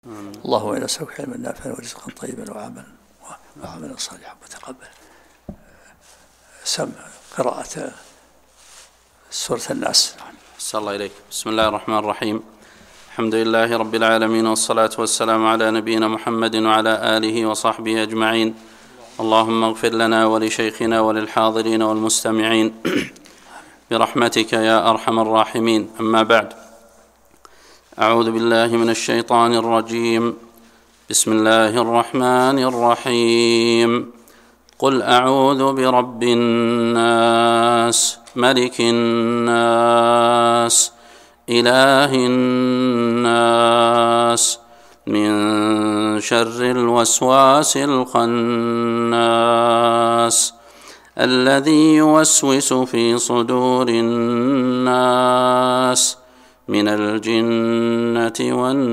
اللهم إنا نسألك علما نافعا ورزقا طيبا وعملا صالحا متقبلا. سمع قراءة سورة الناس. أحسن الله إليك. بسم الله الرحمن الرحيم. الحمد لله رب العالمين، والصلاة والسلام على نبينا محمد وعلى آله وصحبه أجمعين. اللهم اغفر لنا ولشيخنا وللحاضرين والمستمعين برحمتك يا أرحم الراحمين. أما بعد، أعوذ بالله من الشيطان الرجيم. بسم الله الرحمن الرحيم. قل أعوذ برب الناس ملك الناس إله الناس من شر الوسواس الخناس الذي يوسوس في صدور الناس من الجنة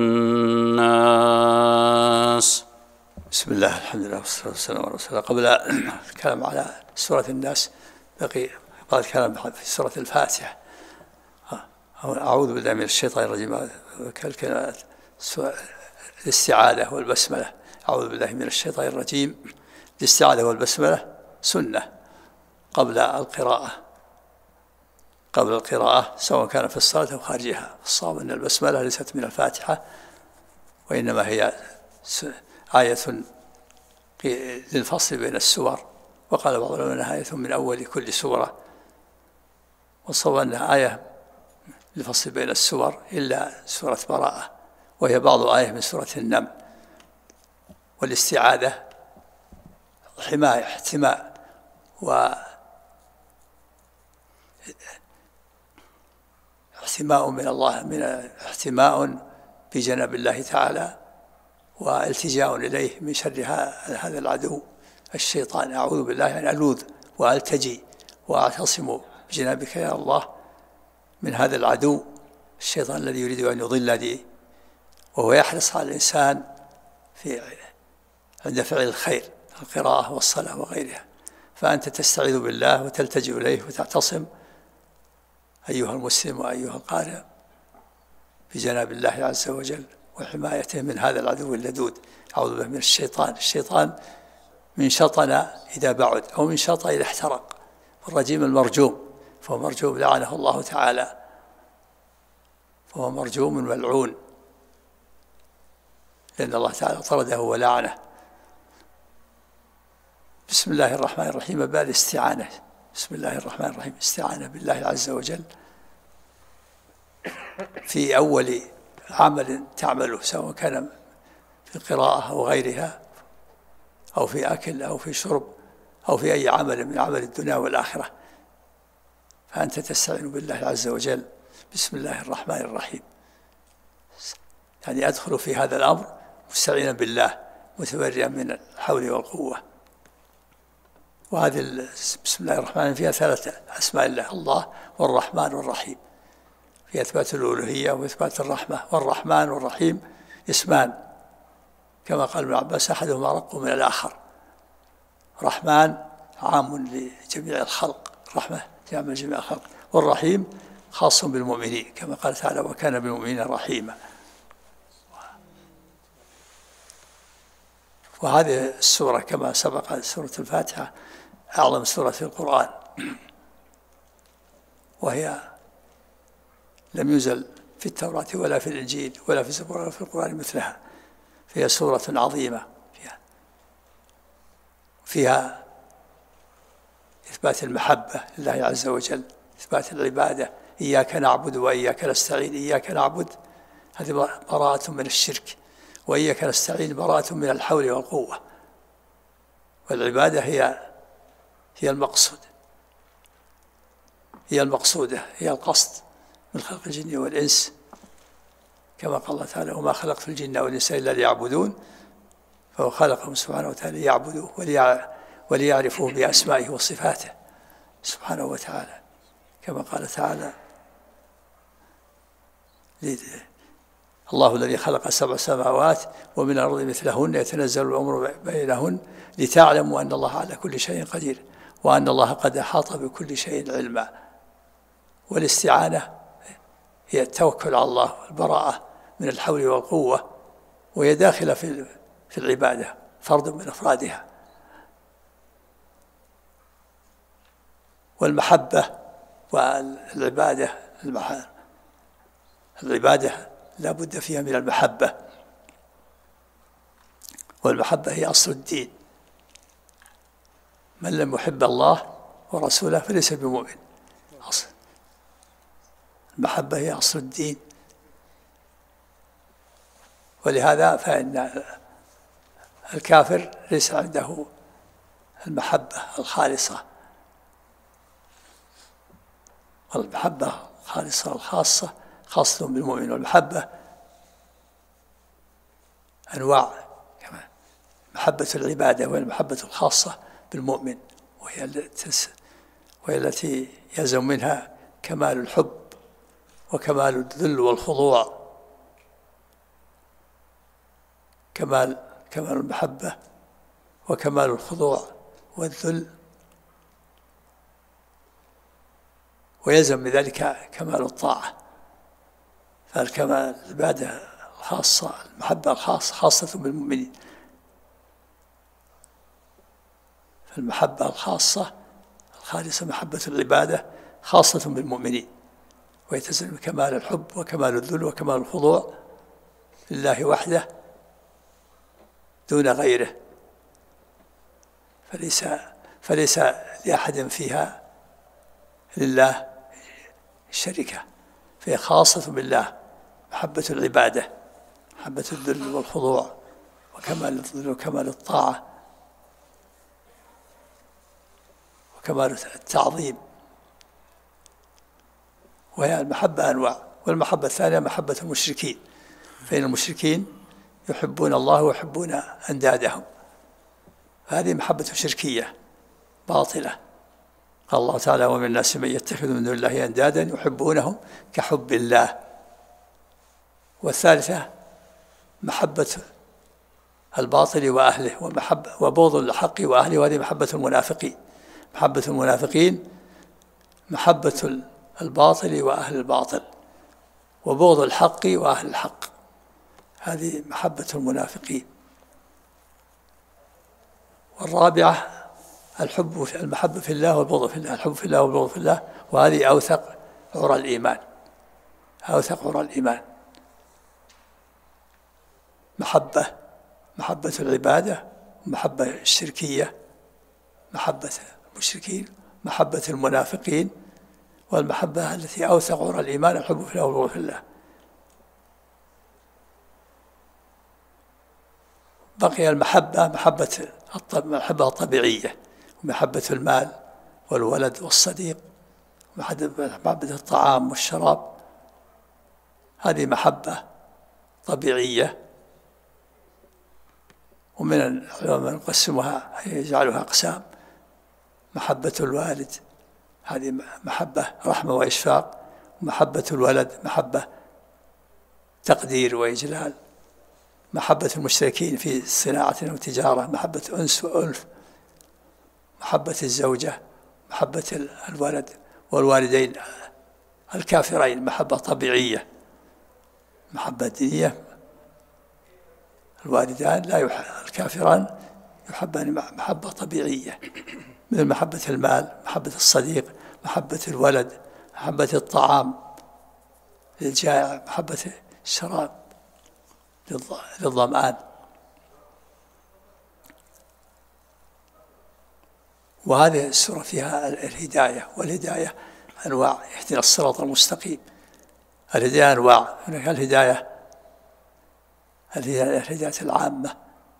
والناس. بسم الله، الحمد لله والصلاة والسلام على رسول الله. قبل الكلام على سورة الناس بقي بعض الكلام في سورة الفاتحة. أعوذ بالله من الشيطان الرجيم، كالكلمات الاستعاذة والبسملة. أعوذ بالله من الشيطان الرجيم. الاستعاذة والبسملة سنة قبل القراءة سواء كان في الصلاة أو خارجها. الصواب أن البسملة ليست من الفاتحة، وإنما هي آية للفصل بين السور، وقال بعض العلماء أنها آية من أول كل سورة، والصواب أنها آية للفصل بين السور إلا سورة براءة، وهي بعض آية من سورة النمل. والاستعاذة حماية، احتماء، احتماء من الله، من احتماء بجناب الله تعالى، والتجاء إليه من شر هذا العدو الشيطان. أعوذ بالله يعني ألوذ وألتجي وأعتصم بجنابك يا الله من هذا العدو الشيطان الذي يريد أن يضلني، وهو يحرص على الإنسان عند فعل الخير، القراءة والصلاة وغيرها. فأنت تستعيذ بالله وتلتجئ إليه وتعتصم أيها المسلم وأيها القارئ بجناب الله عز وجل وحمايته من هذا العدو اللدود. أعوذ بالله من الشيطان من شطن إذا بعد، أو من شط إذا احترق، والرجيم المرجوم، فهو مرجوم لعنه الله تعالى، فهو مرجوم ملعون، لأن الله تعالى طرده ولعنه. بسم الله الرحمن الرحيم. باب الاستعانة. بسم الله الرحمن الرحيم. استعانة بالله عز وجل في أول عمل تعمله، سواء كان في قراءة أو غيرها، أو في أكل أو في شرب أو في أي عمل من عمل الدنيا والآخرة، فأنت تستعين بالله عز وجل. بسم الله الرحمن الرحيم، يعني أدخل في هذا الأمر مستعينا بالله متبرئا من الحول والقوة. وهذه بسم الله الرحمن الرحيم فيها 3 أسماء الله: الله والرحمن والرحيم، في إثبات الألوهية وإثبات الرحمة. والرحمن والرحيم اسمان، كما قال ابن عباس: أحدهما أرق من الآخر. رحمن عام لجميع الخلق، رحمة تعمل جميع الخلق. والرحيم خاص بالمؤمنين، كما قال تعالى: وكان بالمؤمنين رحيما. وهذه السورة كما سبق سورة الفاتحة أعظم سورة في القرآن، وهي لم ينزل في التوراة ولا في الإنجيل ولا في الزبور ولا في القرآن مثلها. فيها سورة عظيمة، فيها إثبات المحبة لله عز وجل، إثبات العبادة، إياك نعبد وإياك نستعين. إياك نعبد هذه براءة من الشرك، وإياك نستعين براءة من الحول والقوة. والعبادة هي المقصودة، هي القصد من خلق الجن والإنس، كما قال الله تعالى: وما خلقت الجن والإنس إلا ليعبدون. فهو خلقهم سبحانه وتعالى ليعبدوه وليعرفوه بأسمائه وصفاته سبحانه وتعالى، كما قال تعالى: الله الذي خلق 7 سماوات ومن الأرض مثلهن يتنزل الأمر بينهن لتعلموا أن الله على كل شيء قدير وأن الله قد أحاط بكل شيء علما. والاستعانة هي التوكل على الله والبراءة من الحول والقوة وهي داخلة في العبادة، فرد من أفرادها. والمحبة والعبادة، العبادة لا بد فيها من المحبة، والمحبة هي أصل الدين. من لم يحب الله ورسوله فليس بمؤمن. المحبة هي أصل الدين. ولهذا فإن الكافر ليس عنده المحبة الخالصة، والمحبة الخالصة الخاصة خاصة بالمؤمن. والمحبة أنواع كمان، محبة العبادة والمحبة الخاصة بالمؤمن، وهي التي يلزم منها كمال الحب وكمال الذل والخضوع. كمال المحبة وكمال الخضوع والذل، ويلزم بذلك كمال الطاعة. فالكمال العبادة الخاصة، المحبة الخاصة خاصة بالمؤمنين. فالمحبة الخاصة الخالصة محبة العبادة خاصة بالمؤمنين، ويتزن كمال الحب وكمال الذل وكمال الخضوع لله وحده دون غيره. فليس لأحد فيها لله شركة، فهي خاصة بالله. محبة العبادة، محبة الذل والخضوع وكمال الذل وكمال الطاعة وكمال التعظيم. وهي المحبة أنواع. والمحبة الثانية محبة المشركين، فإن المشركين يحبون الله ويحبون أندادهم، هذه محبة شركية باطلة. قال الله تعالى: ومن الناس من يتخذ من دون الله أندادا يحبونهم كحب الله. والثالثة محبة الباطل وأهله، وبغض الحق وأهله، وهذه محبة المنافقين. محبة المنافقين محبة الباطل وأهل الباطل، وبغض الحق وأهل الحق، هذه محبة المنافقين. والرابعة المحبة في الله والبغض في الله، الحب في الله والبغض في الله، وهذه أوثق عرى الإيمان، أوثق عرى الإيمان. محبة العبادة، محبة الشركية، محبة المشركين، محبة المنافقين، والمحبة التي أوثق عرى الإيمان الحب في الله والبغض في الله. بقي المحبة محبة الطبيعية، ومحبة المال والولد والصديق، محبة الطعام والشراب، هذه محبة طبيعية. ومن العلماء نقسمها، يجعلها أقسام: محبة الوالد، هذه محبة رحمة وإشفاق، ومحبة الولد محبة تقدير وإجلال، محبة المشتركين في صناعة وتجارة محبة أنس وألف، محبة الزوجة، محبة الولد والوالدين الكافرين محبة طبيعية. محبة دينية، الوالدان الكافران يحبان محبة طبيعية، مثل محبة المال، محبة الصديق، محبة الولد، محبة الطعام للجائع، محبة الشراب للظمآن. وهذه السورة فيها الهداية، والهداية أنواع: اهدنا الصراط المستقيم. الهداية أنواع، هناك الهداية العامة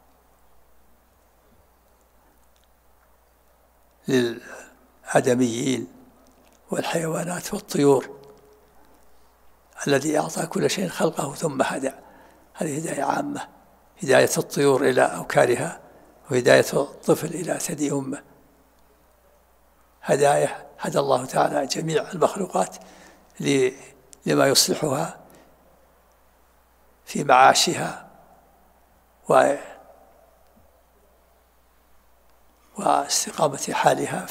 للآدميين والحيوانات والطيور، الذي أعطى كل شيء خلقه ثم هدى، هذه هداية عامة. هداية الطيور إلى أوكارها، وهداية الطفل إلى ثدي أمه. هداية هدى الله تعالى جميع المخلوقات لما يصلحها في معاشها واستقامة حالها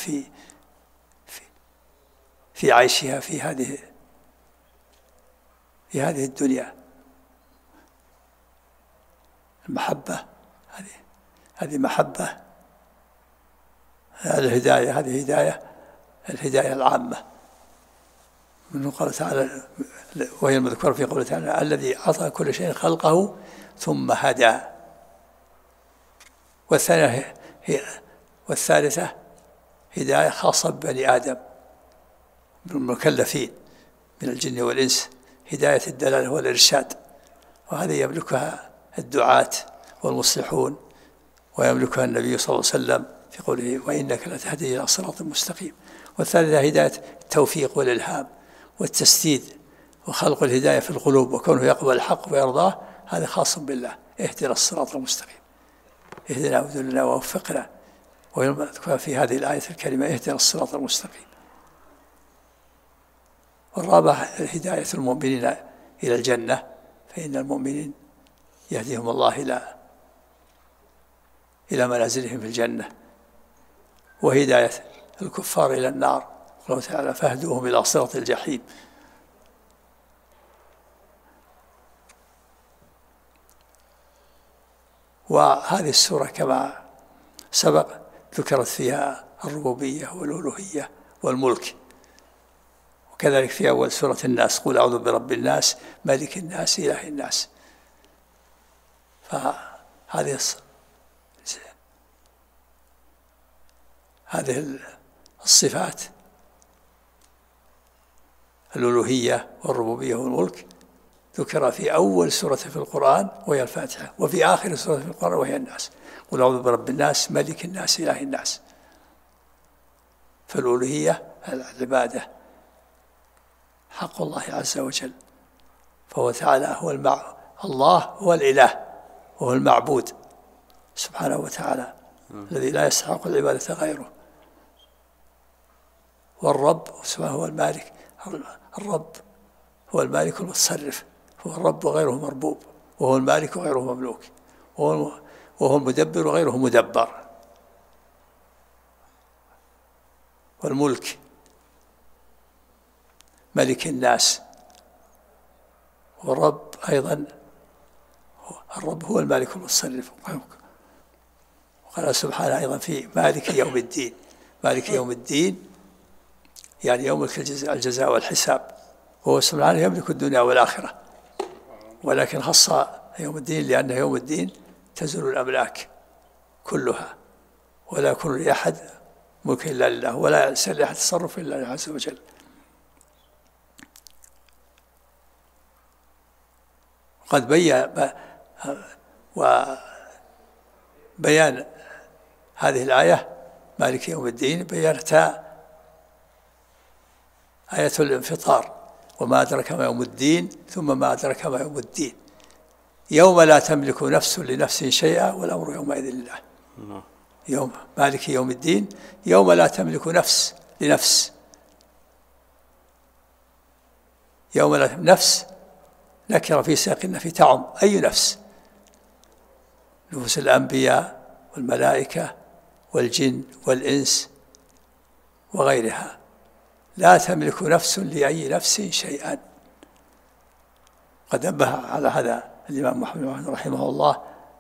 في عيشها في هذه الدنيا. المحبة هذه محبة. الهداية هذه الهداية العامة. من قال تعالى، وهي المذكورة في قوله تعالى: الذي أعطى كل شيء خلقه ثم هدى. والثالثة هداية خاصة ببني آدم، بالمكلفين من الجن والإنس، هداية الدلالة والإرشاد، وهذه يملكها الدعاة والمصلحون، ويملكها النبي صلى الله عليه وسلم في قوله: وإنك لتهدي إلى صراط مستقيم. والثالثة هداية التوفيق والإلهام والتسديد وخلق الهداية في القلوب، وكونه يقبل الحق ويرضاه، هذا خاص بالله. اهدنا الصراط المستقيم، اهدنا ودلنا ووفقنا. ويذكر في هذه الآية الكريمة: اهدنا الصراط المستقيم. والرابع هداية المؤمنين إلى الجنة، فإن المؤمنين يهديهم الله إلى منازلهم في الجنة. وهداية الكفار إلى النار، قال تعالى: فاهدوهم إلى صراط الجحيم. وهذه السورة كما سبق ذكرت فيها الربوبية والألوهية والملك، وكذلك في أول سورة الناس: قل أعوذ برب الناس ملك الناس إله الناس. فهذه الصفات، الألوهية والربوبية والملك، ذكر في أول سورة في القرآن وهي الفاتحة، وفي آخر سورة في القرآن وهي الناس: قل أعوذ برب الناس ملك الناس إله الناس. فالألوهية العبادة حق الله عز وجل، فهو تعالى الله هو الإله وهو المعبود سبحانه وتعالى الذي لا يستحق العبادة غيره. والرب سبحانه هو المالك، الرب هو المالك المتصرف، هو الرب وغيره مربوب، وهو المالك وغيره مملوك، وهو المدبر وغيره مدبر. والملك ملك الناس، والرب أيضا الرب هو المالك المتصرف. وقال سبحانه أيضا في مالك يوم الدين. مالك يوم الدين يعني يوم الجزاء والحساب، وهو سبحانه يملك الدنيا والآخرة، ولكن خص يوم الدين لأن يوم الدين تزول الأملاك كلها، ولا يكون لأحد ملك إلا لله، ولا يسأل لأحد تصرف إلا لله عز وجل. قد بيان هذه الآية مالك يوم الدين بيانتها آية الانفطار: وما أدرك ما يوم الدين، ثم ما أدرك ما يوم الدين، يوم لا تملك نفس لنفس شيئا والأمر يومئذ لله. يوم مالك يوم الدين، يوم لا تملك نفس لنفس. يوم لا نفس نكر في سياق النفي تعم أي نفس، نفوس الأنبياء والملائكة والجن والإنس وغيرها، لا تملك نفس لأي نفس شيئا. قد نبه على هذا الإمام محمد رحمه الله: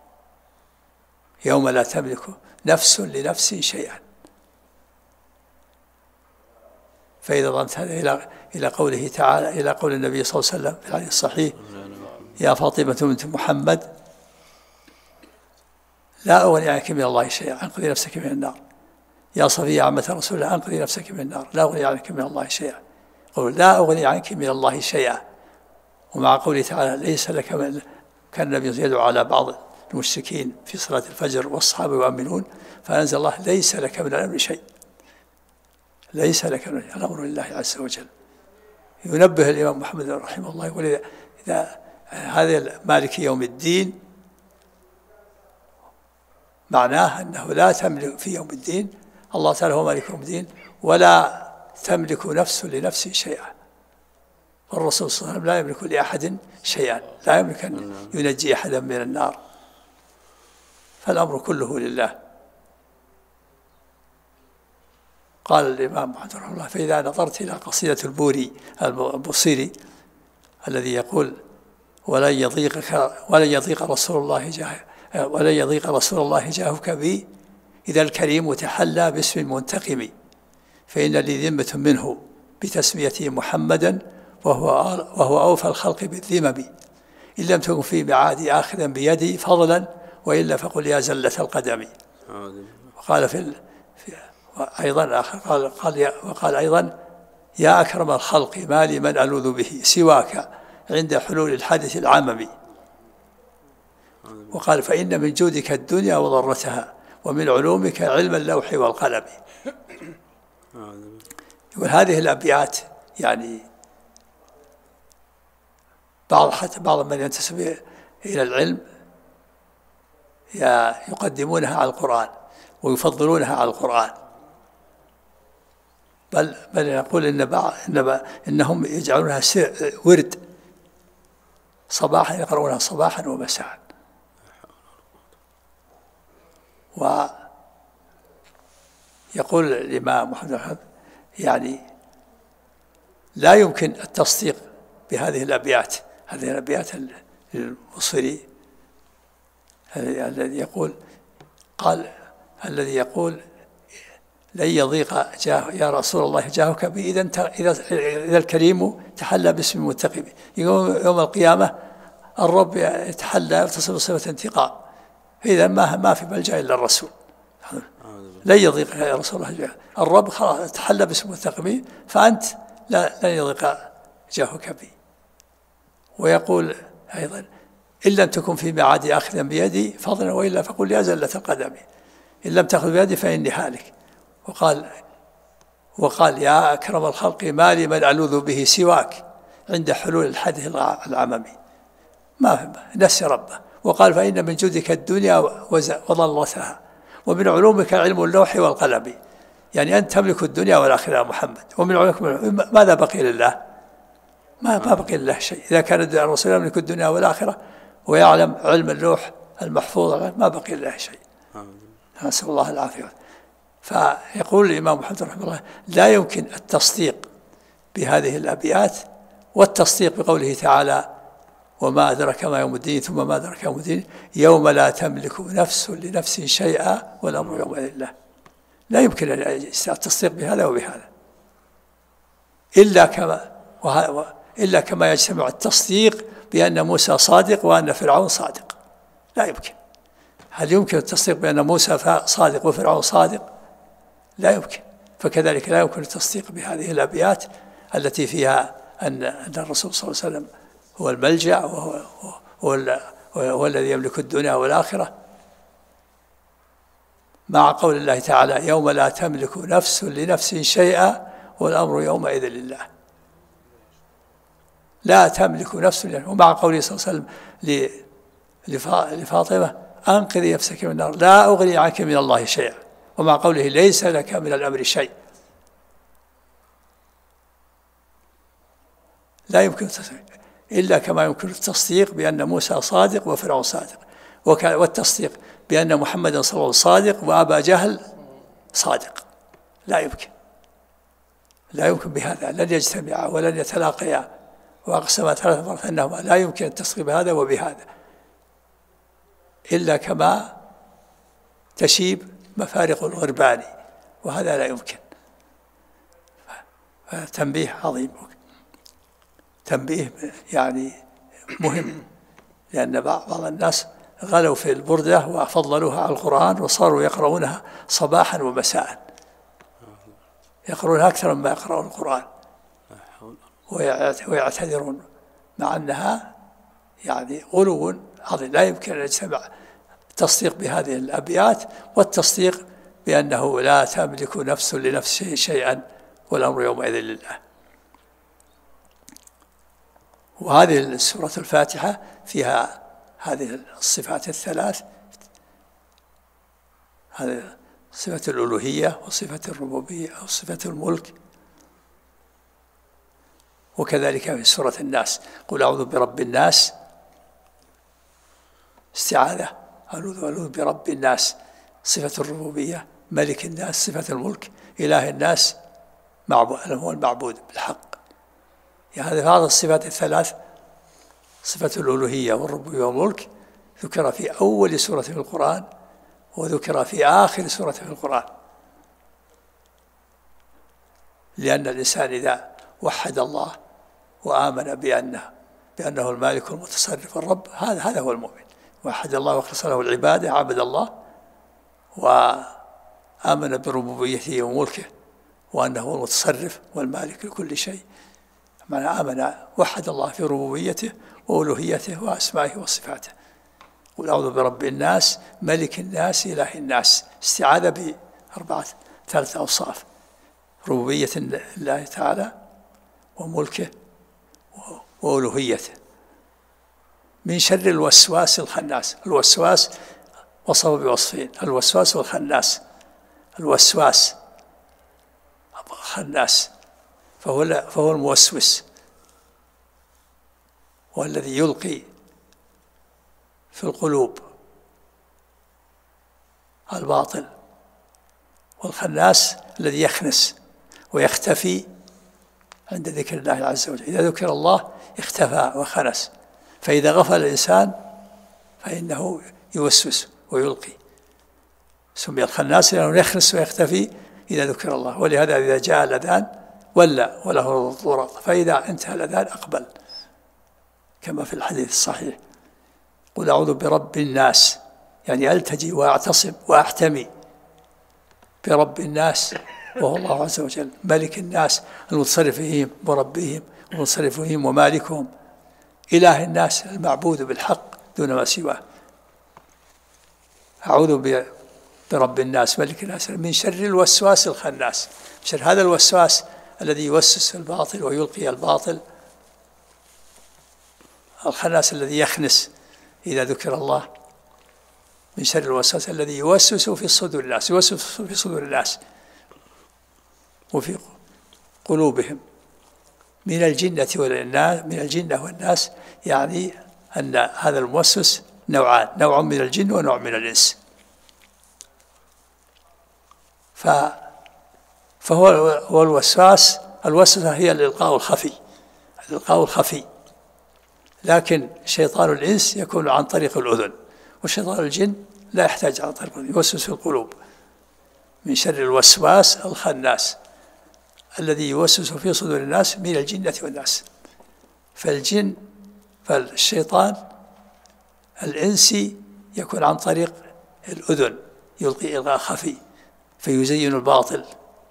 يوم لا تملك نفس لنفس شيئا. فإذا ضمت هذا إلى قوله تعالى، إلى قول النبي صلى الله عليه وسلم في الحديث الصحيح: يا فاطمة بنت محمد لا أغني عنك من الله شيئا، أنقذي نفسك من النار. يا صفية عمة رسول الله، أنقذي نفسك من النار، لا أغني عنك من الله شيئا. قل لا أغني عنك من الله شيئا. ومع قوله تعالى: ليس لك كان النبي يدعو على بعض المشركين في صلاة الفجر والصحابة يؤمنون، فأنزل الله: ليس لك من الأمر شيء. ليس لك من الأمر لله عز وجل. ينبه الإمام محمد رحمه الله يقول: إذا هذا مالك يوم الدين معناه أنه لا تملك في يوم الدين، الله تعالى هو مالك يوم الدين، ولا تملك نفس لنفس شيئا. والرسول صلى الله عليه وسلم لا يملك لأحد شيئا، لا يملك أن ينجي أحدا من النار، فالأمر كله لله. قال الإمام محمد رحمه الله: فإذا نظرت إلى قصيدة البوري البصيري الذي يقول: ولن يضيق رسول الله ولن يضيق رسول الله جاهك بي إذا الكريم تحلى باسم منتقم، فإن لي ذمة منه بتسميته محمدا وهو أوفى الخلق بالذمم، إن لم تكن في معادي آخذا بيدي فضلا وإلا فقل يا زلة القدم. وقال أيضا وقال أيضا يا أكرم الخلق ما لي من ألوذ به سواك عند حلول الحادث العمم. وقال فإن من جودك الدنيا وضرتها ومن علومك علم اللوح والقلم. وهذه الأبيات يعني بعض من ينتسب إلى العلم يقدمونها على القرآن ويفضلونها على القرآن، بل يقول إنهم يجعلونها ورد صباحا، يقرؤونها صباحا ومساء. ويقول الإمام محمد الحب يعني لا يمكن التصديق بهذه الأبيات، هذه الأبيات البصري الذي يقول لن يضيق يا رسول الله جاهك بي إذا الكريم تحلى باسم منتقم. يوم القيامة الرب يتحلى يتصف بصفة انتقام، إذا ما في ملجأ إلا الرسول. لن يضيق يا رسول الله جاهك، الرب خلاص تحلى باسم منتقم، فأنت لن يضيق جاهك بي. ويقول أيضا إن لم تكن في معادي آخذا بيدي فضلا وإلا فقل يا زلة القدم، إن لم تأخذ بيدي فإني هالك. وقال يا أكرم الخلق ما لي من ألوذ به سواك عند حلول الحادث العممي، ما نسي ربه. وقال فإن من جودك الدنيا وضلتها ومن علومك علم اللوح والقلم، يعني أنت تملك الدنيا والآخرة يا محمد، ومن علومك ماذا بقي لله؟ ما بقي لله شيء. إذا كان الرسول يملك الدنيا والآخرة ويعلم علم اللوح المحفوظ ما بقي لله شيء، نسأل الله العافية. فيقول الإمام محمد رحمه الله لا يمكن التصديق بهذه الأبيات والتصديق بقوله تعالى وما أدرك ما يوم الدين ثم ما أدرك يوم الدين يوم لا تملك نفس لنفس شيئا والأمر يومئذ لله. لا يمكن التصديق بهذا وبهذا إلا كما يجتمع التصديق بأن موسى صادق وأن فرعون صادق. لا يمكن. هل يمكن التصديق بأن موسى صادق وفرعون صادق؟ لا يمكن. فكذلك لا يمكن التصديق بهذه الأبيات التي فيها أن الرسول صلى الله عليه وسلم هو الملجأ وهو الذي يملك الدنيا والآخرة، مع قول الله تعالى يوم لا تملك نفس لنفس شيئا والأمر يومئذ لله. لا تملك نفس لنفس. ومع قوله صلى الله عليه وسلم لفاطمة أنقذي نفسك من النار لا أغني عنك من الله شيئا، ومع قوله ليس لك من الأمر شيء. لا يمكن التصديق إلا كما يمكن التصديق بأن موسى صادق وفرعون صادق، والتصديق بأن محمدا صلى الله عليه وسلم صادق وأبا جهل صادق. لا يمكن. لا يمكن بهذا، لن يجتمعا ولن يتلاقيا. وأقسم 3 مرات أنهما لا يمكن التصديق بهذا وبهذا إلا كما تشيب مفارق الغربان، وهذا لا يمكن. تنبيه عظيم، تنبيه يعني مهم، لأن بعض الناس غلوا في البردة وفضلوها على القرآن وصاروا يقرؤونها صباحا ومساء، يقرؤونها أكثر مما يقرؤون القرآن ويعتذرون، مع أنها يعني غلو عظيم. لا يمكن أن يجتمع التصديق بهذه الأبيات والتصديق بأنه لا تملك نفس لنفس شيئا والأمر يومئذ لله. وهذه سورة الفاتحة فيها هذه الصفات الثلاث، هذه صفة الألوهية وصفة الربوبية وصفة الملك. وكذلك في سورة الناس قل أعوذ برب الناس، استعاذة أعوذ برب الناس، صفة الربوبية، ملك الناس صفة الملك، إله الناس هو المعبود بالحق. يعني هذه الصفات الثلاث، صفة الألوهية والربوبية والملك، ذكر في أول سورة في القرآن وذكر في آخر سورة في القرآن، لأن الإنسان إذا وحد الله وآمن بأنه المالك المتصرف الرب، هذا هو المؤمن. وحد الله واخلص له العبادة، عبد الله وآمن بربوبيته وملكه وأنه هو المتصرف والمالك لكل شيء. معنى آمن وحد الله في ربوبيته وألوهيته وأسمائه وصفاته. قل أعوذ برب الناس ملك الناس إله الناس، استعاذة ثلاثة أوصاف: ربوبية الله تعالى وملكه وألوهيته، من شر الوسواس الخناس. الوسواس وصف بوصفين: الوسواس والخناس. الوسواس خناس فهو الموسوس، والذي يلقي في القلوب الباطل. والخناس الذي يخنس ويختفي عند ذكر الله عز وجل. إذا ذكر الله اختفى وخنس، فإذا غفل الإنسان فإنه يوسوس ويلقي. سمي الخناس لأنه يخنس ويختفي إذا ذكر الله. ولهذا إذا جاء الأذان ولى وله الضرط، فإذا انتهى الأذان أقبل، كما في الحديث الصحيح: قل أعوذ برب الناس، يعني ألتجي وأعتصم وأحتمي برب الناس، وهو الله عز وجل، ملك الناس المتصرف فيهم مربيهم ومتصرف فيهم ومالكهم، إله الناس المعبود بالحق دون ما سواه. أعوذ برب الناس ملك الناس من شر الوسواس الخناس، شر هذا الوسواس الذي يوسوس الباطل ويلقي الباطل. الخناس الذي يخنس إذا ذكر الله، من شر الوسواس الذي يوسوس في صدور الناس، يوسوس في صدور الناس وفي قلوبهم من الجنة والناس. من الجنة والناس يعني أن هذا الموسوس نوعان: نوع من الجن ونوع من الإنس. فهو الوسواس. الوسوسة هي الإلقاء الخفي، الإلقاء الخفي. لكن شيطان الإنس يكون عن طريق الأذن، وشيطان الجن لا يحتاج عن طريق الأذن، يوسوس في القلوب. من شر الوسواس الخناس الذي يوسوس في صدور الناس من الجنة والناس. فالشيطان الإنسي يكون عن طريق الأذن، يلقي إلقاء خفي فيزين الباطل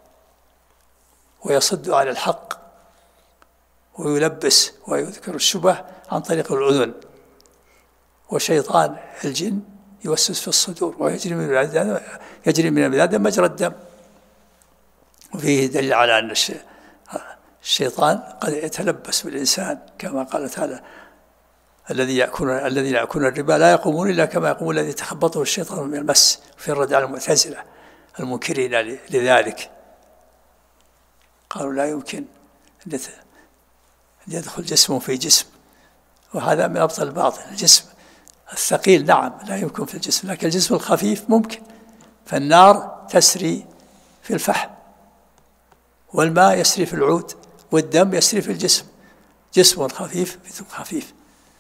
ويصد عن الحق ويلبس ويذكر الشبه عن طريق الأذن. وشيطان الجن يوسوس في الصدور ويجري من البلاد مجرى الدم. وفيه دليل على أن الشيطان قد يتلبس بالإنسان، كما قال تعالى: الذين يأكلون الربا لا يقومون إلا كما يقوم الذي يتخبطه الشيطان من المس. في الرد على المعتزلة المنكرين لذلك، قالوا لا يمكن أن يدخل جسم في جسم، وهذا من أبطل الباطل. الجسم الثقيل نعم لا يمكن في الجسم، لكن الجسم الخفيف ممكن. فالنار تسري في الفحم، والماء يسري في العود، والدم يسري في الجسم. جسم خفيف بثم خفيف.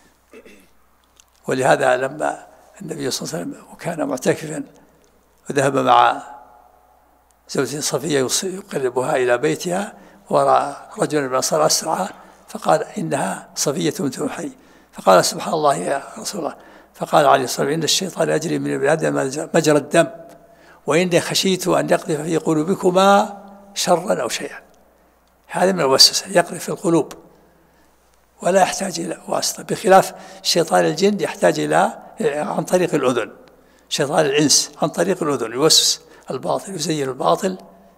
ولهذا لما النبي صلى الله عليه وسلم وكان معتكفا وذهب مع زوجته صفية يقربها إلى بيتها، ورأى رجلا من الأنصار أسرع، فقال: إنها صفية بنت محي. فقال: سبحان الله يا رسول الله. فقال عليه الصلاة والسلام: إن الشيطان يجري من ابن آدم مجرى الدم، وإني خشيت أن يقذف في قلوبكما شرا أو شيئا. هذا من الوسوسة، يقذف في القلوب ولا يحتاج إلى واسطة، بخلاف شيطان الجن يحتاج إلى عن طريق الأذن. شيطان الإنس عن طريق الأذن يوسوس الباطل، يزين الباطل.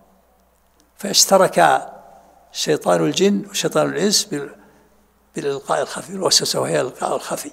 فاشترك شيطان الجن وشيطان الإنس بالإلقاء الخفي، الوسوسة وهي الإلقاء الخفي.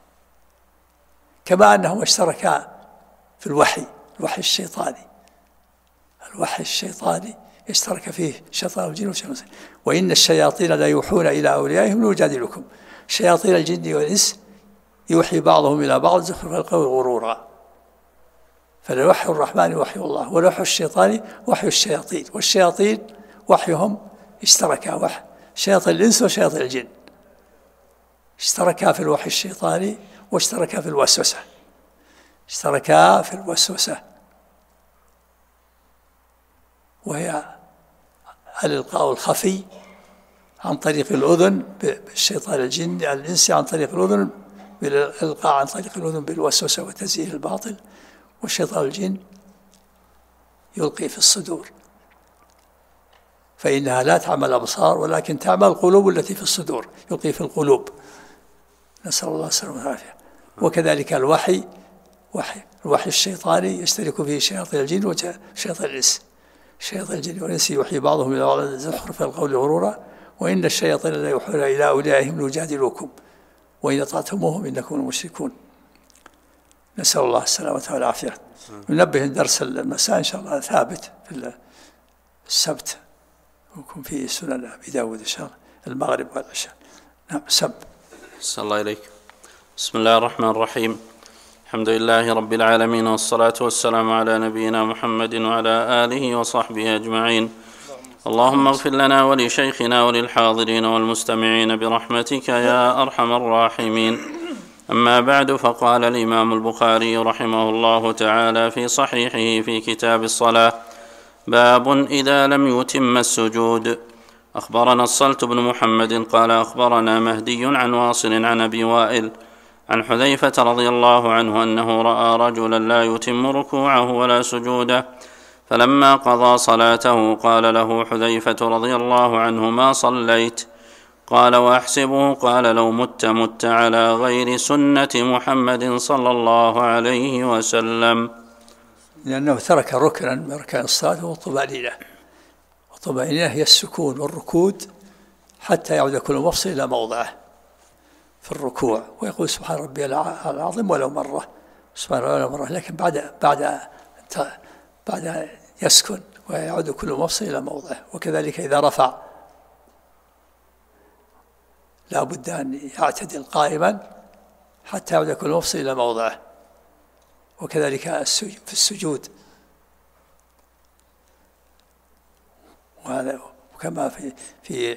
كما أنهم اشتركا في الوحي الشيطاني. الوحي الشيطاني اشترك فيه شيطان الجن وشيطان الإنس. وإن الشياطين لا يوحون إلى أوليائهم ليجادلوكم. شياطين الجن والإنس يوحي بعضهم إلى بعض زخرف القول غرورا. فالوحي الرحمن وحي الله، والوحي الشيطاني وحي الشياطين. والشياطين وحيهم اشتركا، شياطين الإنس وشياطين الجن اشتركا في الوحي الشيطاني واشتركا في الوسوسة، اشتركا في الوسوسة، وهي الإلقاء الخفي عن طريق الأذن بالشيطان الجني الإنسي، عن طريق الأذن بالإلقاء عن طريق الأذن بالوسوسة وتزيين الباطل، والشيطان الجن يلقي في الصدور، فإنها لا تعمل الأبصار ولكن تعمل القلوب التي في الصدور، يلقي في القلوب، نسأل الله السلامة والعافية. وكذلك الوحي، الوحي الشيطاني يشترك فيه شياطين الجن وشياطين الإنس، شياطين الجن والإنس يوحي بعضهم إلى بعض زخرف القول غرورا وإن الشياطين لا يوحون إلى أوليائهم ليجادلوكم وإن أطعتموهم إنكم مشركون، نسأل الله السلامة والعافية. ننبه درس المساء إن شاء الله ثابت في السبت، ويكون فيه سنن أبي داود إن شاء الله المغرب والعشاء. نعم سب. صلى الله عليك. بسم الله الرحمن الرحيم. الحمد لله رب العالمين، والصلاة والسلام على نبينا محمد وعلى آله وصحبه أجمعين. اللهم اغفر لنا ولشيخنا وللحاضرين والمستمعين برحمتك يا أرحم الراحمين. أما بعد، فقال الإمام البخاري رحمه الله تعالى في صحيحه في كتاب الصلاة: باب إذا لم يتم السجود. أخبرنا الصلت بن محمد قال أخبرنا مهدي عن واصل عن أبي وائل عن حذيفة رضي الله عنه أنه رأى رجلا لا يتم ركوعه ولا سجوده، فلما قضى صلاته قال له حذيفة رضي الله عنه: ما صليت؟ قال: وأحسبه قال: لو مت على غير سنة محمد صلى الله عليه وسلم. لأنه ترك ركنا من أركان الصلاة وهو الطمأنينة، والطمأنينة هي السكون والركود حتى يعود كل مفصل إلى موضعه في الركوع، ويقول سبحان ربي العظيم ولو مرة، سبحان ربي ولو مرة، لكن بعد يسكن ويعود كل مفصل إلى موضعه. وكذلك إذا رفع لا بد أن يعتدل قائما حتى يعود كل مفصل إلى موضعه. وكذلك في السجود، وهذا وكما في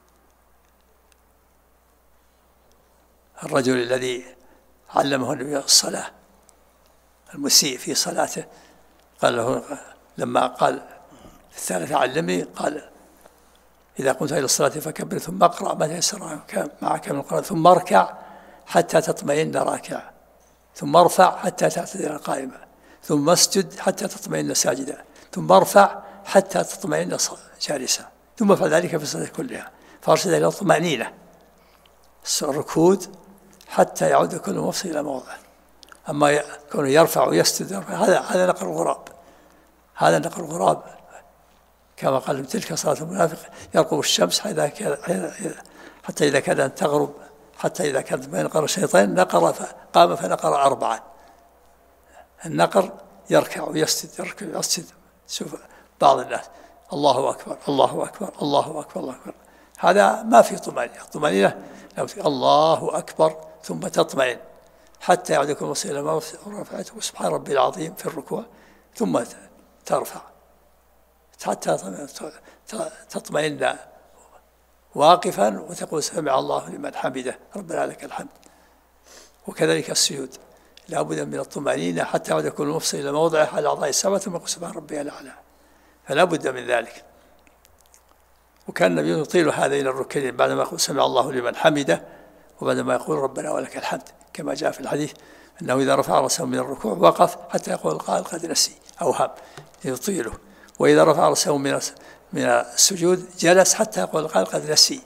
الرجل الذي علمه النبي الصلاة، المسيء في صلاته، قال له لما قال في الثالثة علمني، قال: إذا قمت إلى الصلاة فكبر ثم اقرأ ما تيسر معك من القرآن، ثم اركع حتى تطمئن راكعا، ثم ارفع حتى تعتدل قائما، ثم اسجد حتى تطمئن ساجدا، ثم ارفع حتى تطمئن جالسا، ثم افعل ذلك في الصلاة كلها. فارشد إلى الطمأنينة، الركود حتى يعود كل مفصل إلى موضعه. أما كونه يرفع ويسجد هذا نقل الغراب، هذا نقل الغراب، كما قال: تلك صلاة المنافق يرقب الشمس حتى إذا كان تغرب، حتى إذا كانت بين قرن الشيطان نقر قام فنقر 4. النقر يركع ويسجد، يركع ويسجد. شوف بعض الناس: الله أكبر الله أكبر الله أكبر الله أكبر، هذا ما في طمأنينة. الطمأنينة الله أكبر ثم تطمئن حتى يعود كل مفصل إلى ما رفعته، سبحان ربي العظيم في الركوع، ثم ترفع حتى تطمئن واقفا وتقول: سمع الله لمن حمده ربنا لك الحمد. وكذلك السجود لا بد من الطمأنينة حتى يعود كل مفصل إلى موضعه على الأعضاء السبعة، ثم يقول: سبحان ربي الأعلى، فلا بد من ذلك. وكان النبي يطيل هذين الركنين بعدما يقول: سمع الله لمن حمده، وبعدما يقول: ربنا ولك الحمد، كما جاء في الحديث أنه إذا رفع رأسه من الركوع وقف حتى يقول القائل: قد نسي أو هم، يطيله. وإذا رفع رأسه من السجود جلس حتى يقول القائل: قد نسي.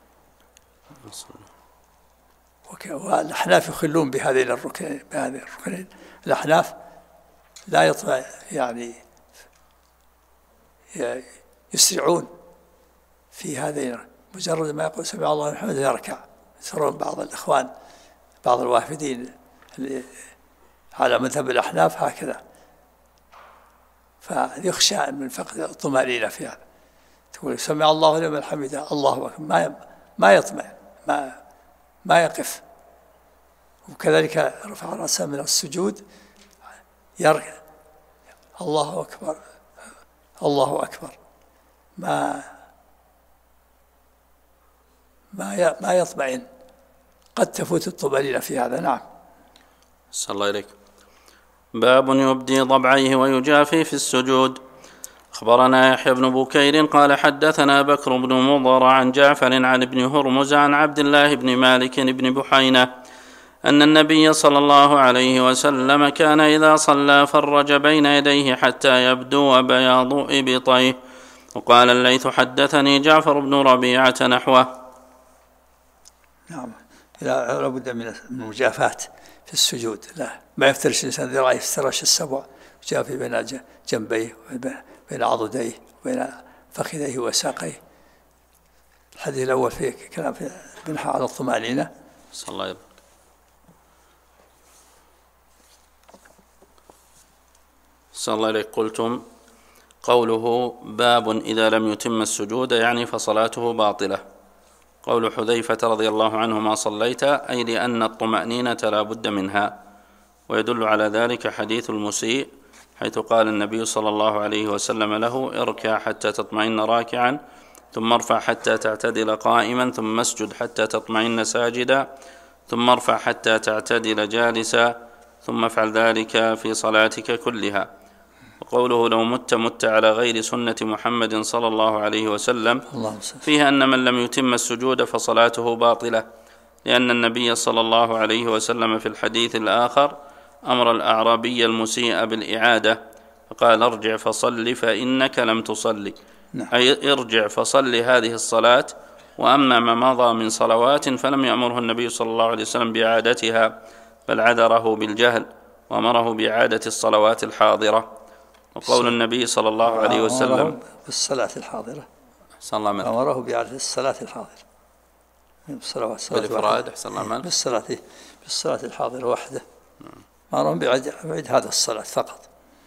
والأحناف يخلون بهذين الركنين. الأحناف لا يطمع، يعني يسرعون في هذين، مجرد ما يقول: سمع الله لمن حمده يركع. يسرون بعض الإخوان، بعض الوافدين على مذهب الأحناف هكذا، فيخشى من فقد الطمأنينة في هذا. تقول: سمع الله لمن حمده الله أكبر، ما يطمئن، ما يقف. وكذلك رفع رأسه من السجود يركع، الله أكبر الله أكبر، ما يطمئن، قد تفوت الطمأنينة في هذا. نعم. صلى الله عليك. باب يبدي ضبعيه ويجافي في السجود. أخبرنا يحيى بن بكير قال حدثنا بكر بن مضر عن جعفر عن ابن هرمز عن عبد الله بن مالك بن بحينة أن النبي صلى الله عليه وسلم كان إذا صلى فرج بين يديه حتى يبدو بياض إبطيه. وقال الليث حدثني جعفر بن ربيعة نحوه. نعم، لا بد من المجافاة في السجود، لا ما يفترش الإنسان ذراعيه يفترش السبع، يجافي بين جنبيه بين عضديه وبين فخذيه وساقيه. الحديث الأول فيه كلام في بنحى على الطمأنينة. صلى الله عليه. صلى الله عليه. قلتم قوله باب إذا لم يتم السجود يعني فصلاته باطلة. قول حذيفة رضي الله عنه ما صليت، أي لأن الطمأنينة لا بد منها. ويدل على ذلك حديث المسيء حيث قال النبي صلى الله عليه وسلم له اركع حتى تطمئن راكعا، ثم ارفع حتى تعتدل قائما، ثم اسجد حتى تطمئن ساجدا، ثم ارفع حتى تعتدل جالسا، ثم افعل ذلك في صلاتك كلها. وقوله لو مت على غير سنة محمد صلى الله عليه وسلم فيها أن من لم يتم السجود فصلاته باطلة، لأن النبي صلى الله عليه وسلم في الحديث الآخر أمر الأعرابي المسيء بالإعادة فقال ارجع فصل فإنك لم تصلي، أي ارجع فصل هذه الصلاة. وأما ما مضى من صلوات فلم يأمره النبي صلى الله عليه وسلم بإعادتها، بل عذره بالجهل وأمره بإعادة الصلوات الحاضرة. وقول النبي صلى الله عليه وسلم بالصلاة الحاضرة، أمره بإعادة الصلاة الحاضرة بالإفراد بالصلاة الحاضرة وحده، أمرهم بعيد هذا الصلاة فقط.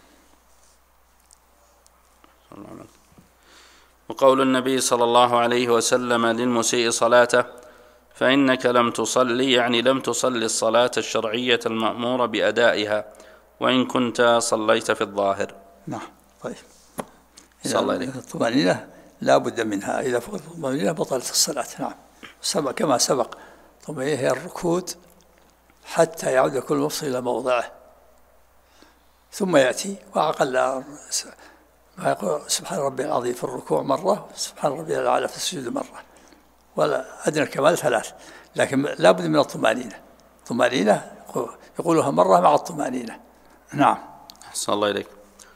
وقول النبي صلى الله عليه وسلم للمسيء صلاته فإنك لم تصلي، يعني لم تصلي الصلاة الشرعية المأمورة بأدائها وإن كنت صليت في الظاهر. نعم. طيب، الطمأنينة لا بد منها، إذا فقدت الطمأنينة بطلت الصلاة. نعم، كما سبق الطمأنينة هي الركود حتى يعود كل مفصل إلى موضعه، ثم يأتي وأقل ما يقول سبحان ربي العظيم في الركوع مرة، سبحان ربي الأعلى في السجود مرة، ولا أدنى الكمال 3. لكن لا بد من الطمأنينة يقولها مرة مع الطمأنينة. نعم. أحسن الله إليك.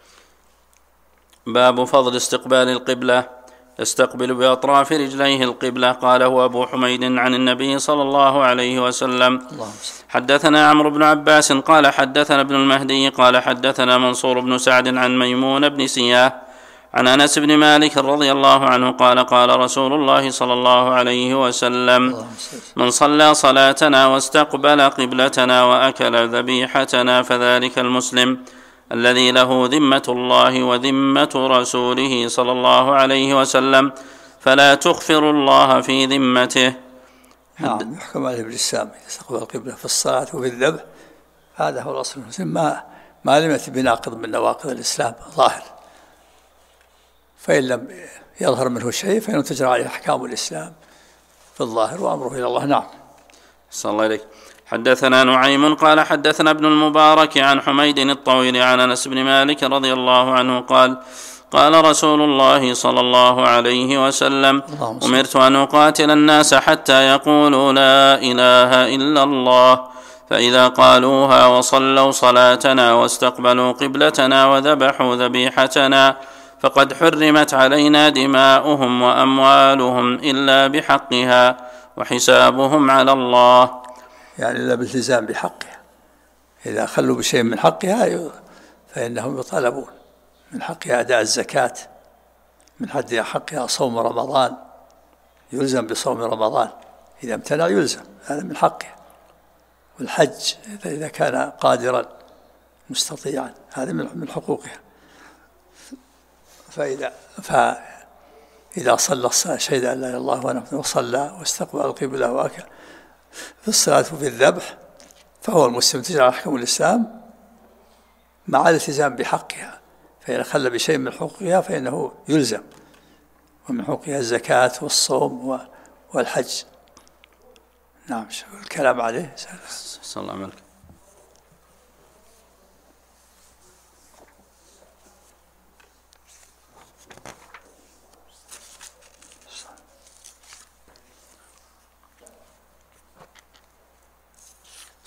باب فضل استقبال القبلة. يستقبل بأطراف رجليه القبلة. قاله أبو حميد عن النبي صلى الله عليه وسلم. حدثنا عمرو بن عباس قال حدثنا ابن المهدي قال حدثنا منصور بن سعد عن ميمون بن سياه عن أنس بن مالك رضي الله عنه قال قال رسول الله صلى الله عليه وسلم من صلى صلاتنا واستقبل قبلتنا وأكل ذبيحتنا فذلك المسلم الذي له ذمة الله وذمة رسوله صلى الله عليه وسلم فلا تغفر الله في ذمته. نعم، يحكم عليه بالإسلام يستقبل القبلة في الصلاة وفي الذبح، هذا هو الأصل المسلم، ما لم يأتي بناقض من نواقض الإسلام ظاهر، فإن لم يظهر منه شيء فإنه تجرى عليه أحكام الإسلام في الظاهر وأمره إلى الله. نعم. صلى الله عليه. حدثنا نعيم قال حدثنا ابن المبارك عن حميد الطويل عن أنس بن مالك رضي الله عنه قال قال رسول الله صلى الله عليه وسلم أمرت أن أقاتل الناس حتى يقولوا لا إله إلا الله، فإذا قالوها وصلوا صلاتنا واستقبلوا قبلتنا وذبحوا ذبيحتنا فقد حرمت علينا دماؤهم وأموالهم إلا بحقها وحسابهم على الله، يعني إلا بالتزام بحقها. إذا خلوا بشيء من حقها فإنهم يطالبون من حقها أداء الزكاة، من حقها صوم رمضان، يلزم بصوم رمضان، إذا امتنع يلزم، هذا من حقها. والحج إذا كان قادرا مستطيعا هذا من حقوقها. فإذا صلى شهد أن لا إله إلا الله وصلى واستقبل القبلة وأكل في الصلاة وفي الذبح فهو المسلم تجرى أحكام الإسلام مع الالتزام بحقها، فإن خل بشيء من حقوقها فإنه يلزم، ومن حقوقها الزكاة والصوم والحج. نعم، الكلام عليه صلى الله عليه وسلم.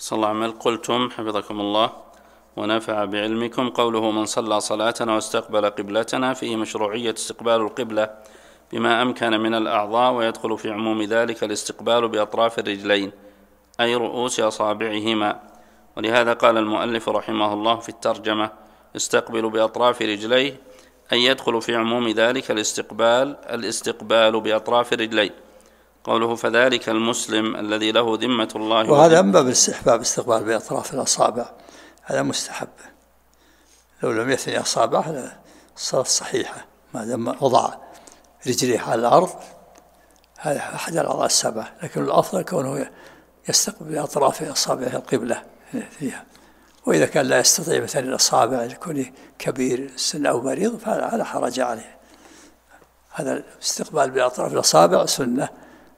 صلى الله عليه وسلم. قلتم حفظكم الله ونفع بعلمكم قوله من صلى صلاتنا واستقبل قبلتنا فيه مشروعية استقبال القبلة بما أمكن من الأعضاء، ويدخل في عموم ذلك الاستقبال بأطراف الرجلين أي رؤوس أصابعهما، ولهذا قال المؤلف رحمه الله في الترجمة استقبل بأطراف رجليه، أي يدخل في عموم ذلك الاستقبال بأطراف الرجلين. قوله فذلك المسلم الذي له ذمة الله، وهذا من باب الاستحباب استقبال بأطراف الأصابع، هذا مستحب، لو لم يثني أصابعه الصلاة صحيحة ما دام وضع رجليه على الأرض، هذا أحد الأعضاء السبعة، لكن الأفضل كونه يستقبل بأطراف أصابعه القبلة فيها. وإذا كان لا يستطيع مثلا الأصابع لكونه كبير السن أو مريض فلا حرج عليه، هذا الاستقبال بأطراف الأصابع سنة.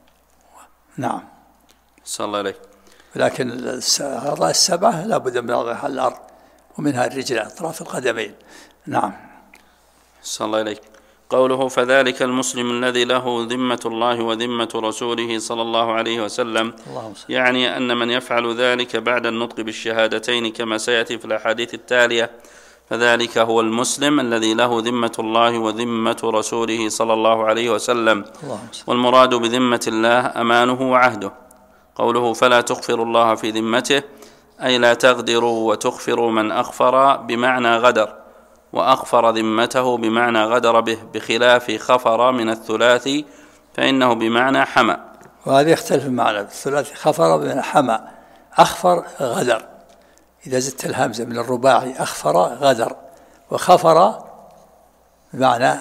نعم. صلى الله عليه. لكن الأعضاء السبعة لا بد من وضعها على الأرض، ومنها الرجل أطراف القدمين. نعم. صلى الله عليه. قوله فذلك المسلم الذي له ذمة الله وذمة رسوله صلى الله عليه وسلم، يعني أن من يفعل ذلك بعد النطق بالشهادتين كما سيأتي في الأحاديث التالية، فذلك هو المسلم الذي له ذمة الله وذمة رسوله صلى الله عليه وسلم. والمراد بذمة الله أمانه وعهده. قوله فلا تغفروا الله في ذمته، أي لا تغدروا وتغفروا من أغفر بمعنى غدر، وأغفر ذمته بمعنى غدر به، بخلاف خفر من الثلاثي فإنه بمعنى حمى. وهذا يختلف المعنى، الثلاثي خفر بمعنى حمى، أخفر غدر، إذا زدت الهمزة من الرباعي أخفر غدر، وخفر بمعنى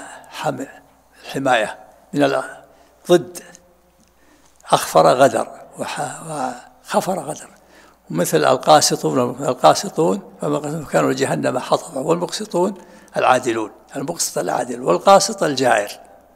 حماية من ضد أخفر غدر وخفر غدر. ومثل القاسطون فكانوا لجهنم حطبا، والمقسطون العادلون، المقسط العادل والقاسط الجائر.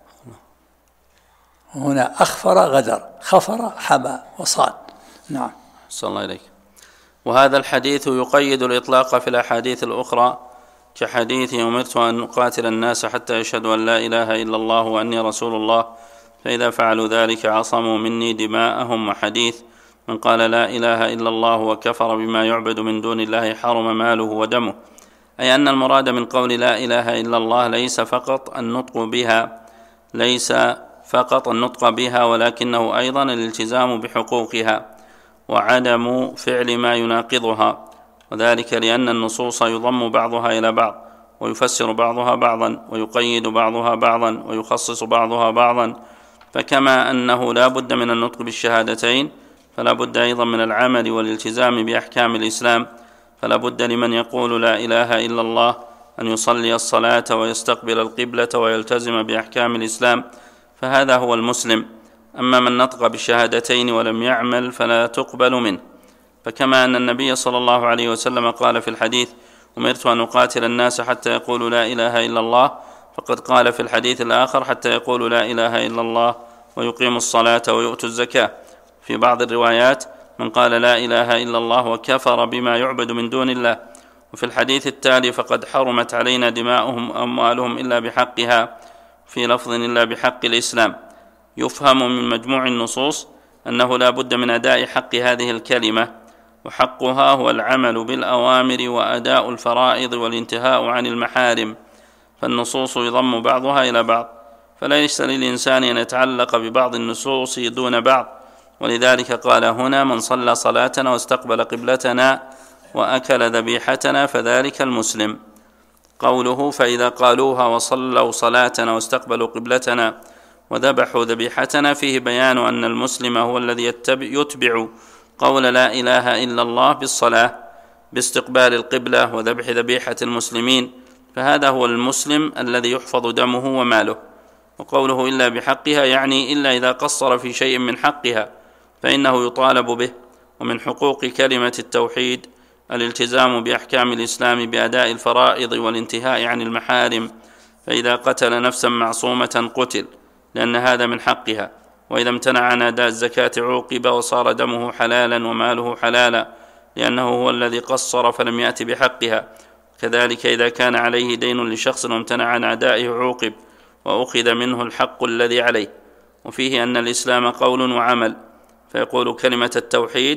هنا أخفر غدر، خفر حمى وصان. نعم. صلى الله عليك. وهذا الحديث يقيد الإطلاق في الأحاديث الأخرى كحديث أمرت أن أقاتل الناس حتى يشهدوا أن لا إله إلا الله وأني رسول الله، فإذا فعلوا ذلك عصموا مني دماءهم، وحديث من قال لا إله إلا الله وكفر بما يعبد من دون الله حرم ماله ودمه، أي أن المراد من قول لا إله إلا الله ليس فقط النطق بها ولكنه أيضا الالتزام بحقوقها وعدم فعل ما يناقضها، وذلك لأن النصوص يضم بعضها إلى بعض ويفسر بعضها بعضا ويقيد بعضها بعضا ويخصص بعضها بعضا، فكما أنه لا بد من النطق بالشهادتين فلا بد أيضا من العمل والالتزام بأحكام الإسلام، فلا بد لمن يقول لا إله إلا الله أن يصلي الصلاة ويستقبل القبلة ويلتزم بأحكام الإسلام، فهذا هو المسلم. أما من نطق بالشهادتين ولم يعمل فلا تقبل منه. فكما أن النبي صلى الله عليه وسلم قال في الحديث أمرت أن أقاتل الناس حتى يقولوا لا إله إلا الله، فقد قال في الحديث الآخر حتى يقولوا لا إله إلا الله ويقيموا الصلاة ويؤتوا الزكاة. في بعض الروايات من قال لا إله إلا الله وكفر بما يعبد من دون الله. وفي الحديث التالي فقد حرمت علينا دماؤهم وأموالهم إلا بحقها، في لفظ إلا بحق الإسلام. يفهم من مجموع النصوص أنه لا بد من أداء حق هذه الكلمة، وحقها هو العمل بالأوامر وأداء الفرائض والانتهاء عن المحارم، فالنصوص يضم بعضها إلى بعض، فليس للإنسان أن يتعلق ببعض النصوص دون بعض. ولذلك قال هنا من صلى صلاتنا واستقبل قبلتنا وأكل ذبيحتنا فذلك المسلم. قوله فإذا قالوها وصلوا صلاتنا واستقبلوا قبلتنا وذبحوا ذبيحتنا، فيه بيان أن المسلم هو الذي يتبع قول لا إله إلا الله بالصلاة باستقبال القبلة وذبح ذبيحة المسلمين، فهذا هو المسلم الذي يحفظ دمه وماله. وقوله إلا بحقها يعني إلا إذا قصر في شيء من حقها فإنه يطالب به. ومن حقوق كلمة التوحيد الالتزام بأحكام الإسلام بأداء الفرائض والانتهاء عن المحارم، فإذا قتل نفسا معصومة قتل لأن هذا من حقها، وإذا امتنع عن أداء الزكاة عوقب وصار دمه حلالا وماله حلالا لأنه هو الذي قصر فلم يأت بحقها. كذلك إذا كان عليه دين لشخص وامتنع عن أدائه عوقب وأخذ منه الحق الذي عليه. وفيه أن الإسلام قول وعمل، فيقول كلمة التوحيد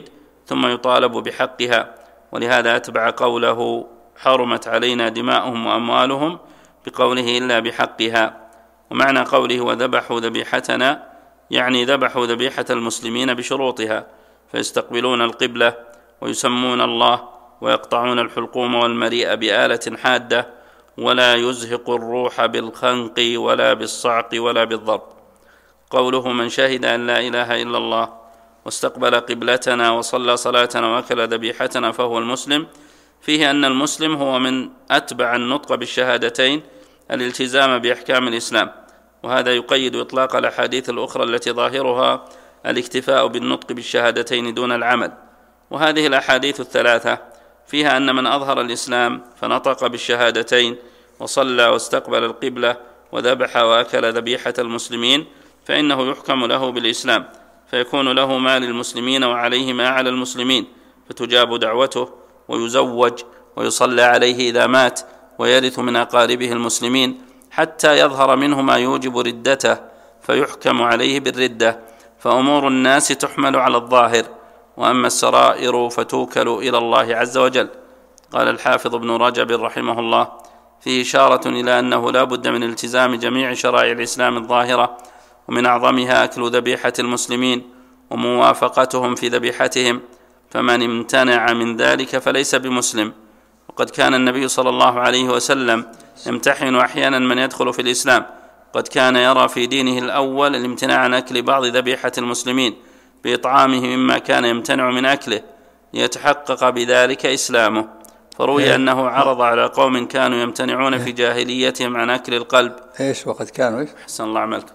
ثم يطالب بحقها، ولهذا أتبع قوله حرمت علينا دماؤهم وأموالهم بقوله إلا بحقها. ومعنى قوله وذبحوا ذبيحتنا يعني ذبحوا ذبيحة المسلمين بشروطها، فيستقبلون القبلة ويسمون الله ويقطعون الحلقوم والمريء بآلة حادة، ولا يزهق الروح بالخنق ولا بالصعق ولا بالضرب. قوله من شهد أن لا إله إلا الله واستقبل قبلتنا وصلى صلاتنا وأكل ذبيحتنا فهو المسلم، فيه أن المسلم هو من أتبع النطق بالشهادتين الالتزام بأحكام الإسلام، وهذا يقيد إطلاق الأحاديث الأخرى التي ظاهرها الاكتفاء بالنطق بالشهادتين دون العمل. وهذه الأحاديث الثلاثة فيها أن من أظهر الإسلام فنطق بالشهادتين وصلى واستقبل القبلة وذبح وأكل ذبيحة المسلمين فإنه يحكم له بالإسلام، فيكون له ما للمسلمين وعليه ما على المسلمين، فتجاب دعوته ويزوج ويصلى عليه إذا مات ويرث من أقاربه المسلمين حتى يظهر منه ما يوجب ردته فيحكم عليه بالردة. فأمور الناس تحمل على الظاهر، وأما السرائر فتوكل إلى الله عز وجل. قال الحافظ ابن رجب رحمه الله فيه إشارة إلى أنه لا بد من التزام جميع شرائع الإسلام الظاهرة، ومن أعظمها أكل ذبيحة المسلمين وموافقتهم في ذبيحتهم، فمن امتنع من ذلك فليس بمسلم. وقد كان النبي صلى الله عليه وسلم يمتحن أحيانا من يدخل في الإسلام، قد كان يرى في دينه الأول الامتناع عن أكل بعض ذبيحة المسلمين بإطعامه مما كان يمتنع من أكله ليتحقق بذلك إسلامه، فروي أنه عرض على قوم كانوا يمتنعون في جاهليتهم عن أكل القلب. وقد كانوا حسن الله عملك.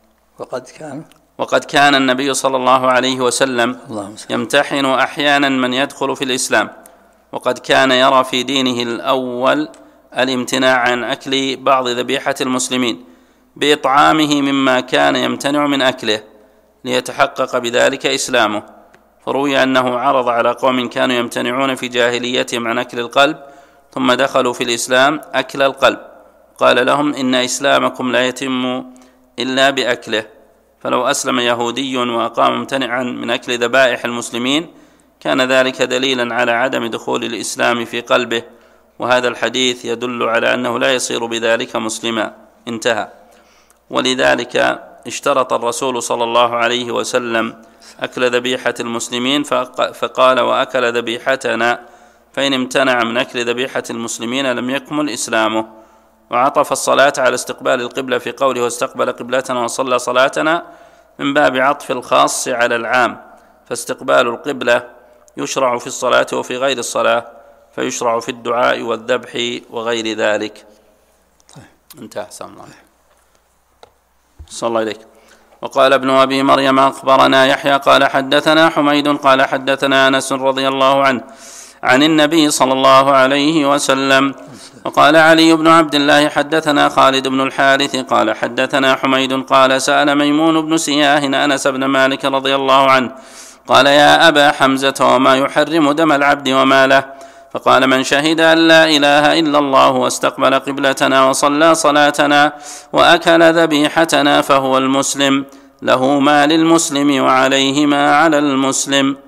وقد كان النبي صلى الله عليه وسلم يمتحن أحيانا من يدخل في الإسلام، وقد كان يرى في دينه الأول الامتناع عن أكل بعض ذبيحة المسلمين بإطعامه مما كان يمتنع من أكله ليتحقق بذلك إسلامه، فروي أنه عرض على قوم كانوا يمتنعون في جاهليتهم عن أكل القلب ثم دخلوا في الإسلام أكل القلب، قال لهم إن إسلامكم لا يتم إلا بأكله. فلو أسلم يهودي وأقام ممتنعا من أكل ذبائح المسلمين كان ذلك دليلا على عدم دخول الإسلام في قلبه، وهذا الحديث يدل على أنه لا يصير بذلك مسلما. انتهى. ولذلك اشترط الرسول صلى الله عليه وسلم أكل ذبيحة المسلمين فقال وأكل ذبيحتنا، فإن امتنع من أكل ذبيحة المسلمين لم يكمل إسلامه. وعطف الصلاة على استقبال القبلة في قوله واستقبل قبلتنا وصلى صلاتنا من باب عطف الخاص على العام، فاستقبال القبلة يشرع في الصلاة وفي غير الصلاة، فيشرع في الدعاء والذبح وغير ذلك. انتهى. أحسن الله صلى الله عليك. وقال ابن أبي مريم أخبرنا يحيى قال حدثنا حميد قال حدثنا أنس رضي الله عنه عن النبي صلى الله عليه وسلم. وقال علي بن عبد الله حدثنا خالد بن الحارث قال حدثنا حميد قال سأل ميمون بن سياه أنس بن مالك رضي الله عنه قال يا أبا حمزة وما يحرم دم العبد وماله؟ فقال من شهد أن لا إله إلا الله واستقبل قبلتنا وصلى صلاتنا وأكل ذبيحتنا فهو المسلم، له ما للمسلم وعليه ما على المسلم.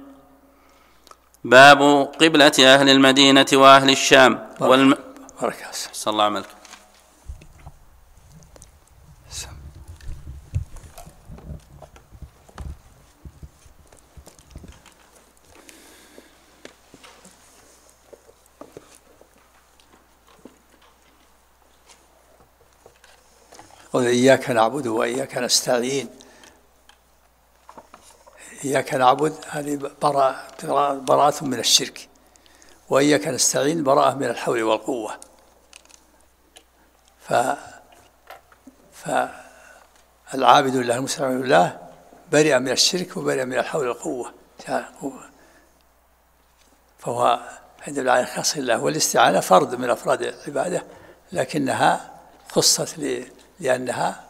باب قبلة أهل المدينة وأهل الشام صلى الله عليه وسلم. قل إياك نعبد وإياك نستعين. إياك نعبد هذه براءة من الشرك، وإياك نستعين براءة من الحول والقوة. فالعابد لله المستعين لله برئ من الشرك وبرئ من الحول والقوة، فهو عند العين خاص الله. والاستعانة فرد من أفراد العبادة، لكنها خصت لأنها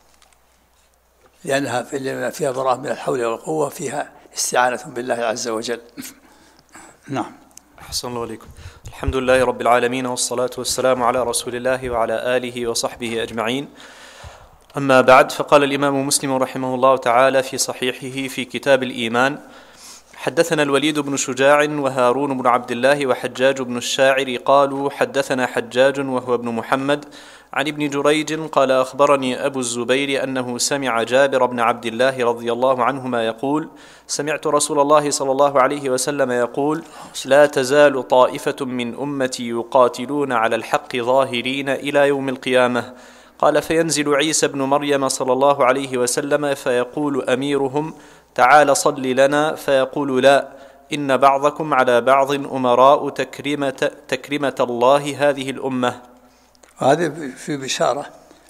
فيها براءة من الحول والقوة، فيها استعانة بالله عز وجل. نعم. أحسن الله عليكم. الحمد لله رب العالمين، والصلاة والسلام على رسول الله وعلى آله وصحبه أجمعين. أما بعد، فقال الإمام مسلم رحمه الله تعالى في صحيحه في كتاب الإيمان حدثنا الوليد بن شجاع وهارون بن عبد الله وحجاج بن الشاعر قالوا حدثنا حجاج وهو ابن محمد عن ابن جريج قال أخبرني أبو الزبير أنه سمع جابر بن عبد الله رضي الله عنهما يقول سمعت رسول الله صلى الله عليه وسلم يقول لا تزال طائفة من أمتي يقاتلون على الحق ظاهرين إلى يوم القيامة. قال فينزل عيسى بن مريم صلى الله عليه وسلم فيقول أميرهم تعال صل لنا، فيقول لا، إن بعضكم على بعض أمراء تكرمة الله هذه الأمة. وهذا في بشارة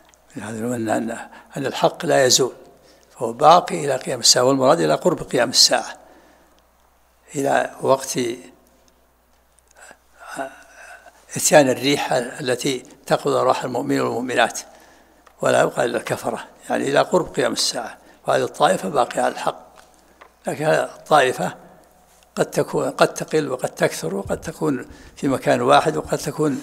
أن الحق لا يزول، فهو باقي إلى قيام الساعة، والمراد إلى قرب قيام الساعة، إلى وقت إتيان الريح التي تقبض أرواح المؤمنين والمؤمنات ولا يبقى إلا الكفرة، يعني إلى قرب قيام الساعة. وهذه الطائفة باقية على الحق، لكن هذه الطائفة قد تقل وقد تكثر، وقد تكون في مكان واحد، وقد تكون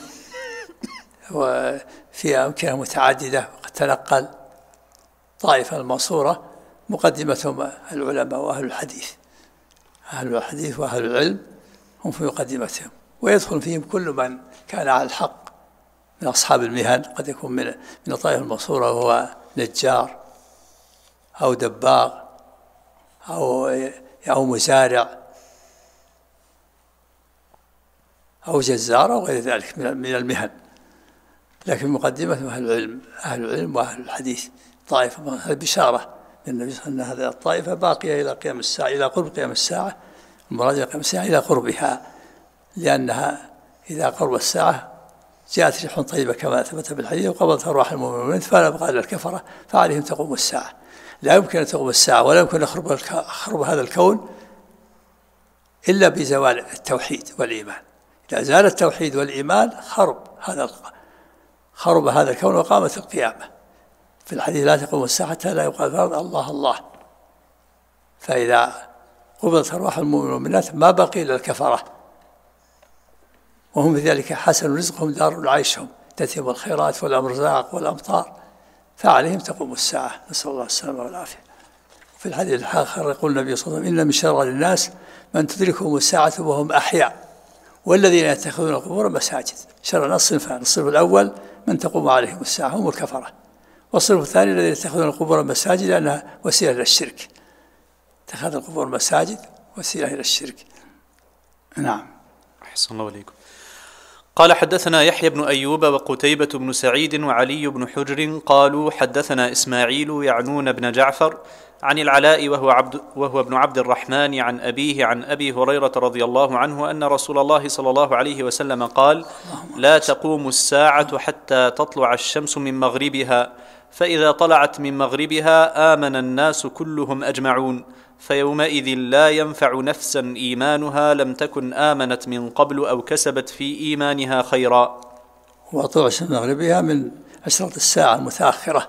في أمكنة متعددة، وقد تنقل. طائفة المنصورة مقدمتهم العلماء وأهل الحديث، أهل الحديث وأهل العلم هم في مقدمتهم، ويدخل فيهم كل من كان على الحق من أصحاب المهن. قد يكون من الطائفة المنصورة وهو نجار أو دباغ أو مزارع أو جزار أو غير ذلك من المهن، لكن مقدمة أهل العلم وأهل الحديث. طائفة بشارة للنبي صلى الله عليه وسلم، هذه الطائفة باقية إلى قيام الساعة، إلى قرب قيام الساعة. المراد إلى قيام الساعة إلى قربها، لأنها إذا قرب الساعة جاءت ريح طيبة كما ثبت بالحديث وقبضت أرواح المؤمنين فلا بقى إلا الكفرة، فعليهم تقوم الساعة. لا يمكن أن تقوم الساعة ولا يمكن خرب هذا الكون إلا بزوال التوحيد والإيمان. إذا زال التوحيد والإيمان خرب هذا الكون وقامت القيامة. في الحديث لا تقوم الساعة حتى لا يقال الله الله. فإذا قبضت أرواح المؤمنين والمؤمنات ما بقي إلا الكفرة، وهم بذلك حسن رزقهم دار عيشهم، تتم الخيرات والأرزاق والأمطار، فعليهم تقوم الساعة، نسأل الله السلامة والعافية. في الحديث الآخر يقول النبي صلى الله عليه وسلم إن من شر الناس من تدركهم الساعة وهم أحياء والذين يتخذون القبور مساجد. شر الناس صنفان: الصنف الأول من تقوم عليهم الساعة هم الكفرة، والصنف الثاني الذين يتخذون القبور مساجد لأنها وسيلة إلى الشرك. اتخاذ القبور مساجد وسيلة إلى الشرك. نعم. أحسن الله إليكم. قال حدثنا يحيى بن أيوب وقتيبة بن سعيد وعلي بن حجر قالوا حدثنا إسماعيل يعنون بن جعفر عن العلاء وهو ابن عبد الرحمن عن أبيه عن أبي هريرة رضي الله عنه أن رسول الله صلى الله عليه وسلم قال لا تقوم الساعة حتى تطلع الشمس من مغربها، فإذا طلعت من مغربها آمن الناس كلهم أجمعون، فيومئذ لا ينفع نفسا إيمانها لم تكن آمنت من قبل أو كسبت في إيمانها خيرا. وطلوع الشمس من مغربها من أشراط الساعة المتأخرة،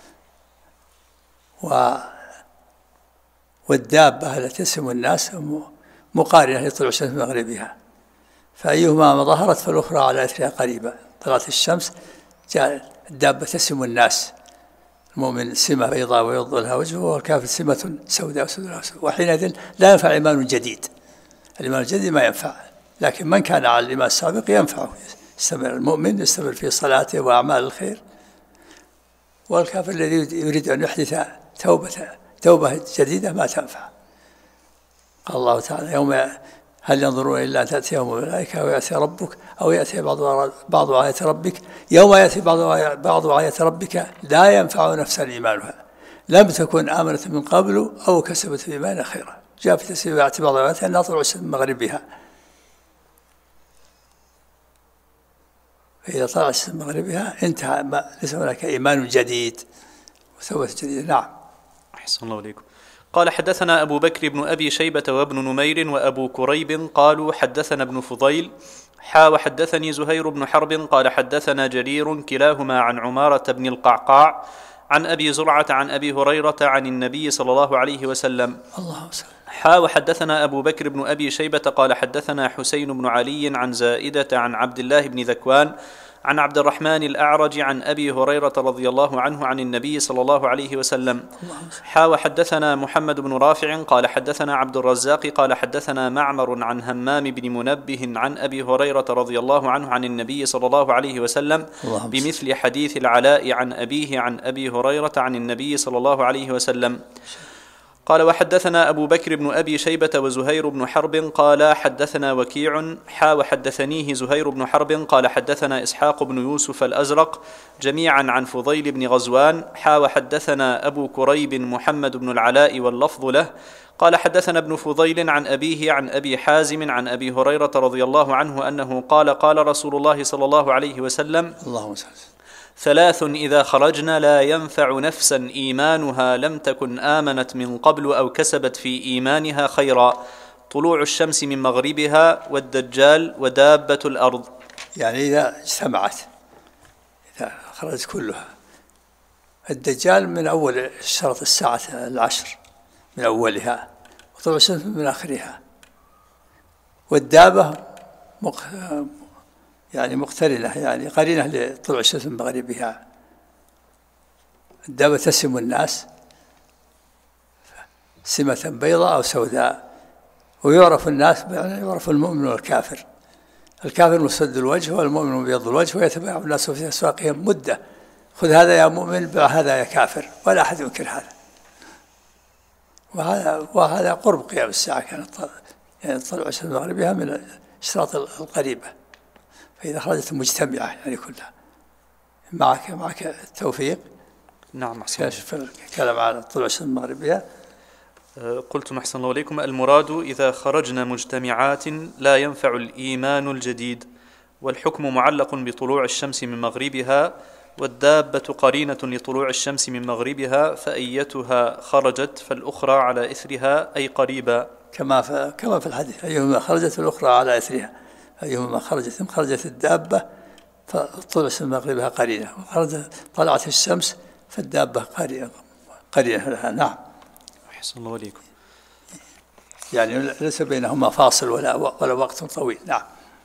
والدابة التي تسم الناس مقارنة لطلوع الشمس من مغربها، فأيهما ما ظهرت فالأخرى على أثرها قريبا. طلعت الشمس جاء الدابة تسم الناس، المؤمن سمة بيضاء ويض لها وجهه، والكافر سمة سوداء وسود لها وجهه، وحينئذ لا ينفع إيمان جديد. الإيمان الجديد ما ينفع، لكن من كان على الإيمان السابق ينفعه. يستمر المؤمن يستمر في صلاته وأعمال الخير، والكافر الذي يريد أن يحدث توبة جديدة ما تنفع. قال الله تعالى يوم هل ينظرون إلا أن تأتيهم الملائكة أو يأتي ربك أو يأتي بعض آيات ربك، يوم يأتي بعض آيات ربك لا ينفع نفسا إيمانها لم تكن آمنت من قبل أو كسبت في إيمانها خيرا. جاء في تفسير يأتي بعض آياتها أنها طلوع الشمس من مغربها، فإذا طلع الشمس من مغربها انتهى، ليس هناك إيمان جديد وتوبة جديدة. نعم. أحسن الله إليكم. قال حدثنا أبو بكر بن أبي شيبة وابن نمير وأبو كريب قالوا حدثنا ابن فضيل وحدثني زهير بن حرب قال حدثنا جرير كلاهما عن عمارة بن القعقاع عن أبي زرعة عن أبي هريرة عن النبي صلى الله عليه وسلم. وحدثنا أبو بكر بن أبي شيبة قال حدثنا حسين بن علي عن زائدة عن عبد الله بن ذكوان عن عبد الرحمن الأعرج عن أبي هريرة رضي الله عنه عن النبي صلى الله عليه وسلم. وحدثنا محمد بن رافع قال حدثنا عبد الرزاق قال حدثنا معمر عن همام بن منبه عن أبي هريرة رضي الله عنه عن النبي صلى الله عليه وسلم بمثل حديث العلاء عن أبيه عن أبي هريرة عن النبي صلى الله عليه وسلم. قال وحدثنا أبو بكر بن أبي شيبة وزهير بن حرب قال حدثنا وكيع وحدثنيه زهير بن حرب قال حدثنا إسحاق بن يوسف الأزرق جميعا عن فضيل بن غزوان وحدثنا أبو كريب محمد بن العلاء واللفظ له قال حدثنا ابن فضيل عن أبيه عن أبي حازم عن أبي هريرة رضي الله عنه أنه قال قال رسول الله صلى الله عليه وسلم: اللهم صل. 3 إذا خرجن لا ينفع نفسا إيمانها لم تكن آمنت من قبل أو كسبت في إيمانها خيرا: طلوع الشمس من مغربها والدجال ودابة الأرض. يعني إذا اجتمعت، إذا خرجت كلها. الدجال من أول شرط الساعة 10 من أولها، وطلوع الشمس من آخرها. والدابة يعني مقترنة، يعني قرينة لطلوع الشمس من مغربها. الدابة تسم الناس سمة بيضاء أو سوداء، ويعرف الناس، يعرف المؤمن والكافر. الكافر مسود الوجه والمؤمن مبيض الوجه، ويتباع الناس في أسواقهم مدة: خذ هذا يا مؤمن، بع هذا يا كافر، ولا أحد ينكر هذا. وهذا قرب قيام الساعة، كانت يعني طلوع الشمس من مغربها من الأشراط القريبة. فإذا خرجت مجتمعة يعني كلها. معك التوفيق. نعم أحسن. كلام على طلوع الشمس من مغربها. قلت أحسن الله إليكم: المراد إذا خرجنا مجتمعات لا ينفع الإيمان الجديد، والحكم معلق بطلوع الشمس من مغربها، والدابة قرينة لطلوع الشمس من مغربها، فأيتها خرجت فالأخرى على إثرها أي قريبا. كما في الحديث: أيهما خرجت الأخرى على إثرها. أيهما خرجت الدابة فطلع الشمس من مغربها قرينة، طلعت الشمس فالدابة قرينة لها. نعم. أحسن الله عليكم. يعني ليس بينهما فاصل ولا وقت طويل. نعم.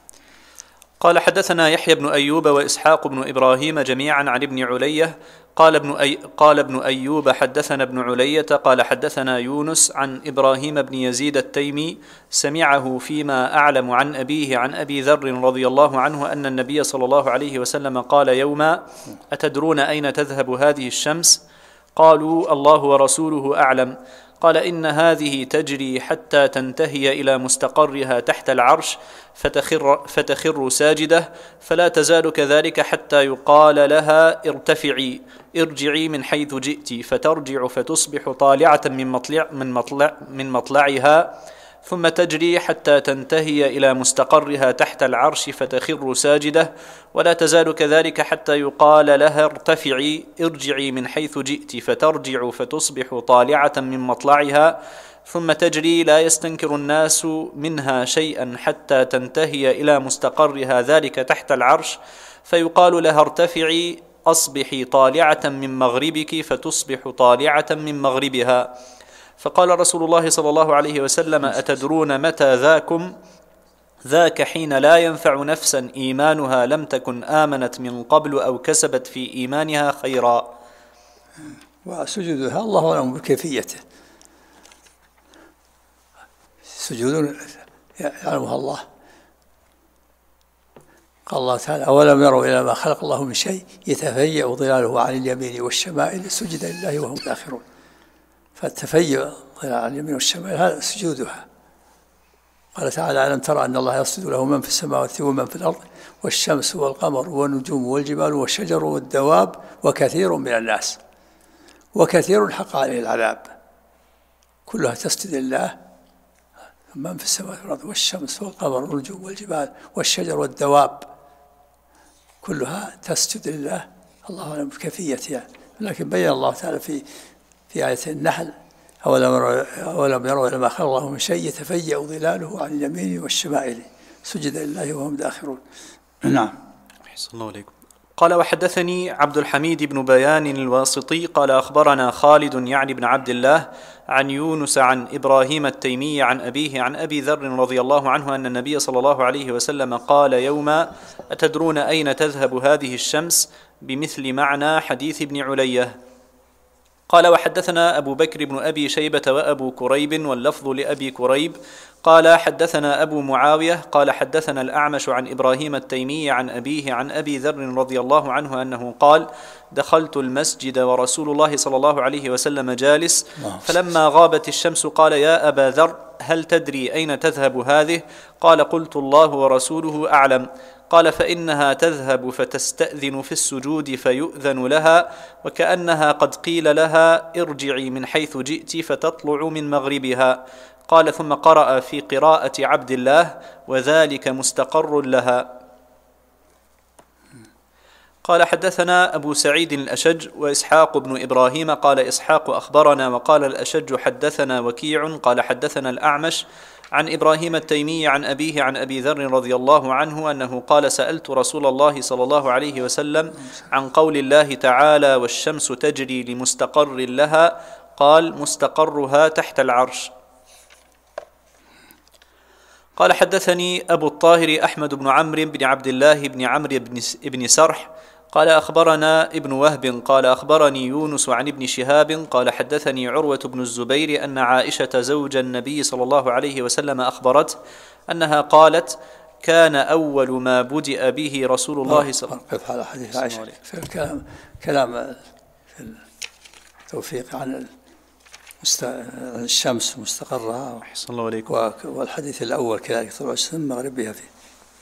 قال حدثنا يحيى بن أيوب وإسحاق بن إبراهيم جميعا عن ابن علية قال ابن أيوب حدثنا ابن علية قال حدثنا يونس عن إبراهيم بن يزيد التيمي سمعه فيما أعلم عن أبيه عن أبي ذر رضي الله عنه أن النبي صلى الله عليه وسلم قال يوما: أتدرون أين تذهب هذه الشمس؟ قالوا: الله ورسوله أعلم. قال: إن هذه تجري حتى تنتهي إلى مستقرها تحت العرش فتخر ساجدة، فلا تزال كذلك حتى يقال لها: ارتفعي، ارجعي من حيث جئت، فترجع فتصبح طالعة من مطلعها، ثم تجري حتى تنتهي إلى مستقرها تحت العرش فتخر ساجدة، ولا تزال كذلك حتى يقال لها: ارتفعي، ارجعي من حيث جئت، فترجع فتصبح طالعة من مطلعها، ثم تجري لا يستنكر الناس منها شيئا حتى تنتهي إلى مستقرها ذلك تحت العرش، فيقال لها: ارتفعي، أصبحي طالعة من مغربك، فتصبح طالعة من مغربها. فقال رسول الله صلى الله عليه وسلم: أتدرون متى ذاكم؟ ذاك حين لا ينفع نفسا إيمانها لم تكن آمنت من قبل أو كسبت في إيمانها خيرا. وسجودها الله أعلم بكيفيته، سجود يعلمها الله. قال الله تعالى: أولم يروا إلى ما خلق الله من شيء يتفيأ ظلاله عن اليمين والشمائل سجد لله وهم داخرون. فالتفيأ ظلال عن اليمين والشمائل هذا سجودها. قال تعالى: ألم ترى أن الله يسجد له من في السماوات ومن في الأرض والشمس والقمر والنجوم والجبال والشجر والدواب وكثير من الناس وكثير حق عليه العذاب. كلها تسجد لله، من في السماوات والأرض والشمس والقمر والنجوم والجبال والشجر والدواب كلها تسجد لله. الله أعلم بكيفيتها، لكن بين الله تعالى في آية النحل: أولم يروا إلى ما خلق الله من شيء يتفيأ ظلاله عن اليمين والشمائل سجد لله وهم داخرون. نعم. أحسن الله عليكم. قال وحدثني عبد الحميد بن بيان الواسطي قال أخبرنا خالد يعني بن عبد الله عن يونس عن إبراهيم التيمي عن أبيه عن أبي ذر رضي الله عنه أن النبي صلى الله عليه وسلم قال يوما: أتدرون أين تذهب هذه الشمس؟ بمثل معنى حديث ابن علية. قال وحدثنا أبو بكر بن أبي شيبة وأبو كريب واللفظ لأبي كريب قال حدثنا أبو معاوية قال حدثنا الأعمش عن إبراهيم التيمي عن أبيه عن أبي ذر رضي الله عنه أنه قال: دخلت المسجد ورسول الله صلى الله عليه وسلم جالس، فلما غابت الشمس قال: يا أبا ذر، هل تدري أين تذهب هذه؟ قال: قلت: الله ورسوله أعلم. قال: فإنها تذهب فتستأذن في السجود فيؤذن لها، وكأنها قد قيل لها: ارجعي من حيث جئت فتطلع من مغربها. قال: ثم قرأ في قراءة عبد الله: وذلك مستقر لها. قال حدثنا أبو سعيد الأشج وإسحاق بن إبراهيم قال إسحاق أخبرنا وقال الأشج حدثنا وكيع قال حدثنا الأعمش عن إبراهيم التيمي عن أبيه عن أبي ذر رضي الله عنه أنه قال: سألت رسول الله صلى الله عليه وسلم عن قول الله تعالى: والشمس تجري لمستقر لها، قال: مستقرها تحت العرش. قال حدثني أبو الطاهر أحمد بن عمرو بن عبد الله بن عمرو بن سرح قال أخبرنا ابن وهب قال أخبرني يونس عن ابن شهاب قال حدثني عروة بن الزبير أن عائشة زوج النبي صلى الله عليه وسلم أخبرت أنها قالت: كان أول ما بدأ به رسول الله صلى الله عليه وسلم. على حديث عائشة في الكلام في التوفيق عن الشمس مستقرها. أحسن الله عليكم. والحديث الأول كذلك طلوع الشمس من مغربها فيه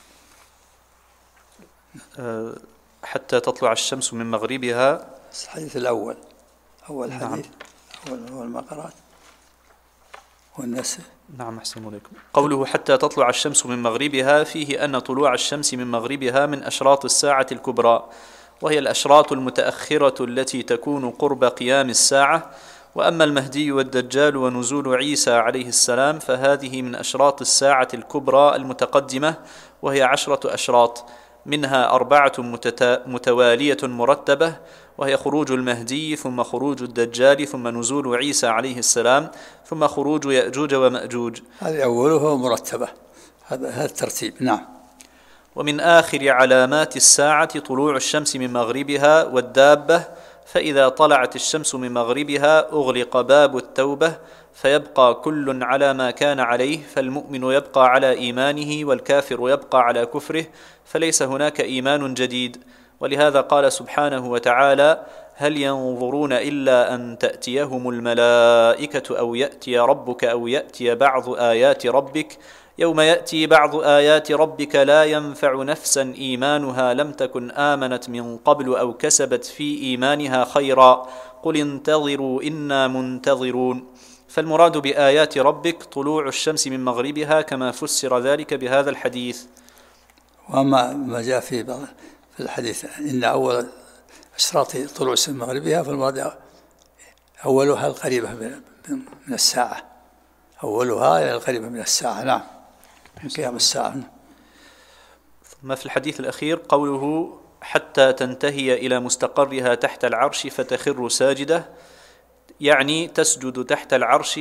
حتى تطلع الشمس من مغربها. الحديث الأول أول حديث. نعم. أول ما قرأت والناس. نعم أحسن عليكم. قوله حتى تطلع الشمس من مغربها فيه أن طلوع الشمس من مغربها من أشراط الساعة الكبرى، وهي الأشراط المتأخرة التي تكون قرب قيام الساعة. وأما المهدي والدجال ونزول عيسى عليه السلام فهذه من أشراط الساعة الكبرى المتقدمة، وهي 10 أشراط، منها 4 متوالية مرتبة، وهي خروج المهدي ثم خروج الدجال ثم نزول عيسى عليه السلام ثم خروج يأجوج ومأجوج. هذه أوله مرتبة، هذا الترتيب. نعم. ومن آخر علامات الساعة طلوع الشمس من مغربها والدابة، فإذا طلعت الشمس من مغربها أغلق باب التوبة فيبقى كل على ما كان عليه، فالمؤمن يبقى على إيمانه والكافر يبقى على كفره، فليس هناك إيمان جديد. ولهذا قال سبحانه وتعالى: هل ينظرون إلا أن تأتيهم الملائكة أو يأتي ربك أو يأتي بعض آيات ربك، يوم يأتي بعض آيات ربك لا ينفع نفسا إيمانها لم تكن آمنت من قبل أو كسبت في إيمانها خيرا، قل انتظروا إنا منتظرون. فالمراد بآيات ربك طلوع الشمس من مغربها كما فسر ذلك بهذا الحديث. وأما ما جاء في الحديث إن أول أشراط طلوع الشمس من مغربها، فالمراد أولها القريبة من الساعة، أولها القريبة من الساعة. نعم، من قيام الساعة. ثم في الحديث الأخير قوله حتى تنتهي إلى مستقرها تحت العرش فتخر ساجدة، يعني تسجد تحت العرش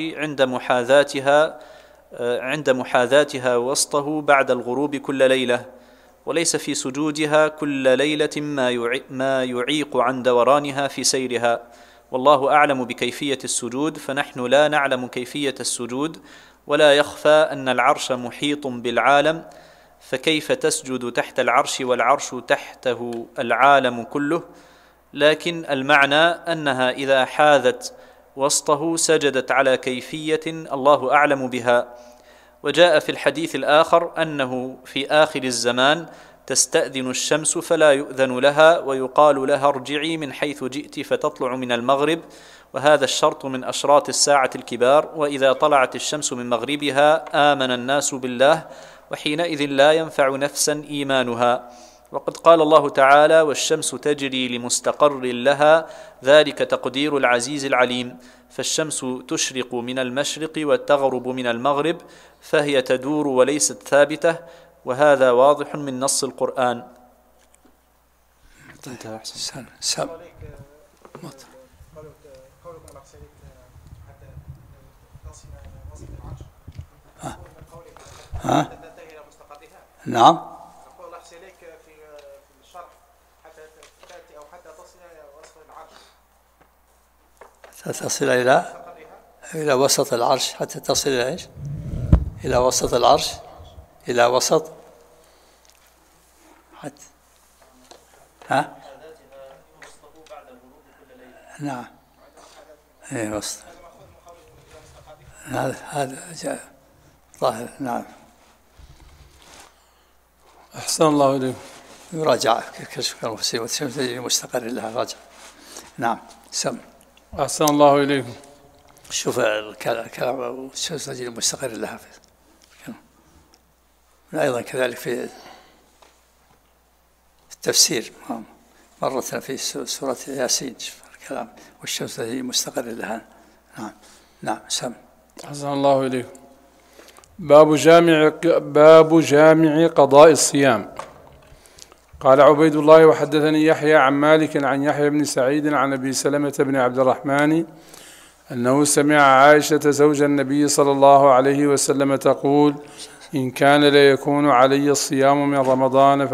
عند محاذاتها وسطه بعد الغروب كل ليلة، وليس في سجودها كل ليلة ما يعيق عن دورانها في سيرها. والله أعلم بكيفية السجود، فنحن لا نعلم كيفية السجود، ولا يخفى أن العرش محيط بالعالم، فكيف تسجد تحت العرش والعرش تحته العالم كله؟ لكن المعنى أنها إذا حاذت وسطه سجدت على كيفية الله أعلم بها. وجاء في الحديث الآخر أنه في آخر الزمان تستأذن الشمس فلا يؤذن لها، ويقال لها ارجعي من حيث جئت فتطلع من المغرب، وهذا الشرط من أشراط الساعة الكبار. وإذا طلعت الشمس من مغربها آمن الناس بالله، وحينئذ لا ينفع نفسا إيمانها. وقد قال الله تعالى: والشمس تجري لمستقر لها، ذلك تقدير العزيز العليم. فالشمس تشرق من المشرق وتغرب من المغرب، فهي تدور وليست ثابتة، وهذا واضح من نص القرآن. انتهى أحسن. سم. قولكم الله يحسن حتى تصل وسط العرش. ها؟ تنتهي إلى مستقرها. نعم. أقول الله يحسن في الشرح حتى تأتي أو حتى تصل إلى وسط العرش. حتى تصل إلى وسط العرش. حتى تصل إلى إيش؟ إلى وسط العرش. إلى وسط. حتى. ها؟ نعم. إيه وسط. هذا جاء ظاهر. نعم. أحسن الله إليكم. يراجع كشف المفسر والشمس مستقر لها راجع. نعم. سم. أحسن الله إليكم. شوف الكلام والشمس تجري مستقر لها. أيضا كذلك في التفسير مرة في سورة ياسين الكلام والشمس تجري مستقر لها. نعم. نعم. سم. أحسن الله إليكم. باب جامع قضاء الصيام. قال عبيد الله وحدثني يحيى عن مالك عن يحيى بن سعيد عن أبي سلمة بن عبد الرحمن أنه سمع عائشة زوج النبي صلى الله عليه وسلم تقول: إن كان ليكون علي الصيام من رمضان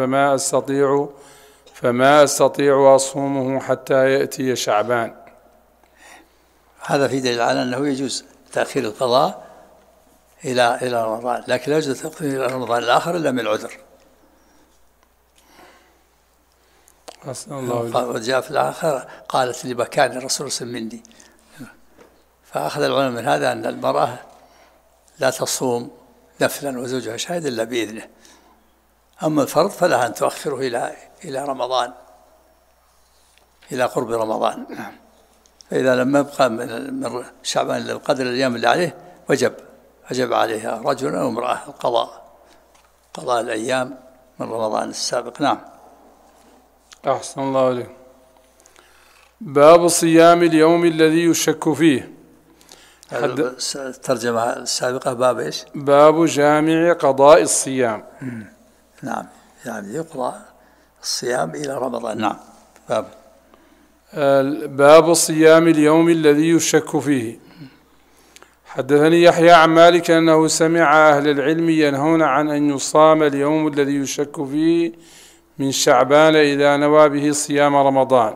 فما أستطيع أصومه حتى يأتي شعبان. هذا في دليل على أنه يجوز تأخير القضاء إلى رمضان، لكن لا يجوز تأخير إلى رمضان الآخر إلا من العذر. وجاء في الآخر قالت لبكان الرسول صلى الله عليه وسلم مني. فأخذ العلماء من هذا أن المرأة لا تصوم نفلا وزوجها شاهد إلا بإذنه، أما الفرض فلها أن تؤخره إلى رمضان، إلى قرب رمضان. فإذا لم يبقى من شعبان إلا القدر الأيام اللي عليه وجب عليها رجل أو امرأة قضاء الأيام من رمضان السابق. نعم. أحسن الله عليكم. باب صيام اليوم الذي يشك فيه. الترجمة السابقة باب إيش؟ باب جامع قضاء الصيام. نعم، يعني يقضى الصيام إلى رمضان. نعم. باب صيام اليوم الذي يشك فيه. حدثني يحيى عن مالك أنه سمع أهل العلم ينهون عن أن يصام اليوم الذي يشك فيه من شعبان إذا نوى به صيام رمضان،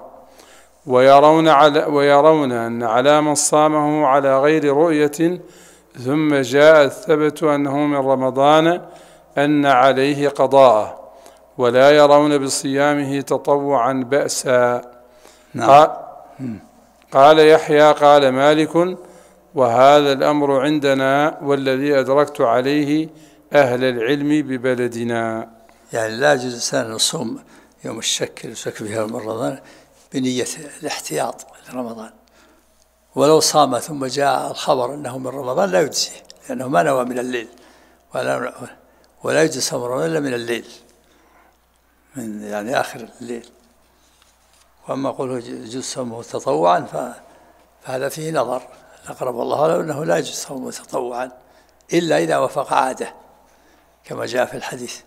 ويرون أن على من صامه على غير رؤية ثم جاء الثبت أنه من رمضان أن عليه قضاءه، ولا يرون بصيامه تطوعا بأسا. نعم. قال يحيى قال مالك: وهذا الأمر عندنا والذي أدركت عليه أهل العلم ببلدنا. يعني لا يجوز الإنسان يصوم يوم الشك فيها من رمضان بنية الاحتياط لرمضان، ولو صام ثم جاء الخبر أنه من رمضان لا يجزيه، لأنه ما نوى من الليل، ولا يجوز صوم رمضان إلا من الليل، من يعني آخر الليل. وأما قوله يجوز صومه تطوعا فهذا فيه نظر. أقرب الله له أنه لا يجوز صومه تطوعا إلا إذا وافق عادة، كما جاء في الحديث: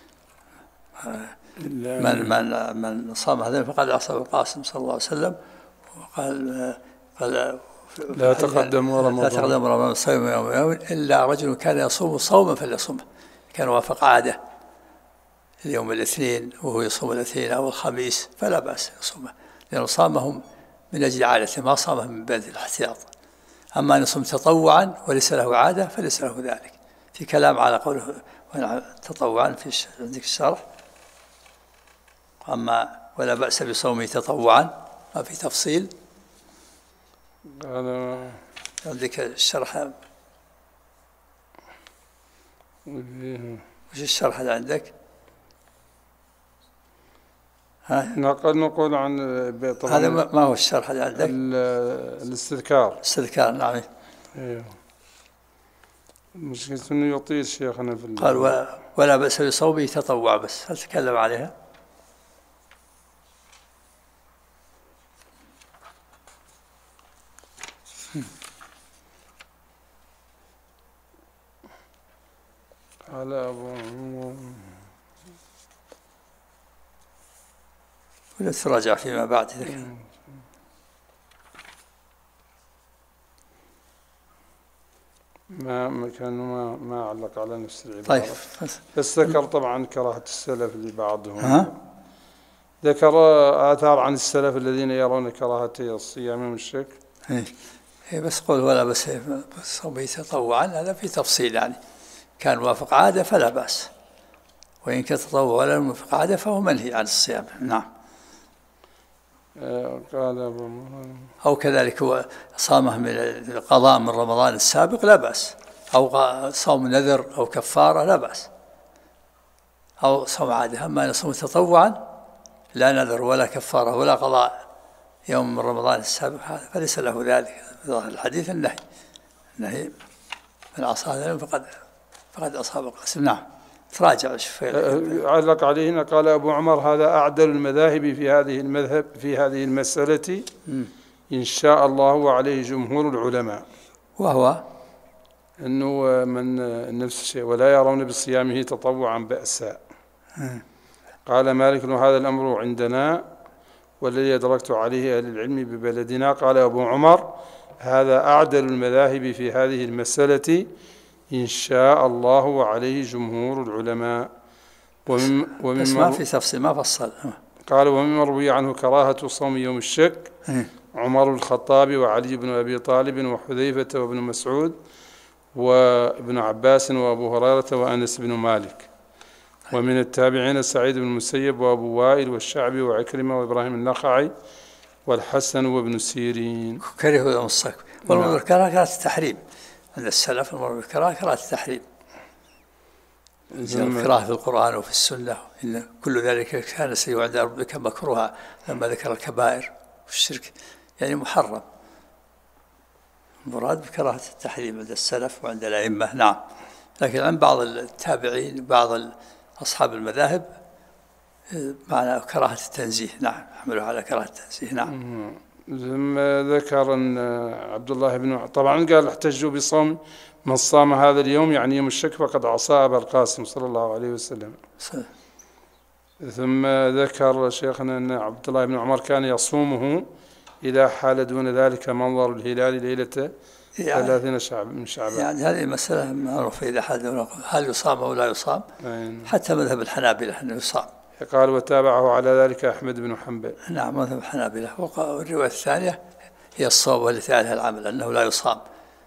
من صام هذا فقد عصى القاسم صلى الله عليه وسلم، وقال لا تقدموا رمضان صوم يوم إلا رجل كان يصوم صوما فليصومه، كان وافق عادة اليوم الاثنين وهو يصوم الاثنين أو الخميس فلا بأس يصومه، لأنه صامهم من أجل عادته، ما صامه من باب الاحتياط. أما أن يصوم تطوعا وليس له عادة فليس له ذلك. في كلام على قوله تطوعا في عندك الشرح: أما ولا بأس بصومه تطوعا، ما في تفصيل. عندك الشرح، وش الشرح اللي عندك؟ نقول عن هذا ما هو الشرح اللي عندك؟ الاستذكار. نعم. ايوه، مشكلة انه يطيل شيخنا في قال ولا بأس بصومه تطوع، بس هل تكلم عليها؟ على أبو ولا تراجع فيما بعد إذا كان. ما علق على نفس العبارة. طيب بس ذكر طبعا كراهة السلف لبعضهم. ذكر آثار عن السلف الذين يرون كراهة الصيام من الشك. هي بس قول ولا بس صومه تطوعا، هذا في تفصيل يعني. كان موافق عادة فلا بأس، وإن كان تطوع ولا موافق عادة فهو منهي عن الصيام. نعم. قال أو كذلك هو صامه من القضاء من رمضان السابق لا بأس، أو صوم نذر أو كفارة لا بأس، أو صوم عادة. أما أن يصوم تطوعا لا نذر ولا كفارة ولا قضاء يوم من رمضان السابق هذا فليس له ذلك. ظاهر الحديث النهي من عصى هذا فقد أصاب القسم. نعم. تراجع. علق عليه هنا قال أبو عمر: هذا أعدل المذاهب في هذه المسألة إن شاء الله وعليه جمهور العلماء. وهو أنه من نفس الشيء ولا يرون بصيامه تطوعا بأسا. قال مالك: وهذا الأمر عندنا والذي أدركت عليه أهل العلم ببلدنا. قال أبو عمر: هذا أعدل المذاهب في هذه المسألة إن شاء الله وعليه جمهور العلماء. بس ما في تفصيل، ما فصل. قال: ومما روي عنه كراهة صوم يوم الشك عمر الخطاب وعلي بن أبي طالب وحذيفة وابن مسعود وابن عباس وأبو هريرة وأنس بن مالك. ومن التابعين سعيد بن المسيب وأبو وائل والشعبي وعكرمة وإبراهيم النخعي والحسن وابن سيرين. كرهوا يوم الصك. والمراد كراهة التحريم عند السلف. المراد كراهة التحريم. القراءة في القرآن وفي السنة إن كل ذلك كان سيء عند ربك مكروها، لما ذكر الكبائر والشرك يعني محرم. المراد بكراهة التحريم عند السلف وعند الأئمة. نعم. لكن عند بعض التابعين بعض أصحاب المذاهب معنى كراهة التنزيه. نعم. حملوا على كراهة التنزيه. نعم. ثم ذكر أن عبد الله بن طبعا قال: احتجوا بصوم من صام هذا اليوم يعني يوم الشك فقد عصى أبا القاسم صلى الله عليه وسلم. ثم ذكر شيخنا أن عبد الله بن عمر كان يصومه إذا حال دون ذلك منظر الهلال ليلة 30 من شعبان. يعني هذه مسألة معروفة إذا حال هل يصام أو لا يصام. حتى مذهب الحنابلة أنه يصام. قال: وتابعه على ذلك أحمد بن حنبل. نعم. مذهب الحنابلة. والرواية الثانية هي الصواب والتي عليها العمل أنه لا يصام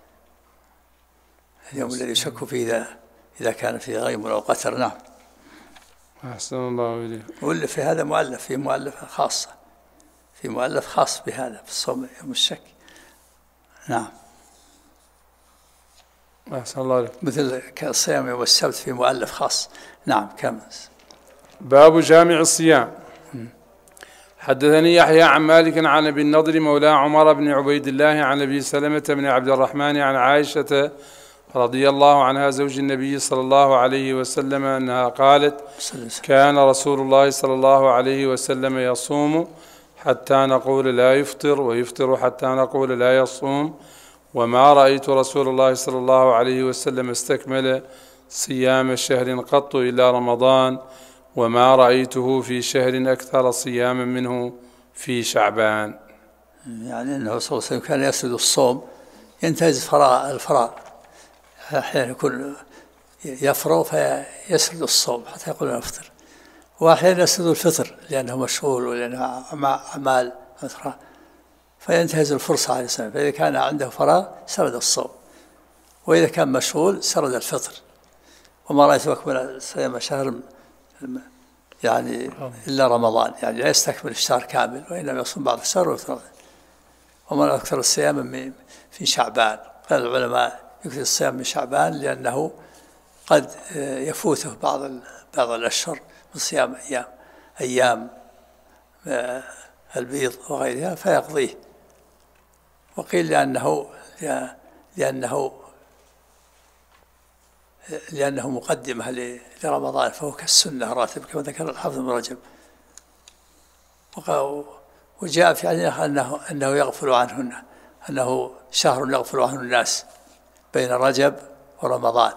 اليوم الذي يشك فيه إذا كان فيه غيم أو قتر. نعم. أحسن الله إليك. واللي في هذا مؤلف، في مؤلفة خاصة، في مؤلف خاص بهذا في الصوم يوم الشك. نعم. أحسن الله إليك. مثل الصيام يوم السبت في مؤلف خاص. نعم. كم باب جامع الصيام. حدثني يحيى عن مالك عن أبي النضر مولى عمر بن عبيد الله عن أبي سلمة بن عبد الرحمن عن عائشة رضي الله عنها زوج النبي صلى الله عليه وسلم أنها قالت: كان رسول الله صلى الله عليه وسلم يصوم حتى نقول لا يفطر، ويفطر حتى نقول لا يصوم، وما رأيت رسول الله صلى الله عليه وسلم استكمل صيام شهر قط إلا رمضان، وما رأيته في شهر أكثر صياما منه في شعبان. يعني أنه صلى الله عليه وسلم كان يسرد الصوم، ينتهز الفراغ، أحيانا يكون يفرغ فيسرد الصوم حتى يقول نفطر، وأحيانا يسرد الفطر لأنه مشغول ولأنه أعمال أخرى فينتهز الفرصة عليه السلام. فإذا كان عنده فراغ سرد الصوم، وإذا كان مشغول سرد الفطر. وما رأيت أكمل صيام شهر يعني إلا رمضان، يعني لا يستكمل الشهر كامل وإنما يصوم بعض الشهر ويفطر. وما أكثر الصيام في شعبان. قال العلماء يكثر الصيام من شعبان لأنه قد يفوته بعض الأشهر من صيام أيام البيض وغيرها فيقضيه. وقيل لأنه مقدمة لرمضان فهو كالسنة راتب كما ذكر الحافظ بن رجب. وجاء في عليه أنه يغفل عنهن، أنه شهر يغفل عنه الناس بين رجب ورمضان.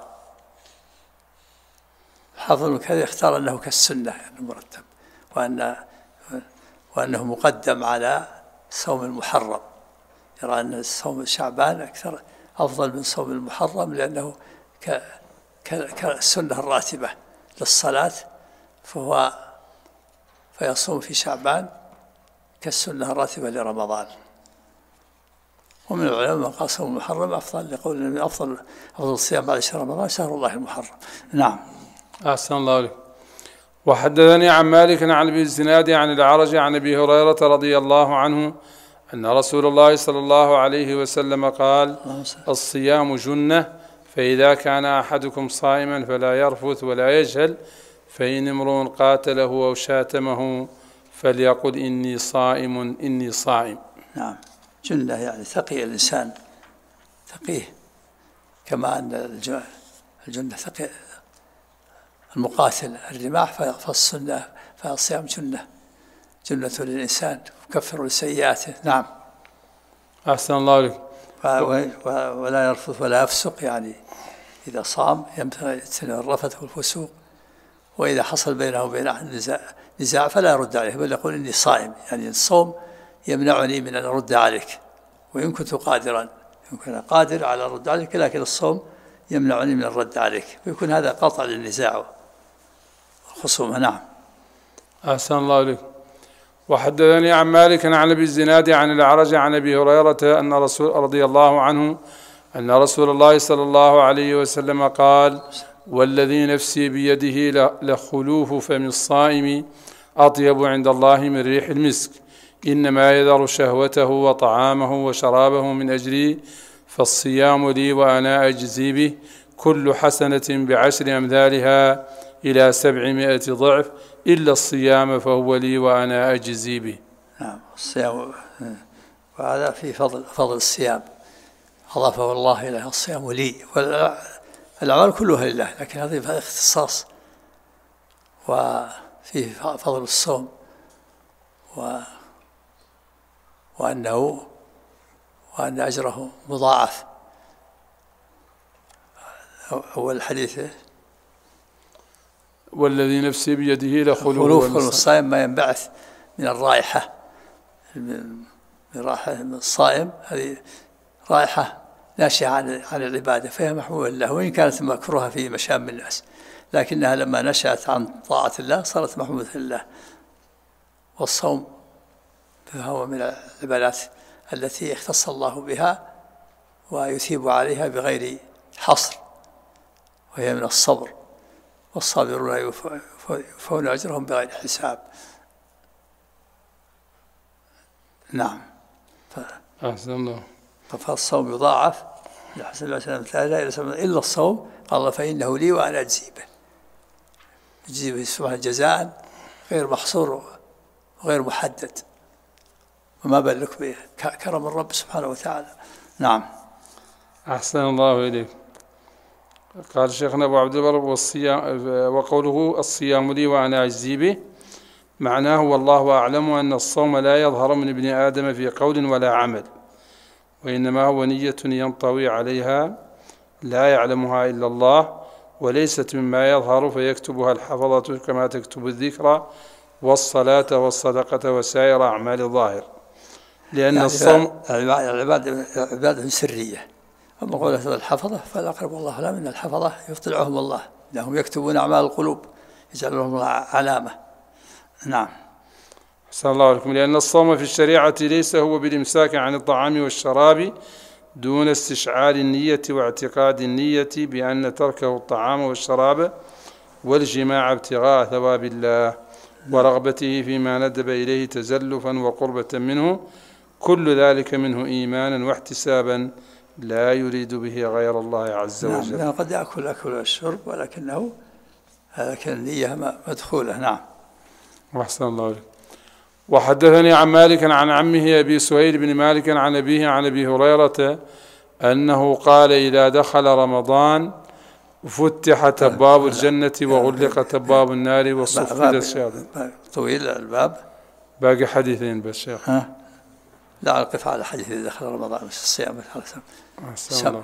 الحافظ بن كثير اختار أنه كالسنة يعني مرتب، وأنه مقدم على صوم المحرم، يرى أن صوم شعبان أكثر أفضل من صوم المحرم، لأنه كالسنة الراتبة للصلاة، فيصوم في شعبان كالسنة الراتبة لرمضان. ومن العلماء من قال صوم المحرم أفضل، يقول أن أفضل الصيام بعد شهر رمضان شهر الله المحرم. نعم. أحسن الله عليك. وحدثني عن مالك عن ابي الزناد عن الأعرج عن ابي هريرة رضي الله عنه أن رسول الله صلى الله عليه وسلم قال: الصيام جنة، فإذا كان أحدكم صائما فلا يرفث ولا يجهل، فإن امرؤ قاتله أو شاتمه فليقل إني صائم إني صائم. نعم، جنة يعني ثقي الإنسان، ثقيه، كما أن الجنة ثقي المقاتل الرماح، فالسنة فالصيام جنة للإنسان تكفر سيئاته. نعم. أحسن الله عليك. ولا يرفث ولا يفسق، يعني إذا صام يمتنع الرفث والفسوق، وإذا حصل بينه وبين أحد نزاع فلا يرد عليه، بل يقول إني صائم، يعني الصوم يمنعني من أن أرد عليك، وإن كنت قادرا، يمكن قادر على الرد عليك، لكن الصوم يمنعني من الرد عليك، ويكون هذا قطع للنزاع والخصومة. نعم. أحسن الله عليك. وحدثني عن مالك عن ابي الزناد عن الأعرج عن ابي هريرة أن رسول رضي الله عنه أن رسول الله صلى الله عليه وسلم قال: والذي نفسي بيده لخلوف فم الصائم أطيب عند الله من ريح المسك، إنما يذر شهوته وطعامه وشرابه من أجلي، فالصيام لي وأنا أجزي به، كل حسنة بعشر أمثالها إلى 700 ضعف، إلا الصيام فهو لي وأنا أجزي به. نعم، الصيام، وهذا في فضل الصيام، أضافه الله إليه: الصيام لي، والأعمال كلها لله، لكن هذه فيها اختصاص، وفيه فضل الصوم، وأن أجره مضاعف. أول الحديث: والذي نفسي بيده لخلوف الصائم ما ينبعث من الرائحة، من رائحة الصائم، هذه رائحة ناشئة عن العبادة، فهي محمولة لله، وإن كانت مكروهة في مشام الناس، لكنها لما نشأت عن طاعة الله صارت محمودة لله. والصوم فهو من العبادات التي اختص الله بها ويثيب عليها بغير حصر، وهي من الصبر، والصابرون يوفون أجرهم بغير حساب. نعم. أحسن الله. فالصوم يضاعف لحسن إلا الصوم، قال: فإنه لي وأنا أجزي به، أجزي به سبحانه جزاء غير محصور وغير محدد، وما بالك به كرم الرب سبحانه وتعالى. نعم. أحسن الله إليك. قال شيخنا أبو عبد البر: وقوله الصيام لي وأنا أجزي به، معناه والله أعلم أن الصوم لا يظهر من ابن آدم في قول ولا عمل، وإنما هو نية ينطوي عليها لا يعلمها إلا الله، وليست مما يظهر فيكتبها الحفظة كما تكتب الذكر والصلاة والصدقة وسائر أعمال الظاهر، لأن يعني الصوم عبادة سرية. أما قولة الحفظة فالأقرب والله لا، من الحفظة يطلعهم الله، لهم يكتبون أعمال القلوب، يجعل لهم علامة. نعم. أحسن الله عليكم. لأن الصوم في الشريعة ليس هو بالإمساك عن الطعام والشراب دون استشعار النية واعتقاد النية بأن تركه الطعام والشراب والجماع ابتغاء ثواب الله ورغبته فيما ندب إليه تزلفا وقربة منه، كل ذلك منه إيمانا واحتسابا لا يريد به غير الله عز وجل. نعم، قد يأكل الشرب ولكن النية مدخولة. نعم. أحسن الله عليك. وحدثني عن مالك عن عمه أبي سهيل بن مالك عن أبيه عن أبي هريرة أنه قال: إذا دخل رمضان فتحت أبواب الجنة وغلقت أبواب النار وصفد الشياطين. طويل الباب، باقي حديثين بس شيخ. لا، أقف على حديث إذا دخل رمضان مش الصيام. أحسن الله.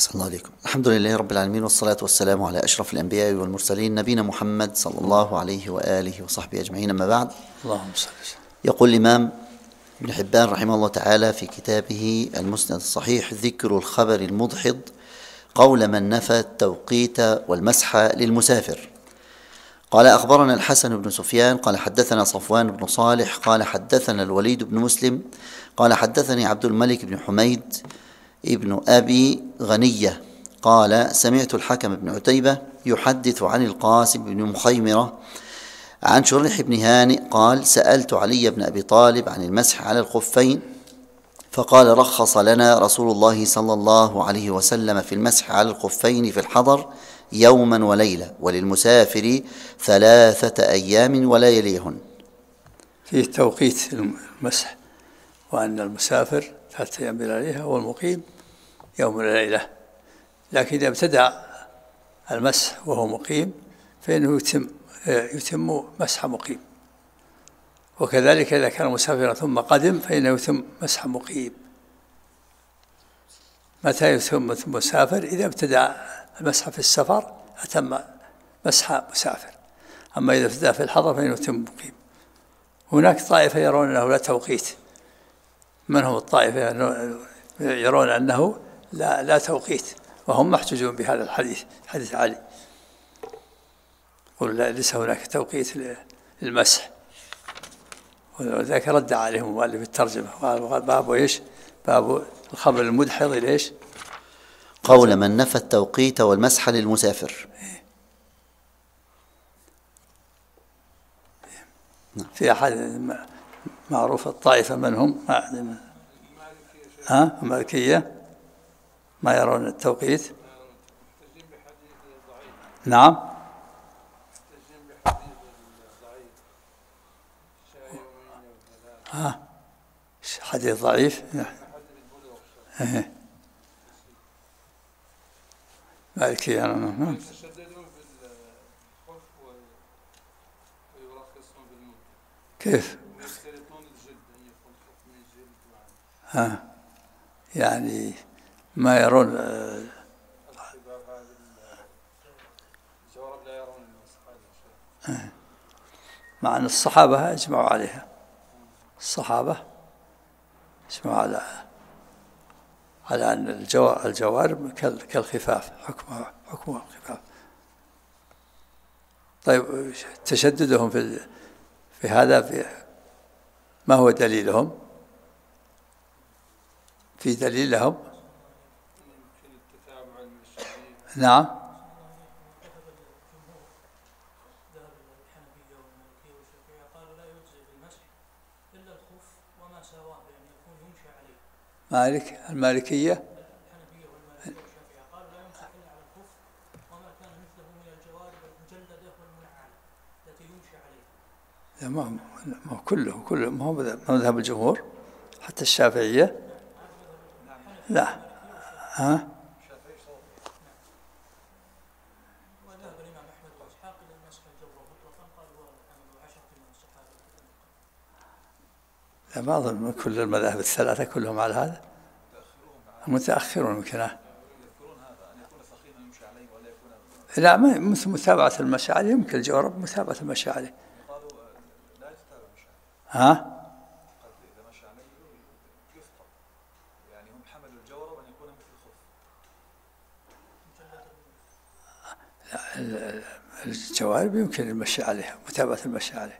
أحسن الله عليكم. الحمد لله رب العالمين، والصلاة والسلام على أشرف الأنبياء والمرسلين نبينا محمد صلى الله عليه وآله وصحبه أجمعين، أما بعد. اللهم صل وسلم. يقول الإمام ابن حبان رحمه الله تعالى في كتابه المسند الصحيح: ذكر الخبر المدحض قول من نفى التوقيت والمسح للمسافر. قال: أخبرنا الحسن بن سفيان قال حدثنا صفوان بن صالح قال حدثنا الوليد بن مسلم قال حدثني عبد الملك بن حميد ابن أبي غنية قال: سمعت الحكم بن عتيبة يحدث عن القاسم بن مخيمرة عن شريح بن هانئ قال: سألت علي بن أبي طالب عن المسح على الخفين فقال: رخص لنا رسول الله صلى الله عليه وسلم في المسح على الخفين في الحضر يوما وليلة، وللمسافر 3 أيام ولا يليهن. فيه توقيت المسح، وأن المسافر 3 أيام بلا ليلة والمقيم يوم وليلة، لكن إذا ابتدأ المسح وهو مقيم فإنه يتم مسح مقيم، وكذلك إذا كان مسافرا ثم قدم فإنه يتم مسح مقيم. متى يتم مسافر؟ إذا ابتدأ المسح في السفر أتم مسح مسافر، أما إذا ابتدأ في الحضر فإنه يتم مقيم. هناك طائفة يرون أنه لا توقيت. من هم الطائفة يرون أنه لا توقيت، وهم محجوجون بهذا الحديث، حديث علي، يقول ليس هناك توقيت للمسح، وذلك رد عليهم مؤلف الترجمة وقال: باب إيش؟ باب الخبر المدحض ليش؟ قول من نفى التوقيت والمسح للمسافر. في أحد معروف الطائفة من هم؟ المالكية ما يرون التوقيت. نعم. حديث ضعيف. مالكية. نعم. كيف؟ يعني ما يرون مع أن الصحابة أجمعوا عليها. الصحابة اجمعوا على أن الجوارب كالخفاف، حكمها الخفاف. طيب، تشددهم في هذا ما هو دليلهم؟ في دليل لهم؟ نعم. المالكية ما كله ما هو مذهب الجمهور، حتى الشافعية لا. لا، ما أظن كل المذاهب الثلاثة كلهم على هذا. متأخرون يمكن. لا، مثل متابعة المشاعر، يمكن الجواب متابعة المشاعر. الجوارب يمكن المشي عليها، متابعة المشي عليها،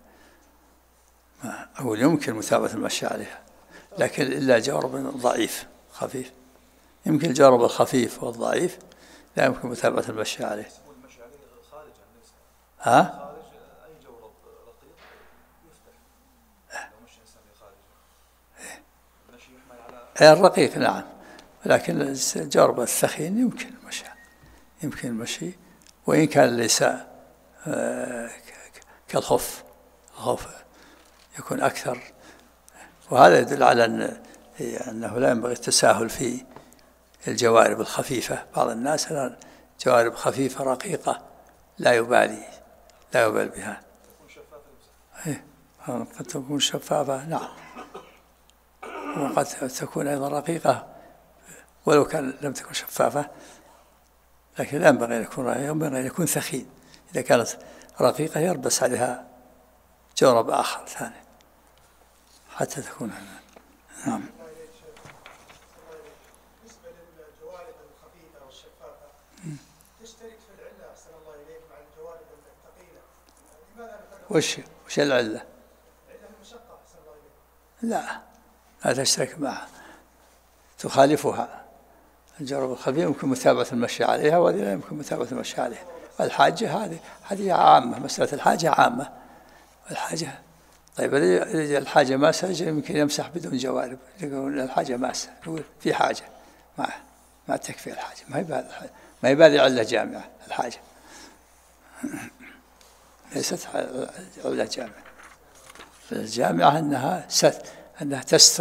أو يمكن متابعة المشي عليها، لكن إلا جوارب ضعيف خفيف. يمكن الجوارب الخفيف والضعيف لا يمكن متابعة المشي عليه. الرقيق نعم، لكن الجوارب الثخين يمكن المشي، وإن كان ليس كالخف. الخف يكون أكثر، وهذا يدل على أنه لا ينبغي التساهل في الجوارب الخفيفة. بعض الناس جوارب خفيفة رقيقة لا يبالي بها. قد تكون شفافة نعم، وقد تكون أيضا رقيقة ولو كان لم تكن شفافة، لكن لا ينبغي أن يكون رقيقة، ينبغي أن يكون ثخين. إذا كانت رقيقة يلبس عليها جورب آخر ثاني حتى تكون. نعم. بالنسبة للجوارب الخفيفة والشفافة تشترك في العلة أحسن الله إليك مع الجوارب الثقيلة، لماذا نفرق؟ وش العلة؟ العلة المشقة أحسن الله إليك. لا تشترك معها، تخالفها. الجورب الخفيف يمكن متابعة المشي عليها، وهذه لا يمكن متابعة المشي عليها. الحاجة هذه عامة، مسألة الحاجة عامة. الحاجة طيب إذا الحاجة ماسة يمكن يمسح بدون جوارب، يقول الحاجة ماسة، يقول في حاجة ما تكفي الحاجة، ما هي هذه علة جامعة. الحاجة ليست علة جامعة. الجامعة أنها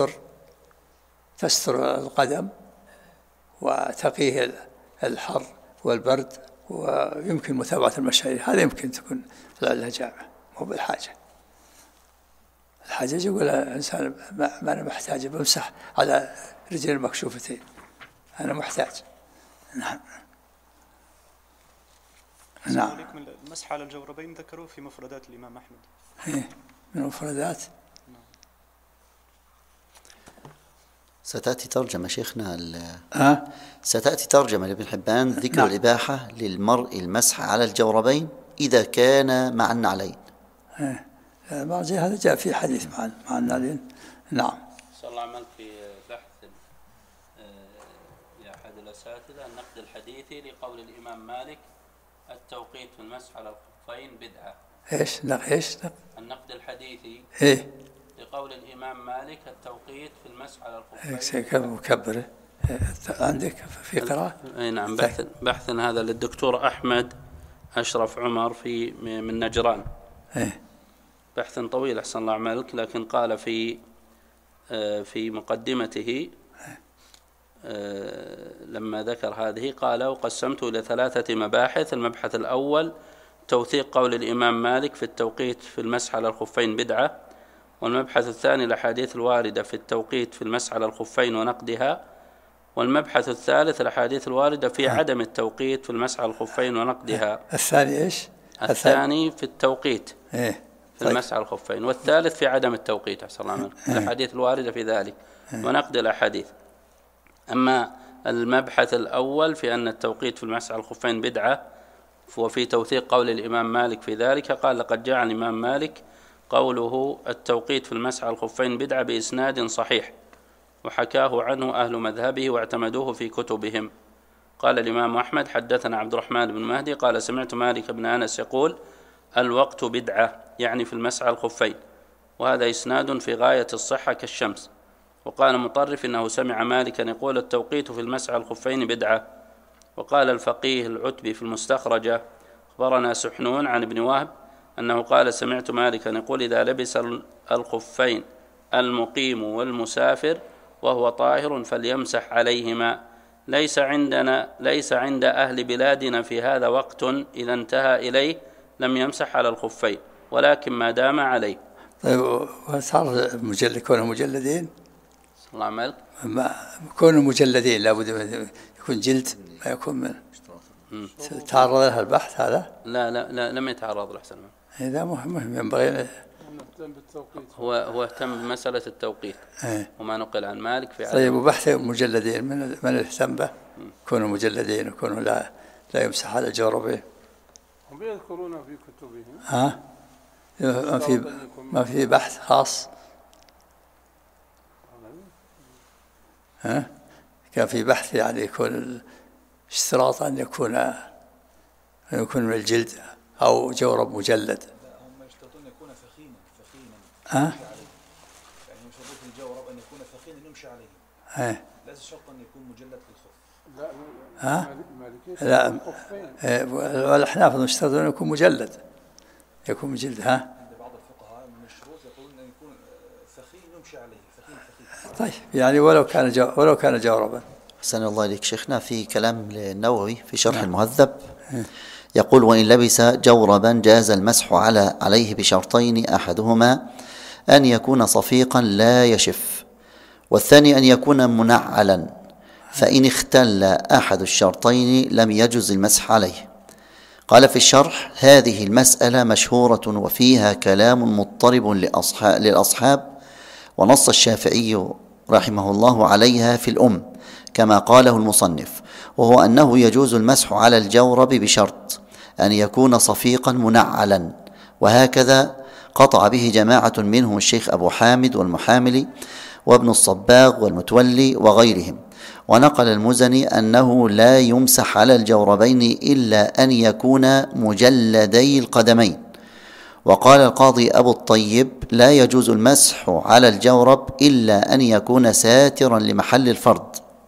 تستر القدم وتقيه الحر والبرد، ويمكن متابعة المشي. هذا يمكن تكون العلة جامعة، مو بالحاجة. الحاجة يقول الإنسان ما أنا محتاج، بمسح على رجل المكشوفتين، أنا محتاج. نعم. من المسح على الجوربين ذكروه في مفردات الإمام أحمد. من مفردات. ستأتي ترجمة شيخنا ستأتي ترجمة لابن حبان ذكر الإباحة للمرء المسح على الجوربين إذا كان مع النعلين. هذا جاء في حديث مع النعلين. نعم. صلى الله عمل في بحث لأحد الأساتذة النقد الحديثي لقول الإمام مالك التوقيت في المسح على الخفين بدعة. إيش النقد الحديثي لقول الإمام مالك التوقيت في المسح على الخفين. مكبرة عندك في قراءة؟ نعم. بحث هذا للدكتور أحمد أشرف عمر من نجران. بحث طويل أحسن الله عملك، لكن قال في مقدمته لما ذكر هذه قال: وقسمت إلى 3 مباحث. المبحث الأول توثيق قول الإمام مالك في التوقيت في المسح على الخفين بدعة. والمبحث الثاني الأحاديث الواردة في التوقيت في المسح على الخفين ونقدها. والمبحث الثالث الأحاديث الواردة في عدم التوقيت في المسح على الخفين ونقدها. الثاني إيش؟ الثاني في التوقيت في المسح على الخفين، والثالث في عدم التوقيت أحسن الله عملك، الأحاديث الواردة في ذلك ونقد الأحاديث. أما المبحث الأول في أن التوقيت في المسح على الخفين بدعة، وفي توثيق قول الإمام مالك في ذلك، قال: لقد جاء الإمام مالك قوله التوقيت في المسح على الخفين بدعة بإسناد صحيح، وحكاه عنه أهل مذهبه واعتمدوه في كتبهم. قال الإمام أحمد: حدثنا عبد الرحمن بن مهدي قال: سمعت مالك بن أنس يقول: الوقت بدعة، يعني في المسح على الخفين، وهذا إسناد في غاية الصحة كالشمس. وقال مطرف: إنه سمع مالكا يقول: التوقيت في المسح على الخفين بدعة. وقال الفقيه العتبي في المستخرجة: أخبرنا سحنون عن ابن وهب أنه قال: سمعت مالكا يقول: إذا لبس الخفين المقيم والمسافر وهو طاهر فليمسح عليهما. ليس عند أهل بلادنا في هذا وقت إذا انتهى إليه لم يمسح على الخفين، ولكن ما دام عليه. طيب، وصار كونه مجلدين؟ صلى الله عليه وسلم. كونه مجلدين لابد يكون جلد، ما يكون من تعرض له البحث هذا؟ لا لم يتعرض له أحسن. هذا مهم، ينبغي هو اهتم بمسألة التوقيت وما نقل عن مالك في طيب، وبحث مجلدين من اهتم به كونوا مجلدين وكونوا لا يمسح على جوربه. هم يذكرون في كتبهم ما في بحث خاص. كان في بحث يعني يكون اشتراط أن يكون من الجلد أو جورب مجلد. هم يشترطون أن يكون ثخينا يعني يشترطون في الجورب أن يكون ثخينا يمشي عليه. ليس شرط أن يكون مجلد في الخف. لا والأحناف يشترطون أن يكون مجلد، يكون مجلد. عند بعض الفقهاء من الشروط يقولون أن يكون ثخين يمشي عليه، ثخين. طيب، يعني ولو كان جوربا. أحسن الله إليك شيخنا. في كلام النووي في شرح المهذب يقول: وإن لبس جوربا جاز المسح عليه بشرطين: أحدهما أن يكون صفيقا لا يشف، والثاني أن يكون منعلا فإن اختل أحد الشرطين لم يجز المسح عليه. قال في الشرح: هذه المسألة مشهورة وفيها كلام مضطرب للأصحاب، ونص الشافعي رحمه الله عليها في الأم كما قاله المصنف، وهو أنه يجوز المسح على الجورب بشرط أن يكون صفيقا منعلا، وهكذا قطع به جماعة منهم الشيخ أبو حامد والمحاملي وابن الصباغ والمتولي وغيرهم. ونقل المزني أنه لا يمسح على الجوربين إلا أن يكون مجلدي القدمين. وقال القاضي أبو الطيب: لا يجوز المسح على الجورب إلا أن يكون ساترا لمحل الفرض،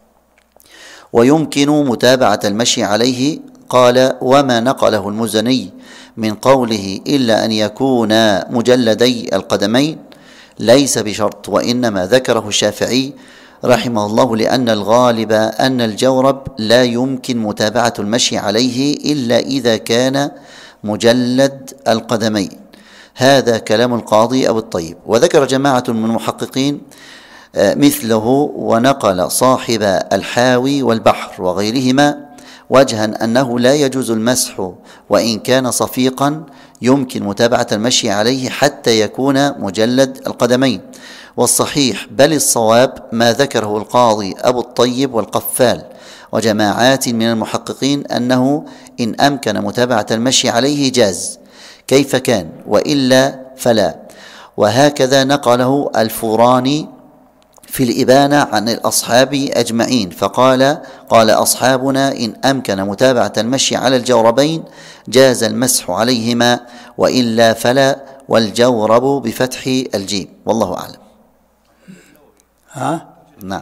ويمكن متابعة المشي عليه. قال: وما نقله المزني من قوله إلا أن يكون مجلدي القدمين ليس بشرط، وإنما ذكره الشافعي رحمه الله لأن الغالب أن الجورب لا يمكن متابعة المشي عليه إلا إذا كان مجلد القدمين. هذا كلام القاضي أبو الطيب. وذكر جماعة من المحققين مثله، ونقل صاحب الحاوي والبحر وغيرهما وجها أنه لا يجوز المسح وإن كان صفيقا، يمكن متابعة المشي عليه حتى يكون مجلد القدمين. والصحيح بل الصواب ما ذكره القاضي أبو الطيب والقفال وجماعات من المحققين أنه إن أمكن متابعة المشي عليه جاز كيف كان، وإلا فلا. وهكذا نقله الفوراني في الإبانة عن الأصحاب أجمعين، فقال: قال أصحابنا إن أمكن متابعة المشي على الجوربين جاز المسح عليهما، وإلا فلا، والجورب بفتح الجيم، والله أعلم. ها؟ نعم.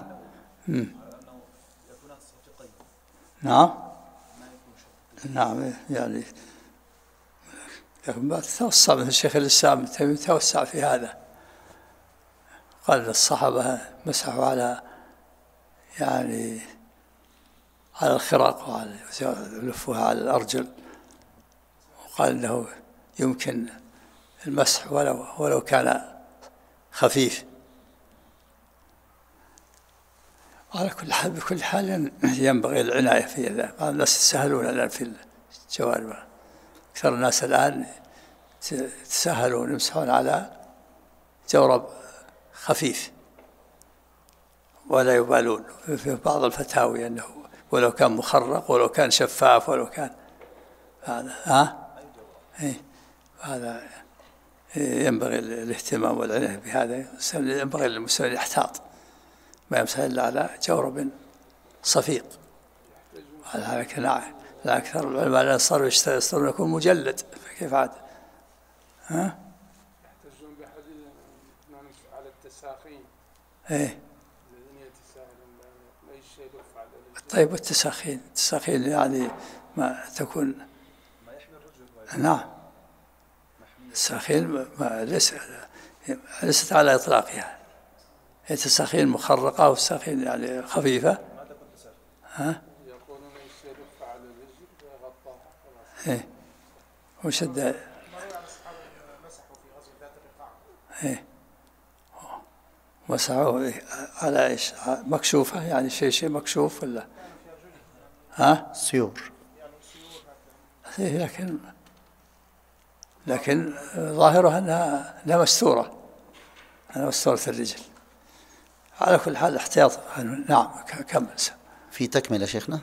نعم. نعم، يعني لكن ما توسع مثل الشيخ الإسلام توسع في هذا، قال الصحابة مسحوا على يعني على الخراق وعلى لفوها على الأرجل، وقال إنه يمكن المسح ولو كان خفيف. على كل حال بكل حال ينبغي العناية في هذا. بعض الناس يتساهلون الآن في الجوارب، أكثر الناس الآن يتساهلون يمسحون على جورب خفيف ولا يبالون. في بعض الفتاوي أنه ولو كان مخرق ولو كان شفاف ولو كان هذا هذا ينبغي الاهتمام والعناية بهذا. ينبغي للمسلم يحتاط، ما يمسح إلا على جورب صفيق. لا أكثر العلماء لا صاروا يسترون يكون مجلد، فكيف عاد؟ ها؟ يحتجون بحديث على التساخين. إيه. الذين يتساهلون لا يشيء يدف على الرجل. طيب، التساخين يعني ما تكون ما يحمل الرجل. نعم. التساخين ليست على إطلاقها. التساخين مخرقة والتساخين يعني خفيفة. ها؟ يقولون يشيء يدف على الرجل ويغطاها. إيه. وشد. إيه. مسحوا على إيش؟ مكشوفة، يعني شيء مكشوف ولا؟ ها؟ سيور. إيه، لكن ظاهرها أنها مستورة، أنها مستورة الرجل. على كل حال احتياط. نعم، كمل. في تكملة شيخنا.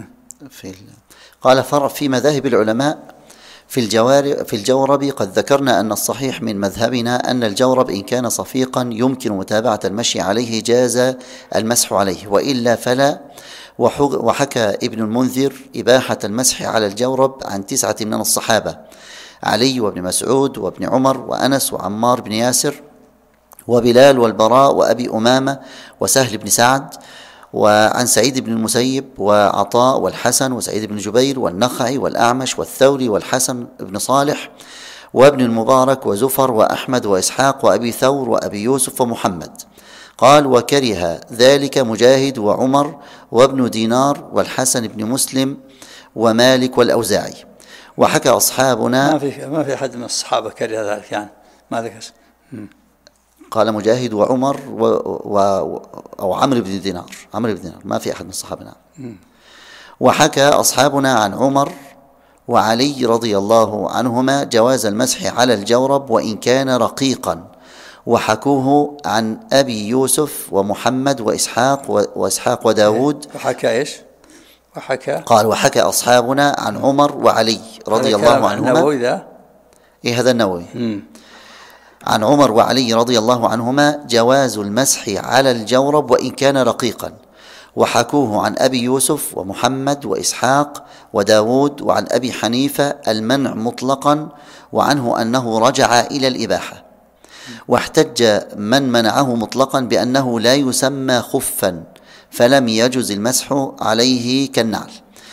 قال: فرع في مذاهب العلماء في الجورب قد ذكرنا أن الصحيح من مذهبنا أن الجورب إن كان صفيقا يمكن متابعة المشي عليه جاز المسح عليه، وإلا فلا. وحكى ابن المنذر إباحة المسح على الجورب عن 9 من الصحابة: علي وابن مسعود وابن عمر وأنس وعمار بن ياسر وبلال والبراء وأبي أمامة وسهل بن سعد، وعن سعيد بن المسيب وعطاء والحسن وسعيد بن جبير والنخعي والأعمش والثوري والحسن بن صالح وابن المبارك وزفر وأحمد وإسحاق وأبي ثور وأبي يوسف ومحمد. قال: وكره ذلك مجاهد وعمر وابن دينار والحسن بن مسلم ومالك والأوزاعي. وحكى أصحابنا ما في أحد من الصحابة كره ذلك، يعني ما ذكر. قال مجاهد وعمر أو عمرو بن دينار، ما في أحد من الصحابة. نعم. وحكى أصحابنا عن عمر وعلي رضي الله عنهما جواز المسح على الجورب وإن كان رقيقا، وحكوه عن أبي يوسف ومحمد وإسحاق وداود. وحكى إيش؟ قال وحكى أصحابنا عن عمر وعلي رضي الله عنهما. هذا النووي. عن عمر وعلي رضي الله عنهما جواز المسح على الجورب وإن كان رقيقا، وحكوه عن أبي يوسف ومحمد وإسحاق وداود وعن أبي حنيفة المنع مطلقا، وعنه أنه رجع إلى الإباحة. واحتج من منعه مطلقا بأنه لا يسمى خفا فلم يجز المسح عليه كالنعل.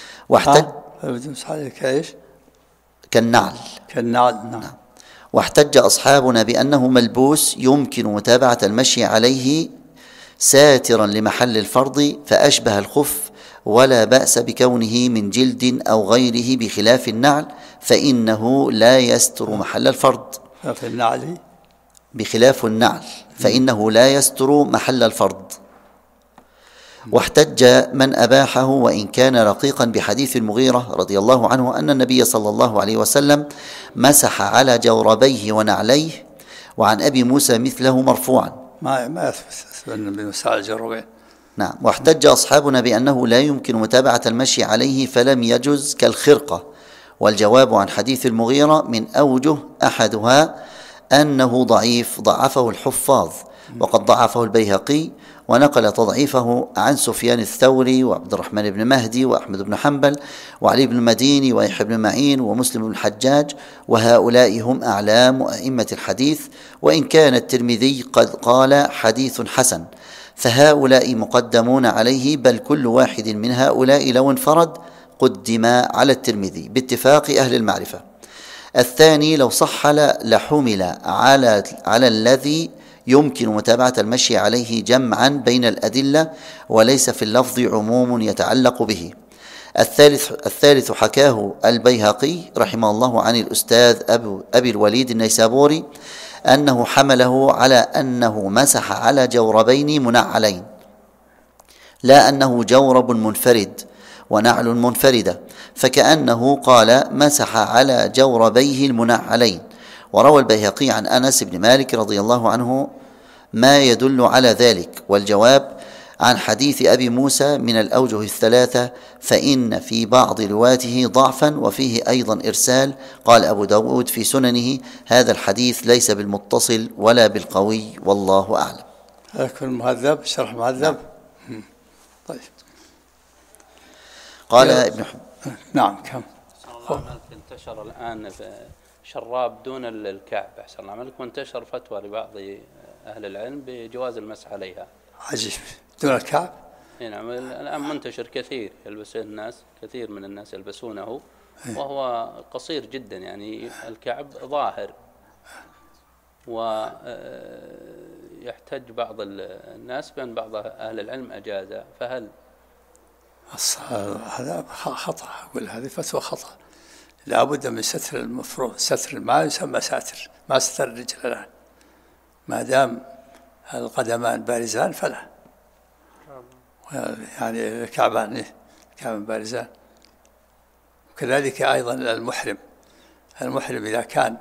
كالنعل. نعم. واحتج أصحابنا بأنه ملبوس يمكن متابعة المشي عليه ساترا لمحل الفرض فأشبه الخف، ولا بأس بكونه من جلد أو غيره بخلاف النعل فإنه لا يستر محل الفرض. بخلاف النعل فإنه لا يستر محل الفرض. واحتج من أباحه وإن كان رقيقا بحديث المغيرة رضي الله عنه أن النبي صلى الله عليه وسلم مسح على جوربيه ونعليه، وعن أبي موسى مثله مرفوعا. ما يثبت النبي مسح على الجوربين. نعم. واحتج أصحابنا بأنه لا يمكن متابعة المشي عليه فلم يجز كالخرقة، والجواب عن حديث المغيرة من أوجه، أحدها أنه ضعيف ضعفه الحفاظ، وقد ضعفه البيهقي، ونقل تضعيفه عن سفيان الثوري وعبد الرحمن بن مهدي وأحمد بن حنبل وعلي بن المديني ويحيى بن معين ومسلم بن الحجاج، وهؤلاء هم أعلام أئمة الحديث، وإن كان الترمذي قد قال حديث حسن، فهؤلاء مقدمون عليه، بل كل واحد من هؤلاء لو انفرد قدم على الترمذي باتفاق أهل المعرفة. الثاني لو صح لحمل على الذي يمكن متابعة المشي عليه جمعا بين الأدلة، وليس في اللفظ عموم يتعلق به. الثالث حكاه البيهقي رحمه الله عن الأستاذ أبي الوليد النيسابوري أنه حمله على أنه مسح على جوربين منعلين، لا أنه جورب منفرد ونعل منفردة، فكأنه قال مسح على جوربيه المنعلين. وروى البيهقي عن أنس بن مالك رضي الله عنه ما يدل على ذلك. والجواب عن حديث أبي موسى من الأوجه الثلاثة، فإن في بعض رواته ضعفا وفيه أيضا إرسال. قال أبو داود في سننه هذا الحديث ليس بالمتصل ولا بالقوي، والله أعلم. هذا المهذب شرح مهذب. طيب. قال ابن نعم. كم انتشر الآن في شراب دون الكعب أحسن الله عملك، وانتشر فتوى لبعض أهل العلم بجواز المسح عليها. عجيب. دون الكعب؟ نعم. الآن منتشر كثير يلبسه الناس، كثير من الناس يلبسونه، وهو قصير جدا، يعني الكعب ظاهر، ويحتج بعض الناس بأن بعض أهل العلم أجازه، فهل هذا خطأ؟ أقول هذه فتوى خطأ. لا بد من ستر المفروض، ستر ما يسمى ساتر، ما ستر الرجل الآن، ما دام القدمان بارزان فلا، يعني الكعبان بارزان. وكذلك أيضا المحرم إذا كان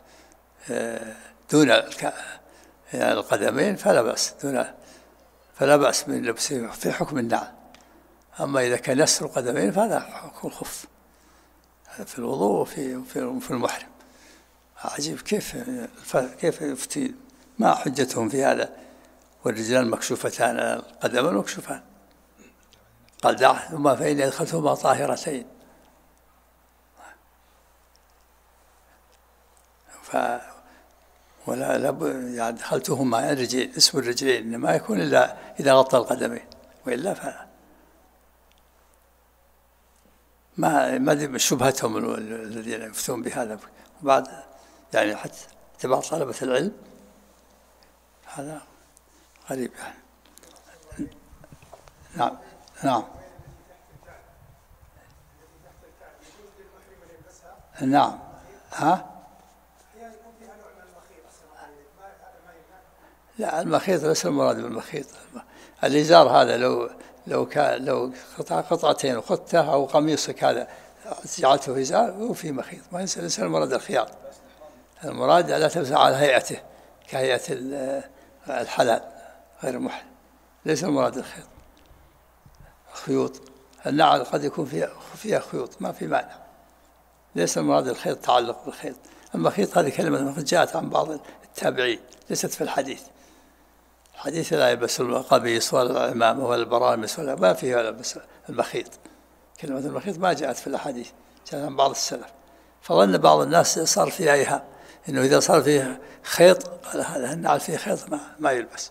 دون القدمين فلا بأس من لبسه في حكم النعل. أما إذا كان يستر القدمين فهذا حكم الخف في الوضوء وفي المحرم. عجيب كيف يفتي، ما حجتهم في هذا؟ والرجلان مكشوفتان، القدمان مكشوفان. قال دعهما فإن أدخلتهما طاهرتين. ولا يعني دخلتهما الرجلين، اسم الرجلين إنما يكون إلا إذا غطى القدمين، وإلا فلا. ما دي شبهتهم الذين يفتون بهذا. وبعد يعني حتى بعض طلبة العلم هذا غريب يعني. نعم. لا، المخيط ليس المراد بالمخيط. الإزار هذا لو قطعتين وخذته أو قميصك هذا جعلته إزار هو في مخيط، ما ليس المراد الخياط. المراد لا تلبس على هيئته كهيئة الحلال غير المحرم، ليس المراد الخيط. خيوط النعل قد يكون فيها خيوط ما في معنى، ليس المراد الخيط تعلق بالخيط. المخيط هذه كلمة جاءت عن بعض التابعين ليست في الحديث. الحديث لا يلبس القميص ولا العمامة ولا البرامس ولا ما فيها لبس المخيط. كلمة المخيط ما جاءت في الحديث، جاءت عن بعض السلف. فظن بعض الناس صار فيها إيهام إنه إذا صار فيه خيط قال هذا النعل فيه خيط ما يلبس.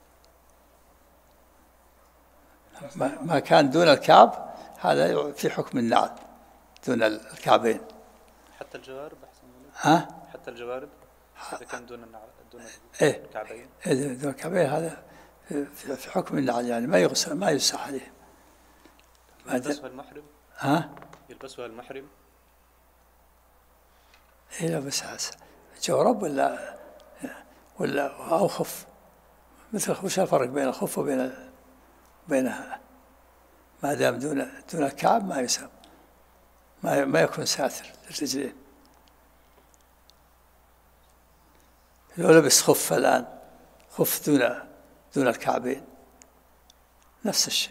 ما كان دون الكعب هذا في حكم النعل دون الكعبين. حتى الجوارب ها؟ حتى الجوارب إذا كان دون الكعبين. دون الكعبين هذا في حكم النعل، يعني ما يغسل ما يمسح عليه. يلبسها المحرم؟ ها؟ يلبسها المحرم؟ يلبسها جورب ولا أو خف، مثل وش الفرق بين الخف بينها؟ ما دام دون الكعب ما يسمى، ما يكون ساتر للرجلين. لو لبس خف الآن، خف دون الكعبين نفس الشيء،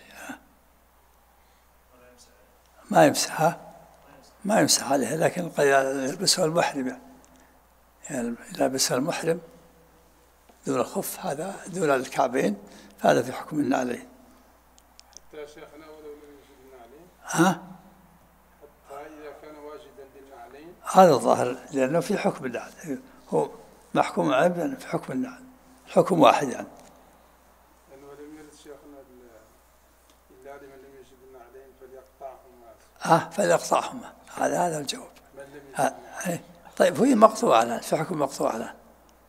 ما يمسح عليها، لكن قد يلبسها المحرم، يعني يلبسها المحرم دون الخف هذا دون الكعبين، هذا في حكم النعلين. حتى يا شيخنا ولو لم يجد النعلين؟ ها؟ حتى إذا كان واجدا للنعلين؟ هذا الظاهر، لأنه في حكم النعل، هو محكوم عليه في حكم النعل، حكم واحد يعني. لأنه لم يرد شيخنا إلا لمن لم يجد النعلين فليقطعهما. فليقطعهما، هذا الجواب. طيب هي مقطوعة الآن، في حكم مقطوعة الآن.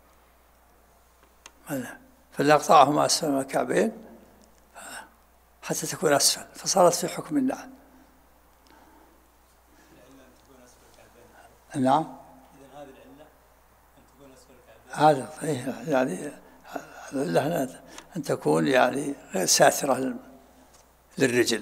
فليقطعهما أسفل من الكعبين حتى تكون أسفل، فصارت في حكم النعل. نعم. هذا يعني العلة أن تكون يعني غير ساترة للرجل،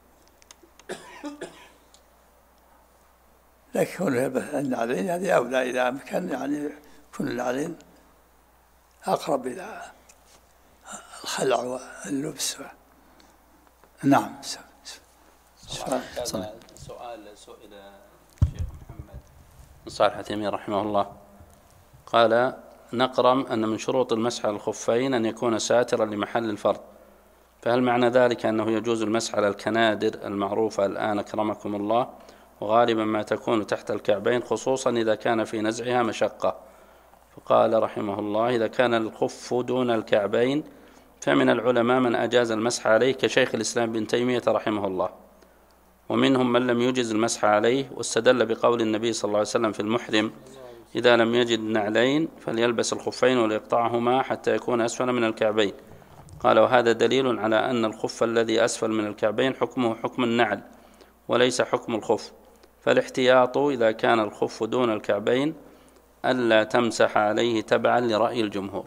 لكن النعلين هذه أولى إذا أمكن، يعني يكون النعلين أقرب إلى الخلع واللبس. نعم. سؤال سئل الشيخ محمد بن صالح العثيمين رحمه الله، قال: نقرم أن من شروط المسح على الخفين أن يكون ساترا لمحل الفرض، فهل معنى ذلك أنه يجوز المسح على الكنادر المعروفة الآن أكرمكم الله، وغالبا ما تكون تحت الكعبين، خصوصا إذا كان في نزعها مشقة؟ فقال رحمه الله: إذا كان الخف دون الكعبين فمن العلماء من أجاز المسح عليه كشيخ الإسلام ابن تيمية رحمه الله، ومنهم من لم يجز المسح عليه، واستدل بقول النبي صلى الله عليه وسلم في المحرم: إذا لم يجد نعلين فليلبس الخفين وليقطعهما حتى يكون أسفل من الكعبين. قال: وهذا دليل على أن الخف الذي أسفل من الكعبين حكمه حكم النعل وليس حكم الخف، فالاحتياط إذا كان الخف دون الكعبين ألا تمسح عليه تبعا لرأي الجمهور.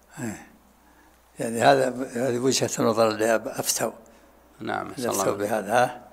يعني هذه وجهة النظر اللي أفتوا. نعم. أفتوا بهذا.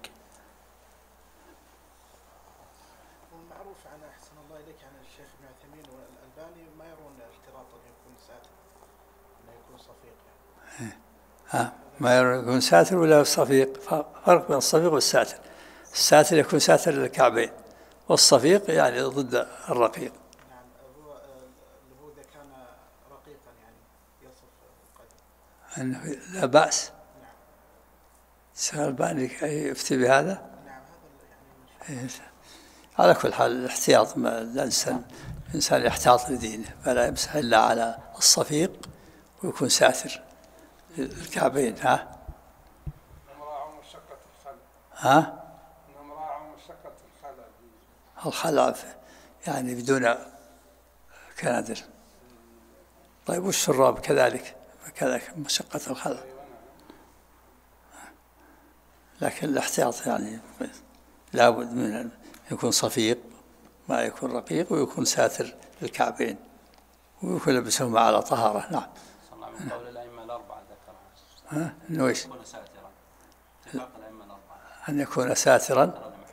والمعروف عن أحسن الله إليك عن الشيخ ابن عثيمين والألباني ما يرون الاحتراط أن يكون ساتر، أن يكون صفيق يعني. ما يكون ساتر ولا صفيق، فرق بين الصفيق والساتر. الساتر يكون ساتر للكعبين، والصفيق يعني ضد الرقيق. نعم. هو إذا كان رقيقا يعني يصف القدم أنه لا بأس. نعم. الشيخ الألباني يفتي بهذا. نعم. هذا يعني على كل حال الاحتياط، الإنسان يحتاط لدينه، فلا يمسح إلا على الصفيق ويكون ساتر للكعبين. الخلع يعني بدون كنادر. طيب والشراب كذلك مشقة الخلع، لكن الاحتياط يعني لابد من أن يكون صفيق، ما يكون رقيق، ويكون ساتر للكعبين ويكون لبسهما على طهارة. نعم. من قول الأئمة الأربعة ذكرها. إنه إيش؟ يكون ساترا. اتفاق الأئمة الأربعة. أن يكون ساترا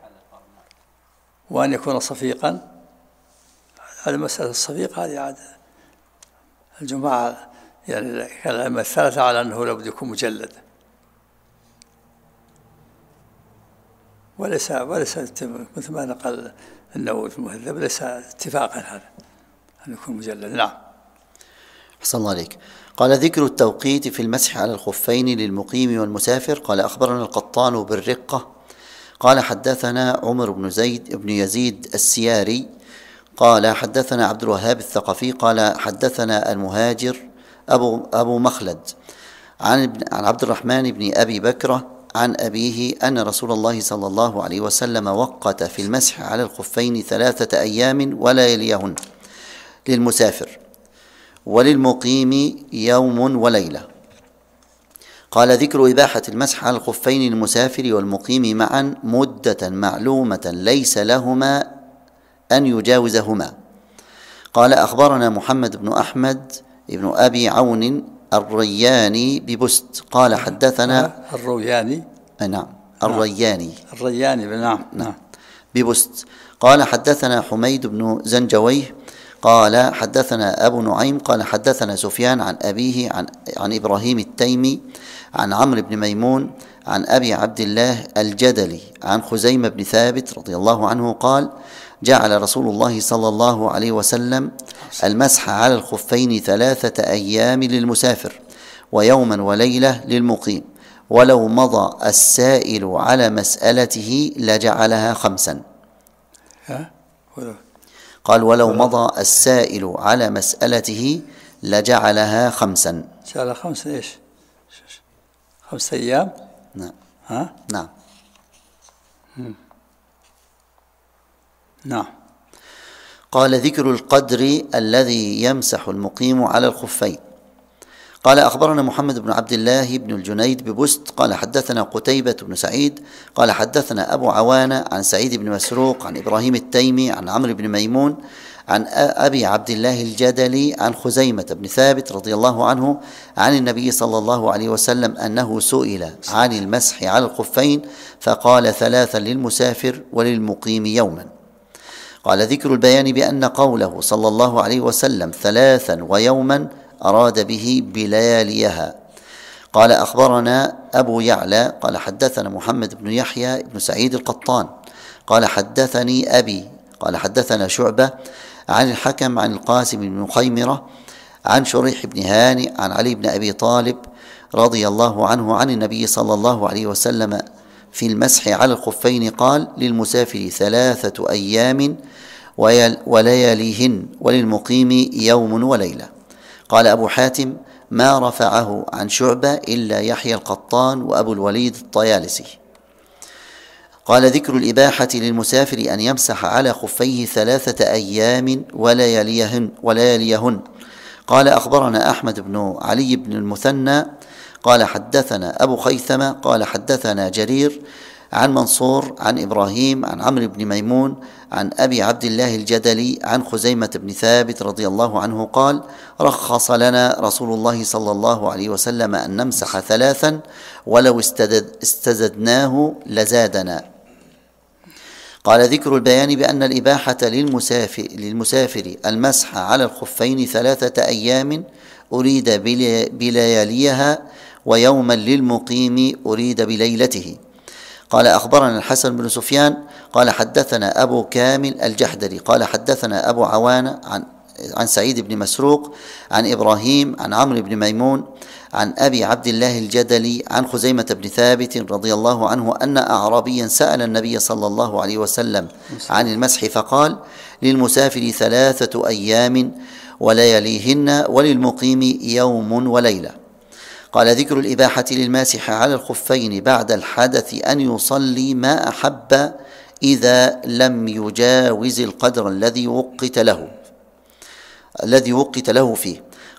وأن يكون صفيقا. هذه مسألة الصفيق هذه عاد الجماعة يعني كان الأئمة الثلاثة على أنه لابد يكون مجلد، وليس مثل ما نقل النووي في المهذب ليس اتفاقا هذا أن يكون مجلد. نعم. أحسن الله عليك. قال ذكر التوقيت في المسح على الخفين للمقيم والمسافر. قال أخبرنا القطان بالرقة قال حدثنا عمر بن يزيد السياري قال حدثنا عبد الوهاب الثقفي قال حدثنا المهاجر أبو مخلد عن عبد الرحمن بن أبي بكرة عن أبيه أن رسول الله صلى الله عليه وسلم وقت في المسح على الخفين 3 أيام ولا يليهن للمسافر وللمقيم يوم وليلة. قال ذكر إباحة المسح على الخفين للمسافر والمقيم معا مدة معلومة ليس لهما أن يجاوزهما. قال أخبرنا محمد بن أحمد بن أبي عون الرياني ببست قال حدثنا الروياني. نعم الرياني. نعم ببست قال حدثنا حميد بن زنجويه قال حدثنا أبو نعيم قال حدثنا سفيان عن أبيه عن إبراهيم التيمي عن عمرو بن ميمون عن أبي عبد الله الجدلي عن خزيمة بن ثابت رضي الله عنه قال جعل رسول الله صلى الله عليه وسلم المسح على الخفين 3 أيام للمسافر ويوما وليلة للمقيم ولو مضى السائل على مسألته لجعلها 5. قال ولو مضى السائل على مسألته لجعلها 5. جعلها 5 إيش؟ 5 أيام؟ نعم. نعم. نعم. قال ذكر القدر الذي يمسح المقيم على الخفين. قال أخبرنا محمد بن عبد الله بن الجنيد ببست قال حدثنا قتيبة بن سعيد قال حدثنا أبو عوانة عن سعيد بن مسروق عن إبراهيم التيمي عن عمرو بن ميمون عن أبي عبد الله الجدلي عن خزيمة بن ثابت رضي الله عنه عن النبي صلى الله عليه وسلم أنه سئل عن المسح على الخفين فقال 3 للمسافر وللمقيم يوما. قال ذكر البيان بأن قوله صلى الله عليه وسلم 3 ويوما أراد به بلياليها. قال أخبرنا أبو يعلى قال حدثنا محمد بن يحيى بن سعيد القطان قال حدثني أبي قال حدثنا شعبة عن الحكم عن القاسم بن خيمرة عن شريح بن هاني عن علي بن أبي طالب رضي الله عنه عن النبي صلى الله عليه وسلم في المسح على الخفين قال للمسافر 3 أيام ولياليهن وللمقيم يوم وليلة. قال أبو حاتم ما رفعه عن شعبة إلا يحيى القطان وأبو الوليد الطيالسي. قال ذكر الإباحة للمسافر أن يمسح على خفيه 3 أيام ولياليهن. قال أخبرنا أحمد بن علي بن المثنى قال حدثنا أبو خيثمة قال حدثنا جرير عن منصور عن إبراهيم عن عمرو بن ميمون عن أبي عبد الله الجدلي عن خزيمة بن ثابت رضي الله عنه قال رخص لنا رسول الله صلى الله عليه وسلم أن نمسح 3 ولو استزدناه لزادنا. قال ذكر البيان بأن الإباحة للمسافر المسح على الخفين 3 أيام أريد بلياليها ويوما للمقيم أريد بليلته. قال أخبرنا الحسن بن سفيان قال حدثنا أبو كامل الجحدري قال حدثنا أبو عوانة عن سعيد بن مسروق عن إبراهيم عن عمرو بن ميمون عن أبي عبد الله الجدلي عن خزيمة بن ثابت رضي الله عنه أن أعرابيا سأل النبي صلى الله عليه وسلم عن المسح فقال للمسافر 3 أيام ولياليهن وللمقيم يوم وليلة. قال ذكر الإباحة للماسح على الخفين بعد الحدث أن يصلي ما أحب إذا لم يجاوز القدر الذي وقت له فيه.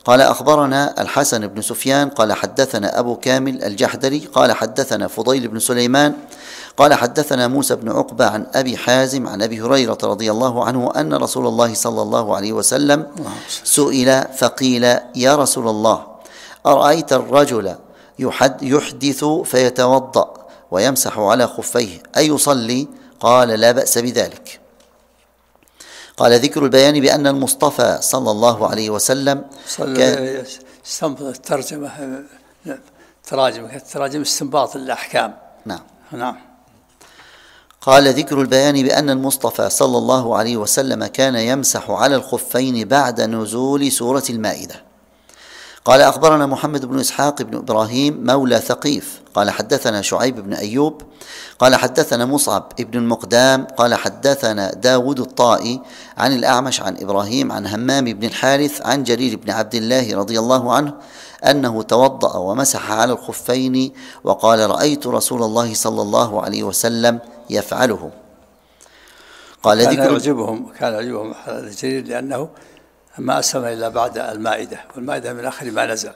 قال أخبرنا الحسن بن سفيان قال حدثنا أبو كامل الجحدري قال حدثنا فضيل بن سليمان قال حدثنا موسى بن عقبة عن أبي حازم عن أبي هريرة رضي الله عنه أن رسول الله صلى الله عليه وسلم سئل فقيل يا رسول الله أرأيت الرجل يحدث فيتوضأ ويمسح على خفيه أيصلي؟ قال لا بأس بذلك. قال ذكر البيان بأن المصطفى صلى الله عليه وسلم استنبط الترجمة تراجم استنباط الأحكام. نعم. قال ذكر البيان بأن المصطفى صلى الله عليه وسلم كان يمسح على الخفين بعد نزول سورة المائدة. قال أخبرنا محمد بن إسحاق بن إبراهيم مولى ثقيف قال حدثنا شعيب بن أيوب قال حدثنا مصعب بن المقدام قال حدثنا داود الطائي عن الأعمش عن إبراهيم عن همام بن الحارث عن جرير بن عبد الله رضي الله عنه أنه توضأ ومسح على الخفين وقال رأيت رسول الله صلى الله عليه وسلم يفعله. قال كان يعجبهم جرير لأنه ما أسلم إلا بعد المائدة، والمائدة من آخر ما نزل،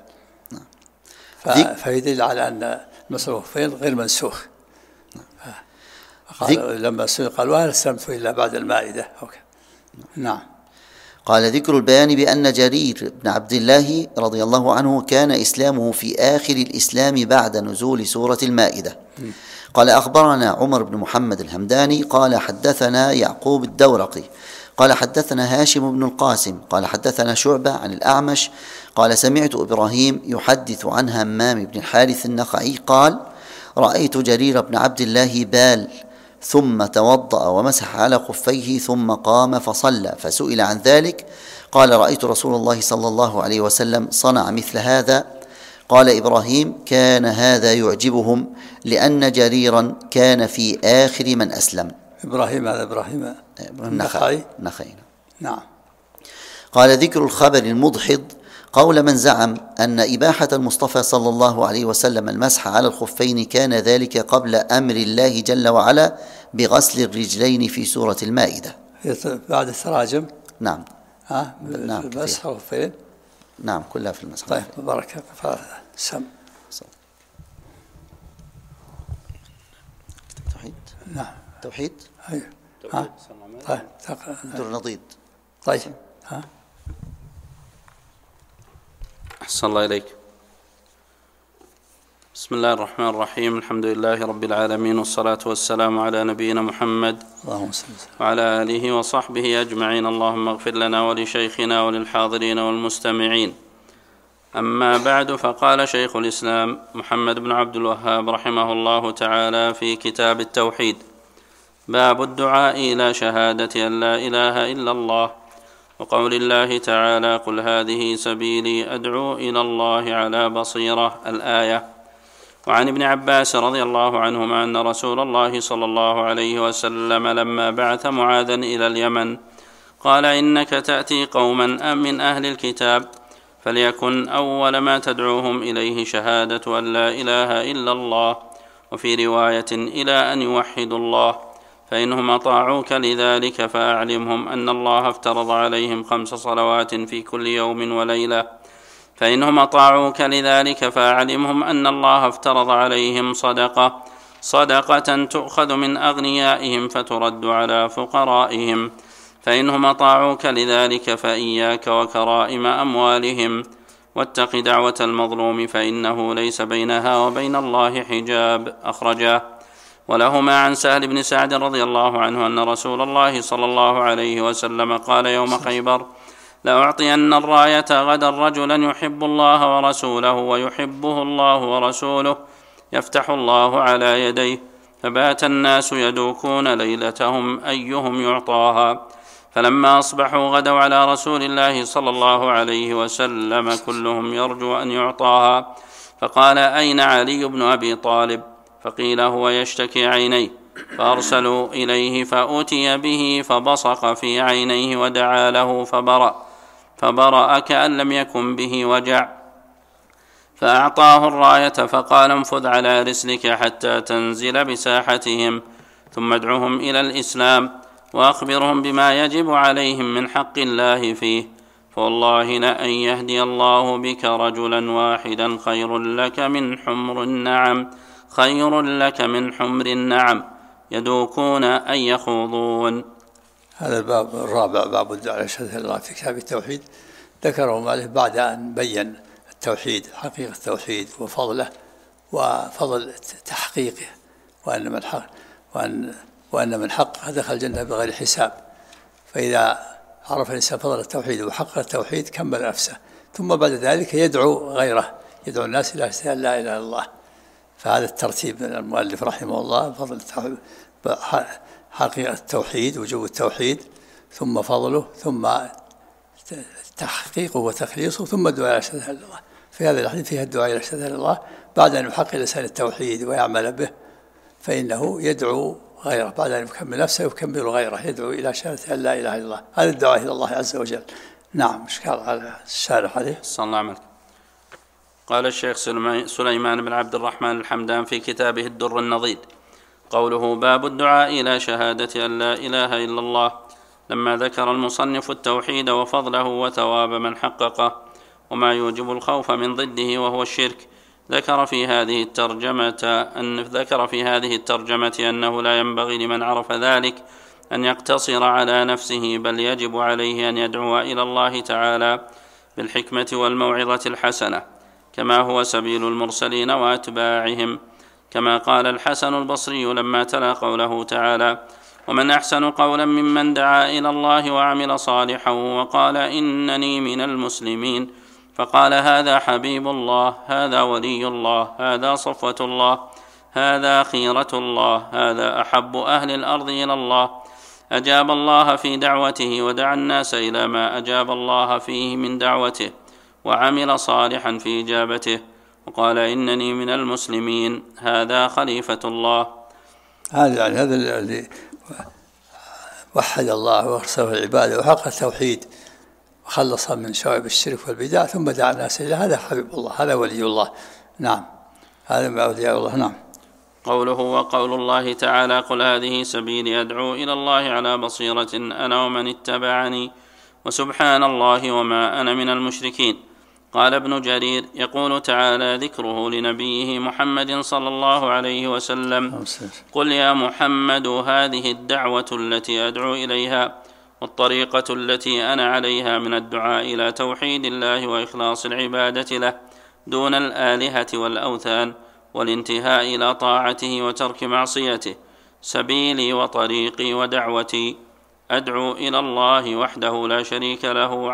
فيدل على أن المسلوخين غير منسوخ. لما قال وهل أسلمت إلا بعد المائدة. نعم. قال ذكر البيان بأن جرير بن عبد الله رضي الله عنه كان إسلامه في آخر الإسلام بعد نزول سورة المائدة. قال أخبرنا عمر بن محمد الهمداني قال حدثنا يعقوب الدورقي قال حدثنا هاشم بن القاسم قال حدثنا شعبة عن الأعمش قال سمعت إبراهيم يحدث عن همام بن الحارث النخعي قال رأيت جرير بن عبد الله بال ثم توضأ ومسح على خفيه ثم قام فصلى فسئل عن ذلك قال رأيت رسول الله صلى الله عليه وسلم صنع مثل هذا. قال إبراهيم كان هذا يعجبهم لأن جريرا كان في آخر من أسلم. إبراهيم هذا إبراهيم النخعي. نعم. قال ذكر الخبر المضحض قول من زعم أن إباحة المصطفى صلى الله عليه وسلم المسح على الخفين كان ذلك قبل أمر الله جل وعلا بغسل الرجلين في سورة المائدة. بعد التراجم. نعم. نعم. المسح الخفين. نعم كلها في المسح. طيب بارك سم. توحيد. نعم. توحيد. أيوه. طيب. نضيد. طيب. أحسن الله إليك. بسم الله الرحمن الرحيم. الحمد لله رب العالمين، والصلاة والسلام على نبينا محمد وعلى آله وصحبه أجمعين. اللهم اغفر لنا ولشيخنا وللحاضرين والمستمعين. أما بعد، فقال شيخ الإسلام محمد بن عبد الوهاب رحمه الله تعالى في كتاب التوحيد: باب الدعاء إلى شهادة أن لا إله إلا الله، وقول الله تعالى: قل هذه سبيلي أدعو إلى الله على بصيرة، الآية. وعن ابن عباس رضي الله عنهما أن رسول الله صلى الله عليه وسلم لما بعث معاذا إلى اليمن قال: إنك تأتي قوما من أهل الكتاب، فليكن أول ما تدعوهم إليه شهادة أن لا إله إلا الله، وفي رواية إلى أن يوحدوا الله، فإنهم أطاعوك لذلك فأعلمهم أن الله افترض عليهم 5 صلوات في كل يوم وليلة، فإنهم أطاعوك لذلك فأعلمهم أن الله افترض عليهم صدقة تؤخذ من أغنيائهم فترد على فقرائهم، فإنهم أطاعوك لذلك فإياك وكرائم أموالهم، واتق دعوة المظلوم فإنه ليس بينها وبين الله حجاب، أخرجاه. ولهما عن سهل بن سعد رضي الله عنه أن رسول الله صلى الله عليه وسلم قال يوم خيبر: لأعطين الراية غدا رجلا يحب الله ورسوله ويحبه الله ورسوله، يفتح الله على يديه، فبات الناس يدوكون ليلتهم أيهم يعطاها، فلما أصبحوا غدوا على رسول الله صلى الله عليه وسلم كلهم يرجو أن يعطاها، فقال: أين علي بن أبي طالب؟ فقيل: هو يشتكي عينيه، فأرسلوا إليه فأتي به فبصق في عينيه ودعا له فبرأ كأن لم يكن به وجع، فأعطاه الراية فقال: انفذ على رسلك حتى تنزل بساحتهم، ثم ادعهم إلى الإسلام، وأخبرهم بما يجب عليهم من حق الله فيه، فوالله لأن يهدي الله بك رجلا واحدا خير لك من حمر النعم، خير لك من حمر النعم يدوكون أن يخوضون. هذا الباب الرابع، باب الدعاء إلى شهادة الله في كتاب التوحيد، ذكره مالك بعد أن بين التوحيد، حقيقة التوحيد وفضله وفضل تحقيقه، وأن من حقق دخل الجنة بغير حساب. فإذا عرف الإنسان فضل التوحيد وحقق التوحيد كمل نفسه، ثم بعد ذلك يدعو غيره، يدعو الناس إلى لا إله إلا الله. فهذا الترتيب من المؤلف رحمه الله، فضل حقيقة التوحيد، وجوب التوحيد، ثم فضله، ثم تحقيقه وتخليصه، ثم الدعاء إلى شهادة الله. في هذا الحديث فيها الدعاء إلى شهادة الله بعد أن يحقق الإنسان التوحيد ويعمل به، فإنه يدعو غيره بعد أن يكمل نفسه يكمل غيره، يدعو إلى شهادة لا إله إلا الله. هذا الدعاء إلى الله عز وجل. نعم. إشكال على الشارح عليه. صلى الله عليه. قال الشيخ سليمان بن عبد الرحمن الحمدان في كتابه الدر النضيد: قوله باب الدعاء إلى شهادة أن لا إله إلا الله، لما ذكر المصنف التوحيد وفضله وثواب من حققه وما يوجب الخوف من ضده وهو الشرك، ذكر في هذه الترجمة أنه لا ينبغي لمن عرف ذلك أن يقتصر على نفسه، بل يجب عليه أن يدعو إلى الله تعالى بالحكمة والموعظة الحسنة، كما هو سبيل المرسلين وأتباعهم، كما قال الحسن البصري لما تلا قوله تعالى: ومن أحسن قولا ممن دعا إلى الله وعمل صالحا وقال إنني من المسلمين، فقال: هذا حبيب الله، هذا ولي الله، هذا صفوة الله، هذا خيرة الله، هذا أحب أهل الأرض إلى الله. أجاب الله في دعوته ودعا الناس إلى ما أجاب الله فيه من دعوته، وعمل صالحا في إجابته، وقال إنني من المسلمين، هذا خليفة الله. هذا الذي وحد الله وأرسله العبادة وحقق التوحيد وخلص من شوائب الشرك والبدع، ثم دعا الناس إلى هذا حبيب الله، هذا ولي الله. نعم. هذا من أولياء الله. نعم. قوله وقول الله تعالى: قل هذه سبيلي أدعو إلى الله على بصيرة أنا ومن اتبعني وسبحان الله وما أنا من المشركين. قال ابن جرير: يقول تعالى ذكره لنبيه محمد صلى الله عليه وسلم: قل يا محمد هذه الدعوة التي أدعو إليها والطريقة التي أنا عليها من الدعاء إلى توحيد الله وإخلاص العبادة له دون الآلهة والأوثان، والانتهاء إلى طاعته وترك معصيته، سبيلي وطريقي ودعوتي، أدعو إلى الله وحده لا شريك له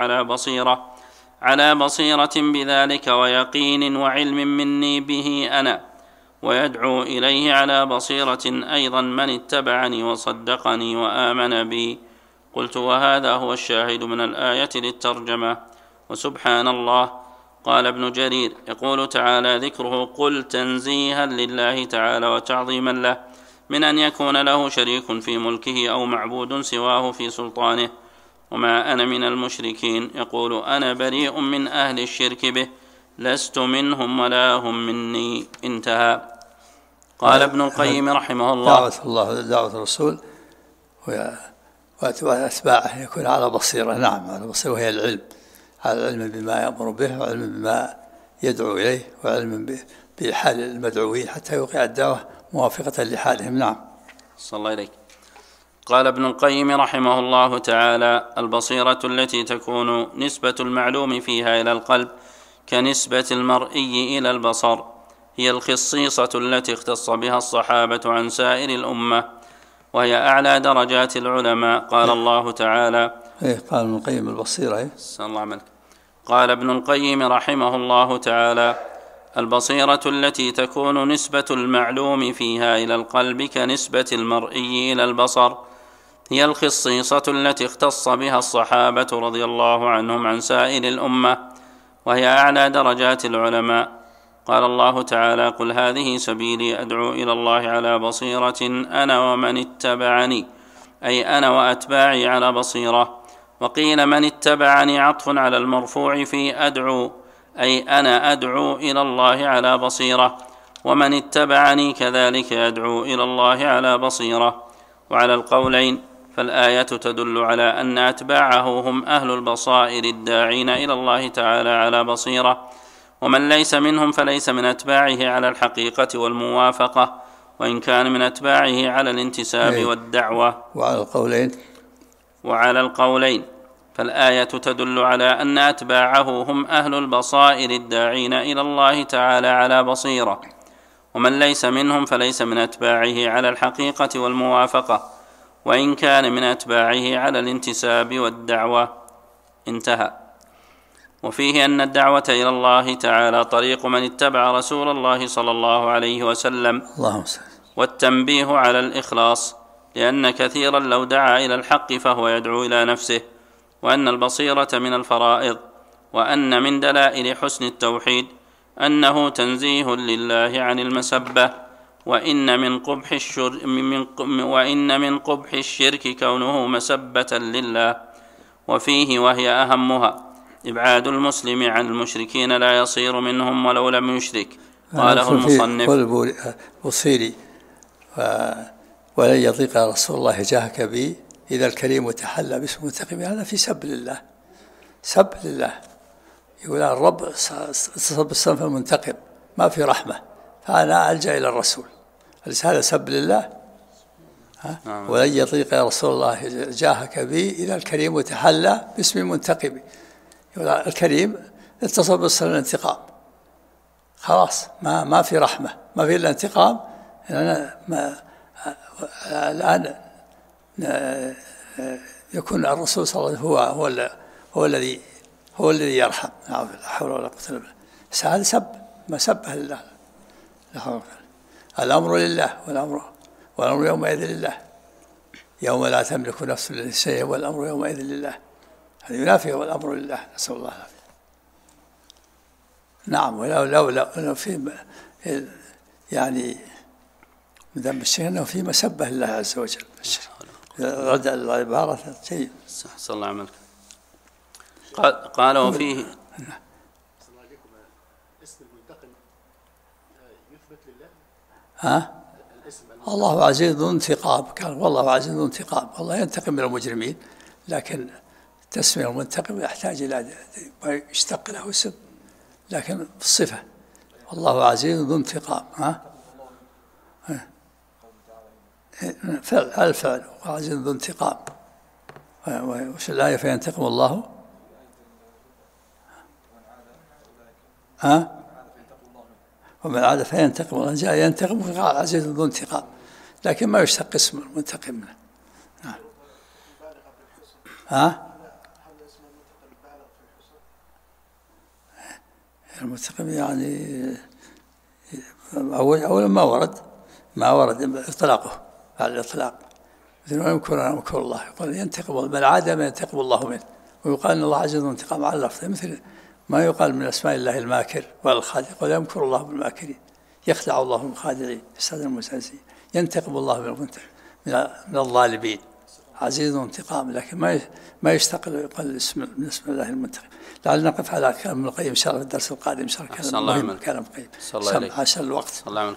على بصيرة بذلك ويقين وعلم مني به أنا، ويدعو إليه على بصيرة أيضا من اتبعني وصدقني وآمن بي. قلت: وهذا هو الشاهد من الآية للترجمة. وسبحان الله. قال ابن جرير: يقول تعالى ذكره قل تنزيها لله تعالى وتعظيما له من أن يكون له شريك في ملكه أو معبود سواه في سلطانه. وما أنا من المشركين، يقول أنا بريء من أهل الشرك به، لست منهم ولا هم مني. انتهى. قال ابن القيم رحمه الله: دعوة الرسول وأتباعه يكون على بصيرة. نعم، على بصيرة، وهي العلم، على العلم بما يأمر به، وعلم بما يدعو إليه، وعلم بحال المدعوين حتى يوقع الدعوة موافقة لحالهم. نعم. صلى الله عليك. قال ابن القيم رحمه الله تعالى: البصيرة التي تكون نسبة المعلوم فيها إلى القلب كنسبة المرئي إلى البصر، هي الخصيصة التي اختص بها الصحابة عن سائر الأمة، وهي أعلى درجات العلماء. قال الله تعالى: قال ابن القيم البصيرة. قال ابن القيم رحمه الله تعالى: البصيرة التي تكون نسبة المعلوم فيها إلى القلب كنسبة المرئي إلى البصر، هي الخصيصة التي اختص بها الصحابة رضي الله عنهم عن سائر الأمة، وهي أعلى درجات العلماء. قال الله تعالى: قل هذه سبيلي أدعو إلى الله على بصيرة أنا ومن اتبعني، أي أنا وأتباعي على بصيرة. وقيل من اتبعني عطف على المرفوع في أدعو، أي أنا أدعو إلى الله على بصيرة، ومن اتبعني كذلك يدعو إلى الله على بصيرة. وعلى القولين فالآية تدل على أن أتباعه هم أهل البصائر الداعين إلى الله تعالى على بصيرة، ومن ليس منهم فليس من أتباعه على الحقيقة والموافقة، وإن كان من أتباعه على الانتساب والدعوة. وعلى القولين فالآية تدل على أن أتباعه هم أهل البصائر الداعين إلى الله تعالى على بصيرة، ومن ليس منهم فليس من أتباعه على الحقيقة والموافقة، وإن كان من أتباعه على الانتساب والدعوة. انتهى. وفيه أن الدعوة إلى الله تعالى طريق من اتبع رسول الله صلى الله عليه وسلم، والتنبيه على الإخلاص، لأن كثيرا لو دعا إلى الحق فهو يدعو إلى نفسه، وأن البصيرة من الفرائض، وأن من دلائل حسن التوحيد أنه تنزيه لله عن المسبة، وإن من قبح الشرك كونه مسبة لله. وفيه وهي أهمها إبعاد المسلم عن المشركين لا يصير منهم ولو لم يشرك. قاله المصنف البوصيري ولن يضيق رسول الله جاهك بي إذا الكريم تحلى باسم منتقم، هذا في سب لله، سب لله. يقول الرب اتصل بالصنف المنتقم، ما في رحمة، فأنا ألجأ إلى الرسول. هذا سب لله. ولن يضيق يا رسول الله جاهك بي إذا الكريم تحلى باسم منتقم. يقول الكريم اتصل بالصنف الانتقام، خلاص ما في رحمة، ما في إلا انتقام. الآن يكون الرسول صلى الله عليه وسلم هو الذي يرحم. لا حول ولا قوة إلا بالله. هذا سب، ما سبه لله. الأمر لله والأمر يومئذ لله، يوم لا تملك نفس لشيء والأمر يومئذ لله. هذا ينافي والأمر لله، نسأل الله العافية. نعم. ولو في يعني ذنب الشيء أنه في مسبة لله عز وجل. رد العبارة شيء. صلى الله عليه وسلم. قال وفيه اسم المنتقم يثبت لله. الله عزيز ذو انتقام، قال والله عزيز ذو انتقام، والله ينتقم من المجرمين، لكن تسمية المنتقم يحتاج إلى ما يشتق له اسم، لكن الصفة والله عزيز ذو انتقام. الفعل عزيز ذو انتقام. وش الآية؟ فينتقم الله ومن عاد فينتقم الله. جاء ينتقم عزيز ذو انتقام، لكن ما يشتق اسم المنتقم منه. المنتقم يعني أولا ما ورد إطلاقه على الإطلاق، مثل ما يمكر الله، يقول ينتقم من عاد ما ينتقم الله منه، ويقال أن الله عزيز ذو انتقام على اللفظ، مثل ما يقال من أسماء الله الماكر والخادع، يقول يمكر الله بالماكرين، يخدع الله المخادعين، يستهزئ المستهزئين. ينتقم الله من الظالمين، عزيز ذو انتقام، لكن ما يشتق له يقال من اسم الله المنتقم. لعلنا نقف على كلام ابن القيم إن شاء الله في الدرس القادم إن شاء الله. كلام مهم كلام القيم عشان الوقت. الله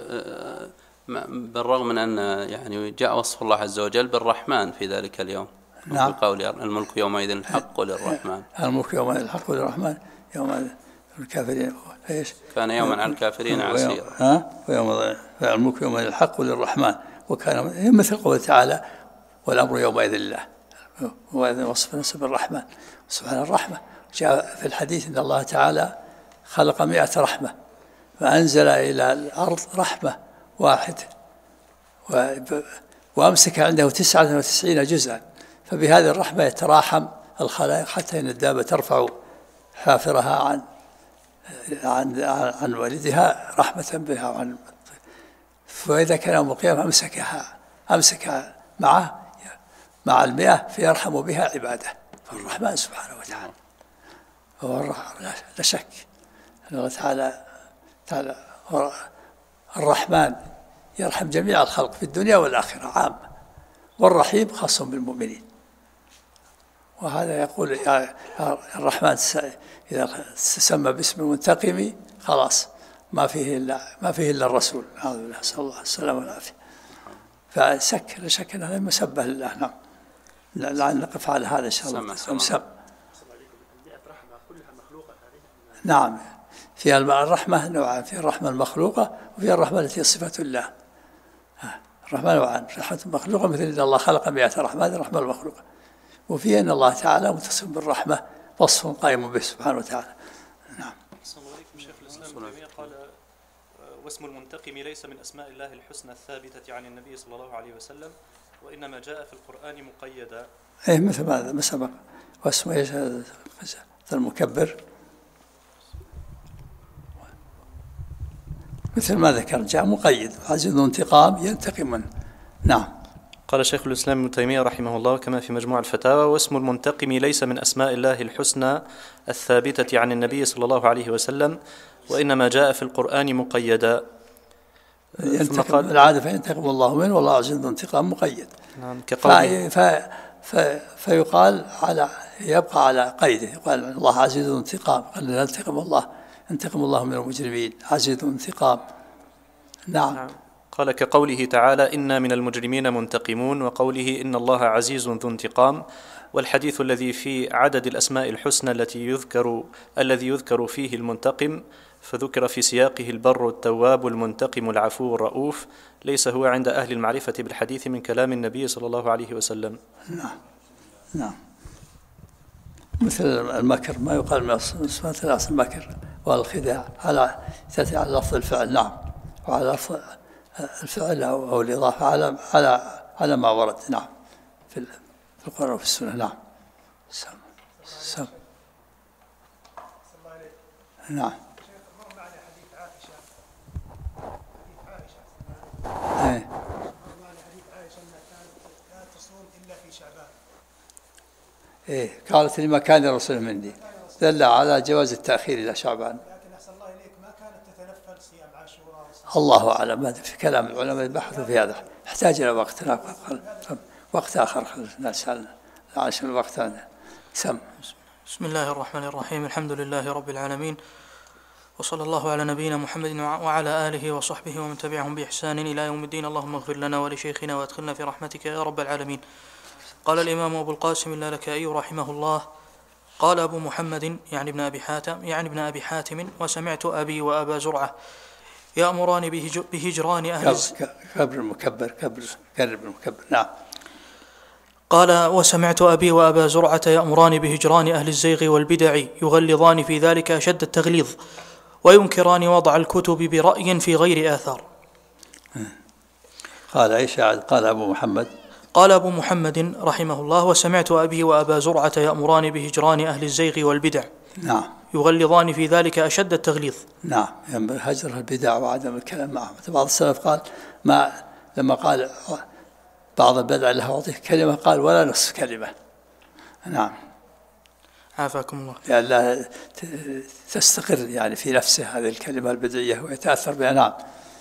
بالرغم من أن يعني جاء وصف الله عز وجل بالرحمن في ذلك اليوم، نعم، بقول الملك يومئذ الحق للرحمن. الملك يومئذ الحق للرحمن، يوم الكافرين ايش؟ كان يوما على الكافرين عسيرا. الملك يومئذ الحق للرحمن، وكان مثل قوله تعالى والأمر يومئذ لله، وإذا وصف نفسه بالرحمن. سبحان الرحمة. جاء في الحديث أن الله تعالى خلق 100 رحمة، فأنزل إلى الأرض رحمة واحدة، وأمسك عنده 99 جزءا، فبهذه الرحمة يتراحم الخلائق، حتى إن الدابة ترفع حافرها عن والدها رحمة بها، فإذا كان يوم القيامة أمسكها مع 100 فيرحم بها عباده. فالرحمن سبحانه وتعالى هو لا شك أن الله تعالى الرحمن يرحم جميع الخلق في الدنيا والآخرة عامة، والرحيم خاص بالمؤمنين. وهذا يقول الرحمن إذا تسمى باسم المنتقم خلاص ما فيه إلا الرسول، نسأل الله السلامة والعافية. فلا شك أن هذا مسبة لله. نعم. لا نقف على هذا إن شاء الله. سم. نعم، في الرحمة نوعان، في الرحمة المخلوقة وفي الرحمة التي صفة الله. الرحمة نوعان، رحمة مخلوقة مثل إن الله خلق 100 رحمة، هذه الرحمة المخلوقة، وفي أن الله تعالى متصف بالرحمة وصف قائم به سبحانه وتعالى. نعم. السلام عليكم. شيخ الإسلام ابن تيمية قال واسم المنتقم ليس من أسماء الله الحسنى الثابتة عن النبي صلى الله عليه وسلم، وإنما جاء في القرآن مقيدا. إيه مثل ما سبق. واسمه إيش؟ المكبر، مثل ما ذكر جاء مقيد، عزيز ذو انتقام ينتقم منه. نعم. قال شيخ الإسلام ابن تيمية رحمه الله كما في مجموع الفتاوى: واسم المنتقم ليس من أسماء الله الحسنى الثابتة عن النبي صلى الله عليه وسلم، وإنما جاء في القرآن مقيدا. ينتقم العادة فينتقم الله منه، والله عزيز ذو انتقام مقيد. نعم. فيقال يبقى على قيده، يقال الله عزيز ذو انتقام، قال ينتقم الله من المجرمين، عزيز ذو انتقام. نعم. قال كقوله تعالى: إنا من المجرمين منتقمون، وقوله إن الله عزيز ذو انتقام. والحديث الذي في عدد الأسماء الحسنى الذي يذكر فيه المنتقم، فذكر في سياقه البر التواب المنتقم العفو الرؤوف، ليس هو عند أهل المعرفة بالحديث من كلام النبي صلى الله عليه وسلم. نعم. مثل المكر، ما يقال من صفات المكر والخداع تأتي على لفظ الفعل. نعم. وعلى لفظ الفعل أو الإضافة على ما ورد. نعم. في القرآن وفي السنة. نعم. سم. نعم. حديث عائشة أنها كانت لا تصوم إلا في شعبان. قالت لما كان الرسول مني، دل على جواز التأخير إلى شعبان. لكن أحسن الله إليك ما كانت تتنفل صيام عاشوراء. الله أعلم، هذا في كلام العلماء بحثوا في هذا، يحتاج إلى وقت آخر. نسأل عشان الوقت هذا. سم. بسم الله الرحمن الرحيم. الحمد لله رب العالمين، وصلى الله على نبينا محمد وعلى آله وصحبه ومن تبعهم بإحسان إلى يوم الدين. اللهم اغفر لنا ولشيخنا وادخلنا في رحمتك يا رب العالمين. قال الإمام أبو القاسم اللالكائي رحمه الله: قال أبو محمد يعني ابن أبي حاتم: وسمعت أبي وأبا زرعة يأمران بهجران أهل كبر المكبر. نعم. قال: وسمعت أبي وأبا زرعة يأمران بهجران أهل الزيغ والبدع، يغلظان في ذلك أشد التغليظ، وينكران وضع الكتب برأي في غير آثار. قال ايش؟ قال أبو محمد. قال أبو محمد رحمه الله: وسمعت أبي وأبا زرعة يأمران بهجران أهل الزيغ والبدع. نعم. يغلظان في ذلك أشد التغليظ. نعم، ينبغي هجر البدع وعدم الكلام معهم. بعض السلف قال لما قال بعض البدع له أعطيه كلمة، قال ولا نصف كلمة. نعم. عافاكم الله. لأن لا تستقر يعني في نفسه هذه الكلمة البدعية ويتأثر بها. نعم.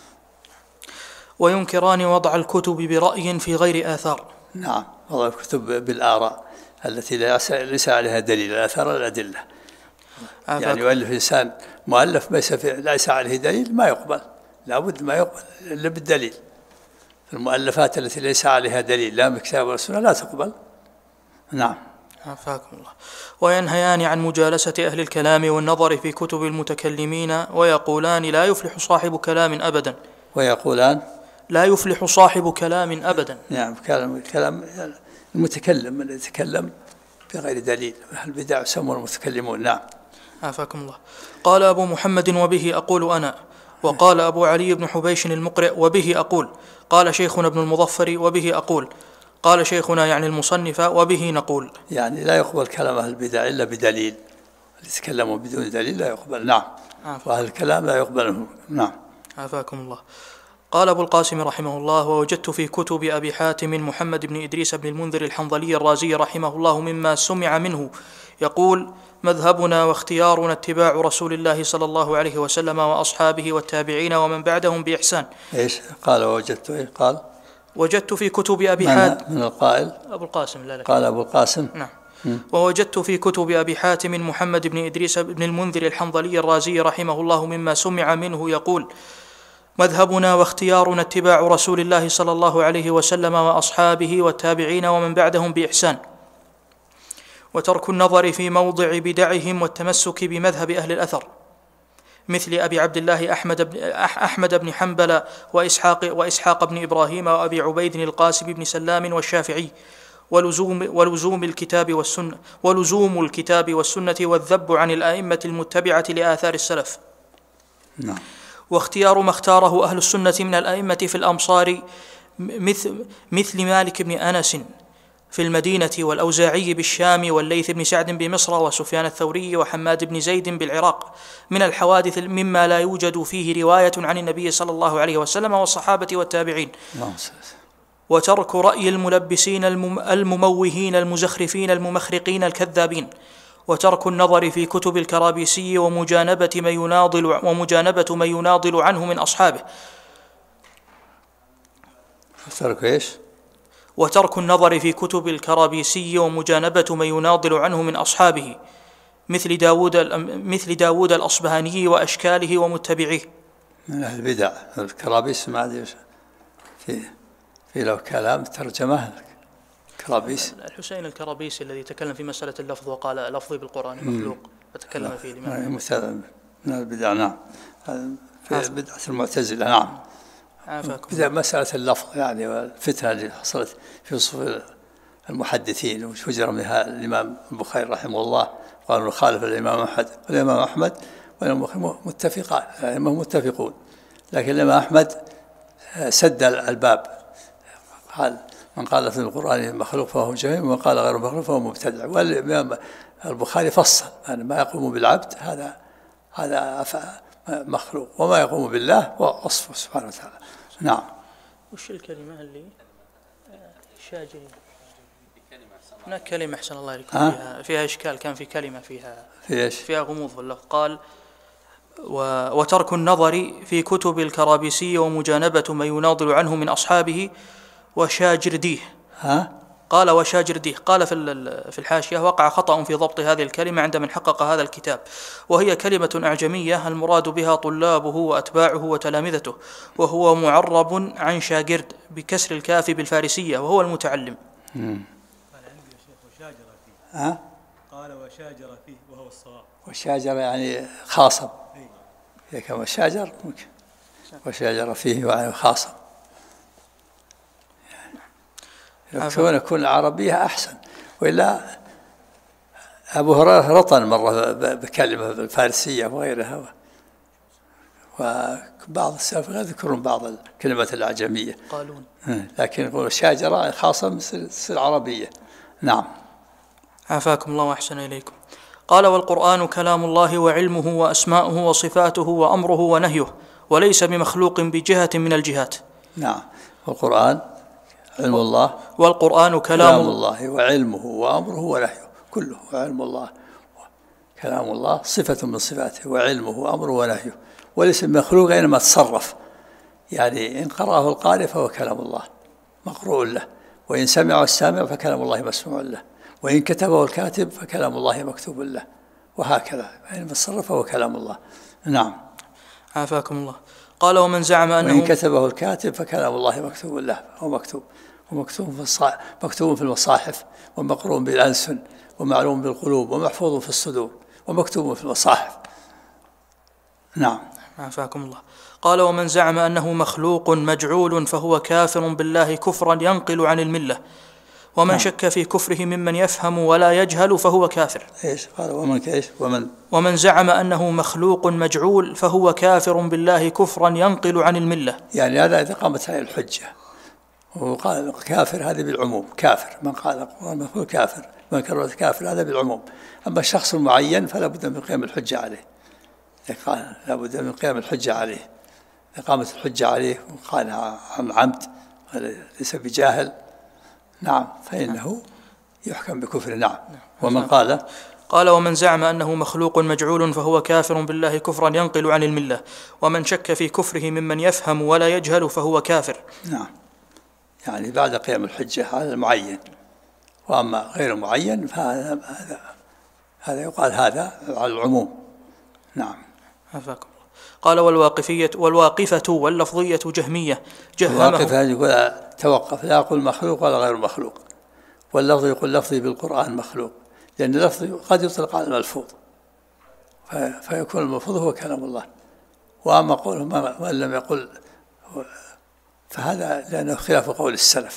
وينكران وضع الكتب برأي في غير آثار. نعم، وضع الكتب بالآراء التي ليس عليها دليل، الآثار الأدلة. يعني يؤلف إنسان مؤلف ليس عليه دليل ما يقبل، لابد ما يقبل إلا بالدليل. المؤلفات التي ليس عليها دليل لا من الكتاب والسنة لا تقبل. نعم. عافاكم الله. وينهيان عن مجالسة أهل الكلام والنظر في كتب المتكلمين، ويقولان لا يفلح صاحب كلام أبدا. ويقولان لا يفلح صاحب كلام أبدا. نعم، كلام المتكلم من يتكلم بغير دليل، البدع يسمون المتكلمون. نعم. عافاكم الله. قال أبو محمد: وبه أقول أنا. وقال أبو علي بن حبيش المقرئ: وبه أقول. قال شيخنا ابن المظفر: وبه أقول. قال شيخنا يعني المصنف: وبه نقول. يعني لا يقبل كلام أهل البدع إلا بدليل، يتكلموا بدون دليل لا يقبل. نعم. وأهل الكلام لا يقبله. نعم. عافاكم الله. قال أبو القاسم رحمه الله: ووجدت في كتب أبي حاتم محمد بن إدريس بن المنذر الحنظلي الرازي رحمه الله مما سمع منه يقول: مذهبنا واختيارنا اتباع رسول الله صلى الله عليه وسلم وأصحابه والتابعين ومن بعدهم بإحسان. إيش قال؟ وجدت إيه قال؟ وجدت في كتب أبي حاتم. من القائل؟ أبو القاسم. لا قال أبو القاسم. نعم. ووجدت في كتب أبي حاتم محمد بن إدريس بن المنذر الحنظلي الرازي رحمه الله مما سمع منه يقول: مذهبنا واختيارنا اتباع رسول الله صلى الله عليه وسلم وأصحابه والتابعين ومن بعدهم بإحسان، وترك النظر في موضع بدعهم والتمسك بمذهب أهل الأثر مثل أبي عبد الله أحمد بن حنبل وإسحاق بن إبراهيم وأبي عبيد القاسم بن سلام والشافعي، ولزوم الكتاب والسنة والذب عن الأئمة المتبعة لآثار السلف. نعم. واختيار ما اختاره أهل السنة من الأئمة في الأمصار مثل مالك بن أنس في المدينة، والأوزاعي بالشام، والليث بن سعد بمصر، وسفيان الثوري وحماد بن زيد بالعراق، من الحوادث مما لا يوجد فيه رواية عن النبي صلى الله عليه وسلم والصحابة والتابعين. وترك رأي الملبسين المموهين المزخرفين الممخرقين الكذابين، وترك النظر في كتب الكرابيسي ومجانبة ما يناضل عنه من أصحابه. وترك النظر في كتب الكرابيسي ومجانبة ما يناضل عنه من أصحابه مثل داود الأصبهاني وأشكاله ومتبعيه من أهل البدع. الكرابيس ما أدري في له كلام ترجمه. كرابيس الحسين الكرابيسي الذي تكلم في مسألة اللفظ وقال لفظي بالقرآن مخلوق، فتكلم فيه الإمام من البدع. نعم. في بدعة المعتزلة. نعم. بدأ مسألة اللفظ يعني، والفتنة اللي حصلت في صفوف المحدثين وشجر منها الإمام البخاري رحمه الله، قالوا نخالف الإمام أحمد والإمام أحمد متفقان، يعني ما هم متفقون، لكن الإمام أحمد سد الباب، قال من قال في القرآن مخلوق فهو جهيم، ومن قال غير مخلوق فهو مبتدع. والإمام البخاري فصل أن ما يقوم بالعبد هذا مخلوق، وما يقوم بالله وصفه سبحانه وتعالى. نعم. وش الكلمة اللي شاجري؟ هناك كلمة أحسن الله إليكم فيها إشكال، كان في كلمة فيها غموض في اللفظ. قال وترك النظر في كتب الكرابيسي ومجانبة ما يناضل عنه من أصحابه وشاجرديه. قال وشاجرديه. قال في الحاشية وقع خطأ في ضبط هذه الكلمة عند من حقق هذا الكتاب، وهي كلمة أعجمية المراد بها طلابه وأتباعه وتلامذته، وهو معرب عن شاجرد بكسر الكاف بالفارسية وهو المتعلم. قال عندي يا شيخ وشاجر فيه. قال وشاجر فيه وهو الصواب. وشاجر يعني خاصم، كما شاجر ممكن، وشاجر فيه يعني خاصم. يكون العربية أحسن، وإلا أبو هريرة رطن مرة بكلمة بالفارسية وغيرها، وبعض السلف يذكرون بعض الكلمات الأعجمية قالون، لكن يقول شاجرة خاصة مثل العربية. نعم. عافاكم الله وأحسن إليكم. قال والقرآن كلام الله وعلمه وأسماؤه وصفاته وأمره ونهيه، وليس بمخلوق بجهة من الجهات. نعم. والقرآن علم الله، والقرآن كلام الله وعلمه وأمره ونهيه كله. علم الله كلام الله صفة من صفاته، وعلمه وأمره ونهيه، وليس مخلوق أينما تصرف. يعني إن قرأه القارئ فهو كلام الله مقروء له، وإن سمعه السامع فكلام الله مسموع له، وإن كتبه الكاتب فكلام الله مكتوب له، وهكذا أينما تصرف فهو كلام الله. نعم. عافاكم الله. قال ومن زعم أنه وإن كتبه الكاتب فكلام الله مكتوب له، هو مكتوب في المصاحف، ومقروء بالألسن، ومعلوم بالقلوب، ومحفوظ في الصدور، ومكتوب في المصاحف. نعم. عافاكم الله. قال ومن زعم أنه مخلوق مجعول فهو كافر بالله كفرا ينقل عن الملة، ومن شك في كفره ممن يفهم ولا يجهل فهو كافر. قال ومن زعم أنه مخلوق مجعول فهو كافر بالله كفرا ينقل عن الملة. يعني هذا إذا قامت عليه الحجة، وقال كافر هذا بالعموم، كافر من قال القرآن مخلوق كافر، من كرر كافر هذا بالعموم. أما الشخص المعين فلا بد من قيام الحجة عليه، قال لا بد من قيام الحجة عليه. إذا قامت الحجة عليه وقال عن عمد ليس بجاهل، نعم، فإنه يحكم بكفر. نعم. ومن قال ومن زعم أنه مخلوق مجعول فهو كافر بالله كفرا ينقل عن الملة، ومن شك في كفره ممن يفهم ولا يجهل فهو كافر. نعم. يعني بعد قيام الحجة على المعين، وأما غير المعين فهذا يقال هذا على العموم. نعم. عفاكم الله. قال والواقفة واللفظية جهمية الواقفة يقول توقف، لا يقول مخلوق ولا غير مخلوق. واللفظ يقول لفظي بالقرآن مخلوق، لأن اللفظ قد يطلق على الملفوظ فيكون الملفوظ هو كلام الله. وأما قوله من لم يقل فهذا لأنه خلاف قول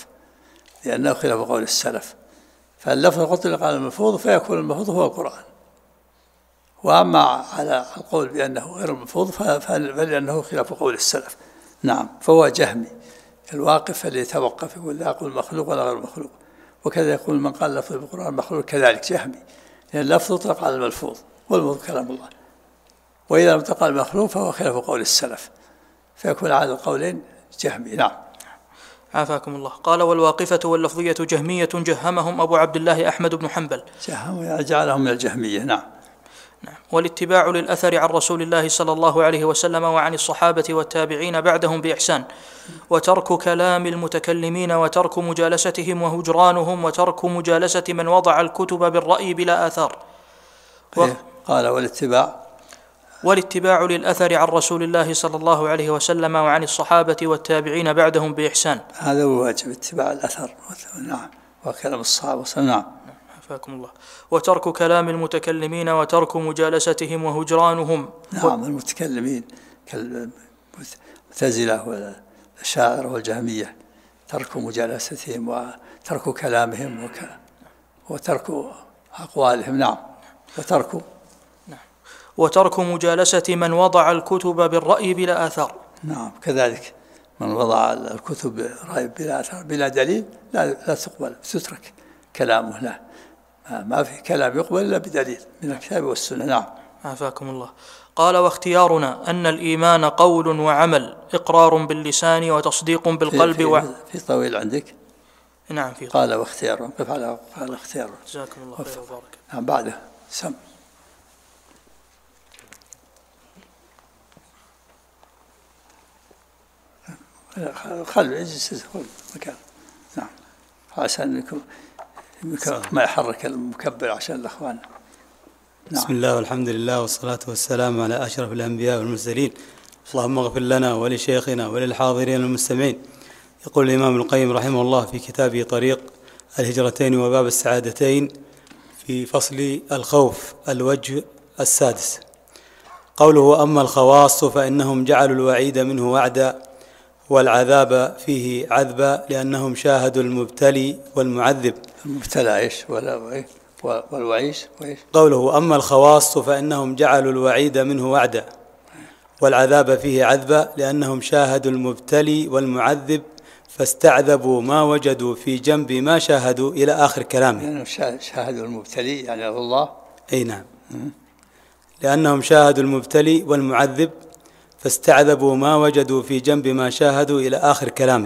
السلف، فاللفظ قد يطلق على الملفوظ فيكون الملفوظ هو القرآن. وأما على القول بأنه غير الملفوظ فلأنه خلاف قول السلف. نعم، فهو جهمي. الواقف اللي يتوقف يقول لا أقول مخلوق ولا غير مخلوق، وكذا يقول من قال لفظ بالقرآن مخلوق كذلك جهمي، لأن اللفظ يطلق على الملفوظ والملفوظ كلام الله. وإذا لم تقل المخلوق فهو خلاف قول السلف، فيكون على القولين جهمي. نعم. عافاكم الله. قال والواقفة واللفظية جهمية جهمهم أبو عبد الله أحمد بن حنبل. جعلهم من الجهمية. نعم. والاتباع للأثر عن رسول الله صلى الله عليه وسلم وعن الصحابة والتابعين بعدهم بإحسان، وترك كلام المتكلمين، وترك مجالستهم وهجرانهم، وترك مجالسة من وضع الكتب بالرأي بلا آثار. قال والاتباع للأثر عن رسول الله صلى الله عليه وسلم وعن الصحابة والتابعين بعدهم بإحسان. هذا هو واجب، اتباع الأثر. نعم، وكلام الصحابة. نعم. عافاكم الله. وترك كلام المتكلمين، وترك مجالستهم وهجرانهم. نعم، المتكلمين كالمعتزلة والأشاعرة والجهمية ترك مجالستهم وترك كلامهم وترك أقوالهم. نعم. وترك مجالسة من وضع الكتب بالرأي بلا آثار. نعم، كذلك من وضع الكتب بالرأي بلا آثار بلا دليل لا تقبل، تترك كلامه. لا، ما في كلام يقبل إلا بدليل من الكتاب والسنة. نعم. عافاكم الله. قال واختيارنا أن الإيمان قول وعمل، إقرار باللسان وتصديق بالقلب. في طويل عندك؟ نعم، في قال واختيارنا، قف على قال اختيارنا. جزاكم الله خير وبارك. نعم، بعده سم. خلوا يجلس كل مكان. نعم، عشان ما يحرك المكبر عشان الأخوان. نعم. بسم الله والحمد لله والصلاة والسلام على أشرف الأنبياء والمرسلين. اللهم اغفر لنا ولشيخنا وللحاضرين والمستمعين. يقول الإمام ابن القيم رحمه الله في كتابه طريق الهجرتين وباب السعادتين في فصل الخوف الوجه السادس، قوله أما الخواص فإنهم جعلوا الوعيد منه وعدا والعذاب فيه عذبا لأنهم شاهدوا المبتلي والمعذب. المبتلى إيش والوعيش وإيش؟ قوله أما الخواص فإنهم جعلوا الوعيد منه وعدا والعذاب فيه عذبا لأنهم شاهدوا المبتلي والمعذب فاستعذبوا ما وجدوا في جنب ما شاهدوا إلى آخر كلامه. لأنهم شاهدوا المبتلي يعني الله. أي نعم. لأنهم شاهدوا المبتلي والمعذب فاستعذبوا ما وجدوا في جنب ما شاهدوا إلى آخر كلامه.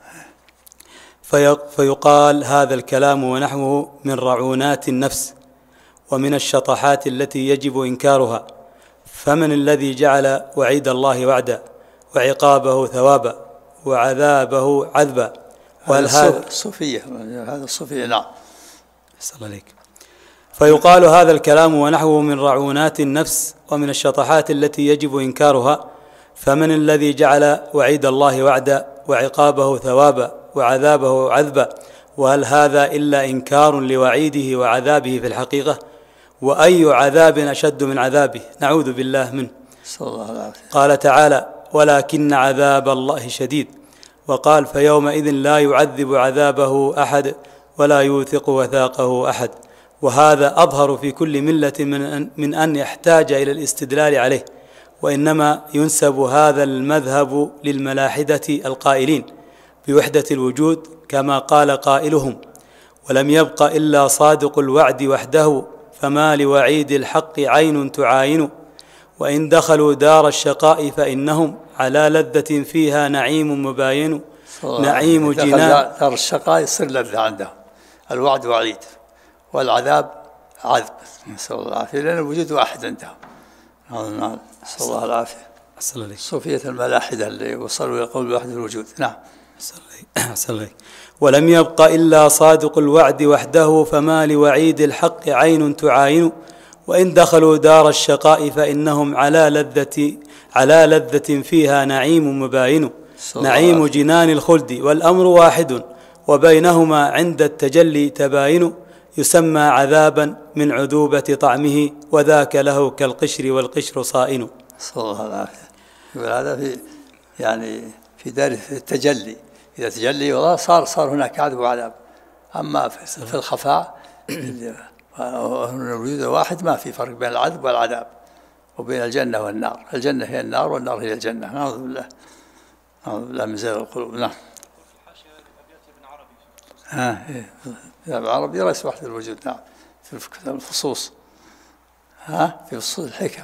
فيقال هذا الكلام ونحوه من رعونات النفس ومن الشطحات التي يجب إنكارها. فمن الذي جعل وعيد الله وعدا وعقابه ثوابا وعذابه عذبا؟ هذا الصوفية. هذا الصوفية. نعم. صلى عليك. فيقال هذا الكلام ونحوه من رعونات النفس ومن الشطحات التي يجب إنكارها. فمن الذي جعل وعيد الله وعدا وعقابه ثوابا وعذابه عذبا؟ وهل هذا إلا إنكار لوعيده وعذابه في الحقيقة؟ وأي عذاب أشد من عذابه؟ نعوذ بالله منه. صلى الله عليه وسلم. قال تعالى ولكن عذاب الله شديد. وقال فيومئذ لا يعذب عذابه أحد ولا يوثق وثاقه أحد. وهذا أظهر في كل ملة من أن يحتاج إلى الاستدلال عليه. وإنما ينسب هذا المذهب للملاحدة القائلين بوحدة الوجود كما قال قائلهم ولم يبق إلا صادق الوعد وحده فما لوعيد الحق عين تعاين. وإن دخلوا دار الشقاء فإنهم على لذة فيها نعيم مباين. نعيم جنان. دار الشقاء يصير لذة عندهم، الوعد وعيد والعذاب عذب، نسأل الله العافية، لأن الوجود واحد عندهم. نسأل الله العافية. صوفية الملاحدة اللي وصلوا إلى قول واحد الوجود. نعم. ولم يبق إلا صادق الوعد وحده فما لوعيد الحق عين تعاين. وإن دخلوا دار الشقاء فإنهم على لذة فيها نعيم مباين، نعيم جنان الخلد والأمر واحد، وبينهما عند التجلي تباين، يسمى عذابا من عذوبة طعمه، وذاك له كالقشر والقشر صائن. صلى الله عليه وسلم. هذا في دار التجلي، إذا تجلي والله صار هناك عذاب وعذاب. أما في الخفاء الوجود واحد، ما في فرق بين العذب والعذاب وبين الجنة والنار. الجنة هي النار والنار هي الجنة. نعوذ بالله، نعوذ بالله من زيغ القلوب. نعم. ابن عربي رأس وحدة الوجود. نعم، في الفصوص، في فصوص الحكم.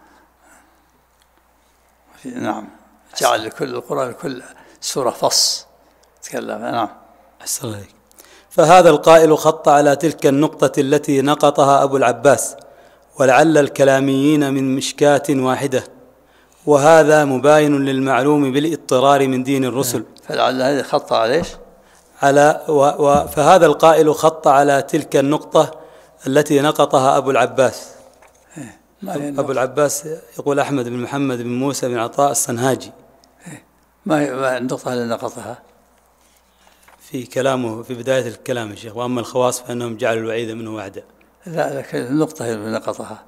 نعم، جعل لكل القرآن كل سورة فص تكلم. نعم. أحسن عليك. فهذا القائل خط على تلك النقطة التي نقطها أبو العباس، ولعل الكلاميين من مشكاة واحدة، وهذا مباين للمعلوم بالاضطرار من دين الرسل. فلعل هذا خط على إيش؟ فهذا القائل خط على تلك النقطة التي نقطها أبو العباس. أبو العباس يقول أحمد بن محمد بن موسى بن عطاء الصنهاجي. ما هي النقطة اللي نقطها؟ في كلامه في بداية الكلام يا شيخ: وأما الخواص فإنهم جعلوا الوعيد منه وعدا. لا، لكن النقطة هي اللي نقطها.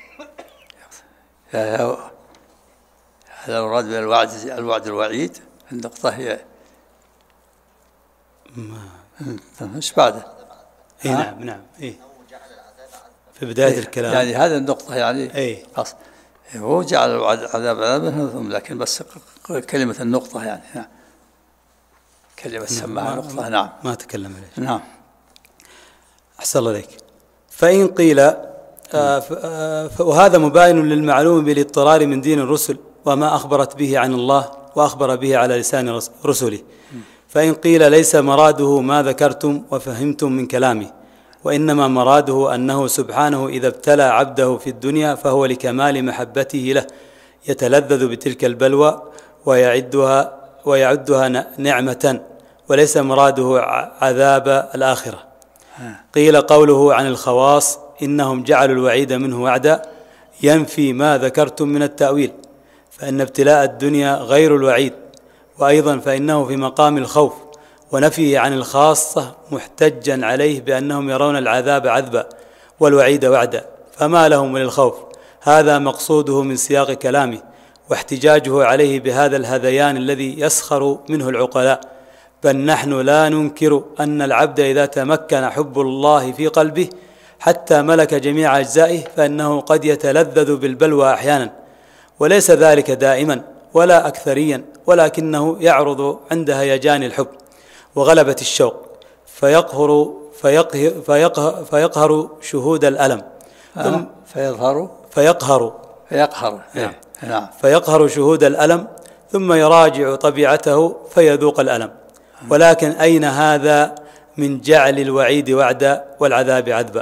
هذا المراد بالوعد الوعيد. النقطة هي ايش بعده؟ نعم في بداية الكلام، يعني هذه النقطة هو جعل العذاب عذابا، لكن بس كلمة النقطة كلمة سماها نقطة. نعم، ما تكلم عليه. نعم. أحسن الله عليك. فإن قيل وهذا مباين للمعلوم بالاضطرار من دين الرسل وما أخبرت به عن الله وأخبر به على لسان رسله. فإن قيل ليس مراده ما ذكرتم وفهمتم من كلامه، وإنما مراده أنه سبحانه إذا ابتلى عبده في الدنيا فهو لكمال محبته له يتلذذ بتلك البلوى ويعدها نعمة، وليس مراده عذاب الآخرة. قيل قوله عن الخواص إنهم جعلوا الوعيد منه وعدا ينفي ما ذكرتم من التأويل، فإن ابتلاء الدنيا غير الوعيد، وأيضا فإنه في مقام الخوف، ونفيه عن الخاصة محتجا عليه بأنهم يرون العذاب عذبا والوعيد وعدا، فما لهم من الخوف. هذا مقصوده من سياق كلامه، واحتجاجه عليه بهذا الهذيان الذي يسخر منه العقلاء. بل نحن لا ننكر أن العبد إذا تمكن حب الله في قلبه حتى ملك جميع أجزائه فإنه قد يتلذذ بالبلوى أحيانا، وليس ذلك دائما ولا أكثريا، ولكنه يعرض عند هيجان الحب وغلبة الشوق فيقهر شهود الألم. فيقهر شهود الألم ثم يراجع طبيعته فيذوق الألم. ولكن أين هذا من جعل الوعيد وعدا والعذاب عذبا؟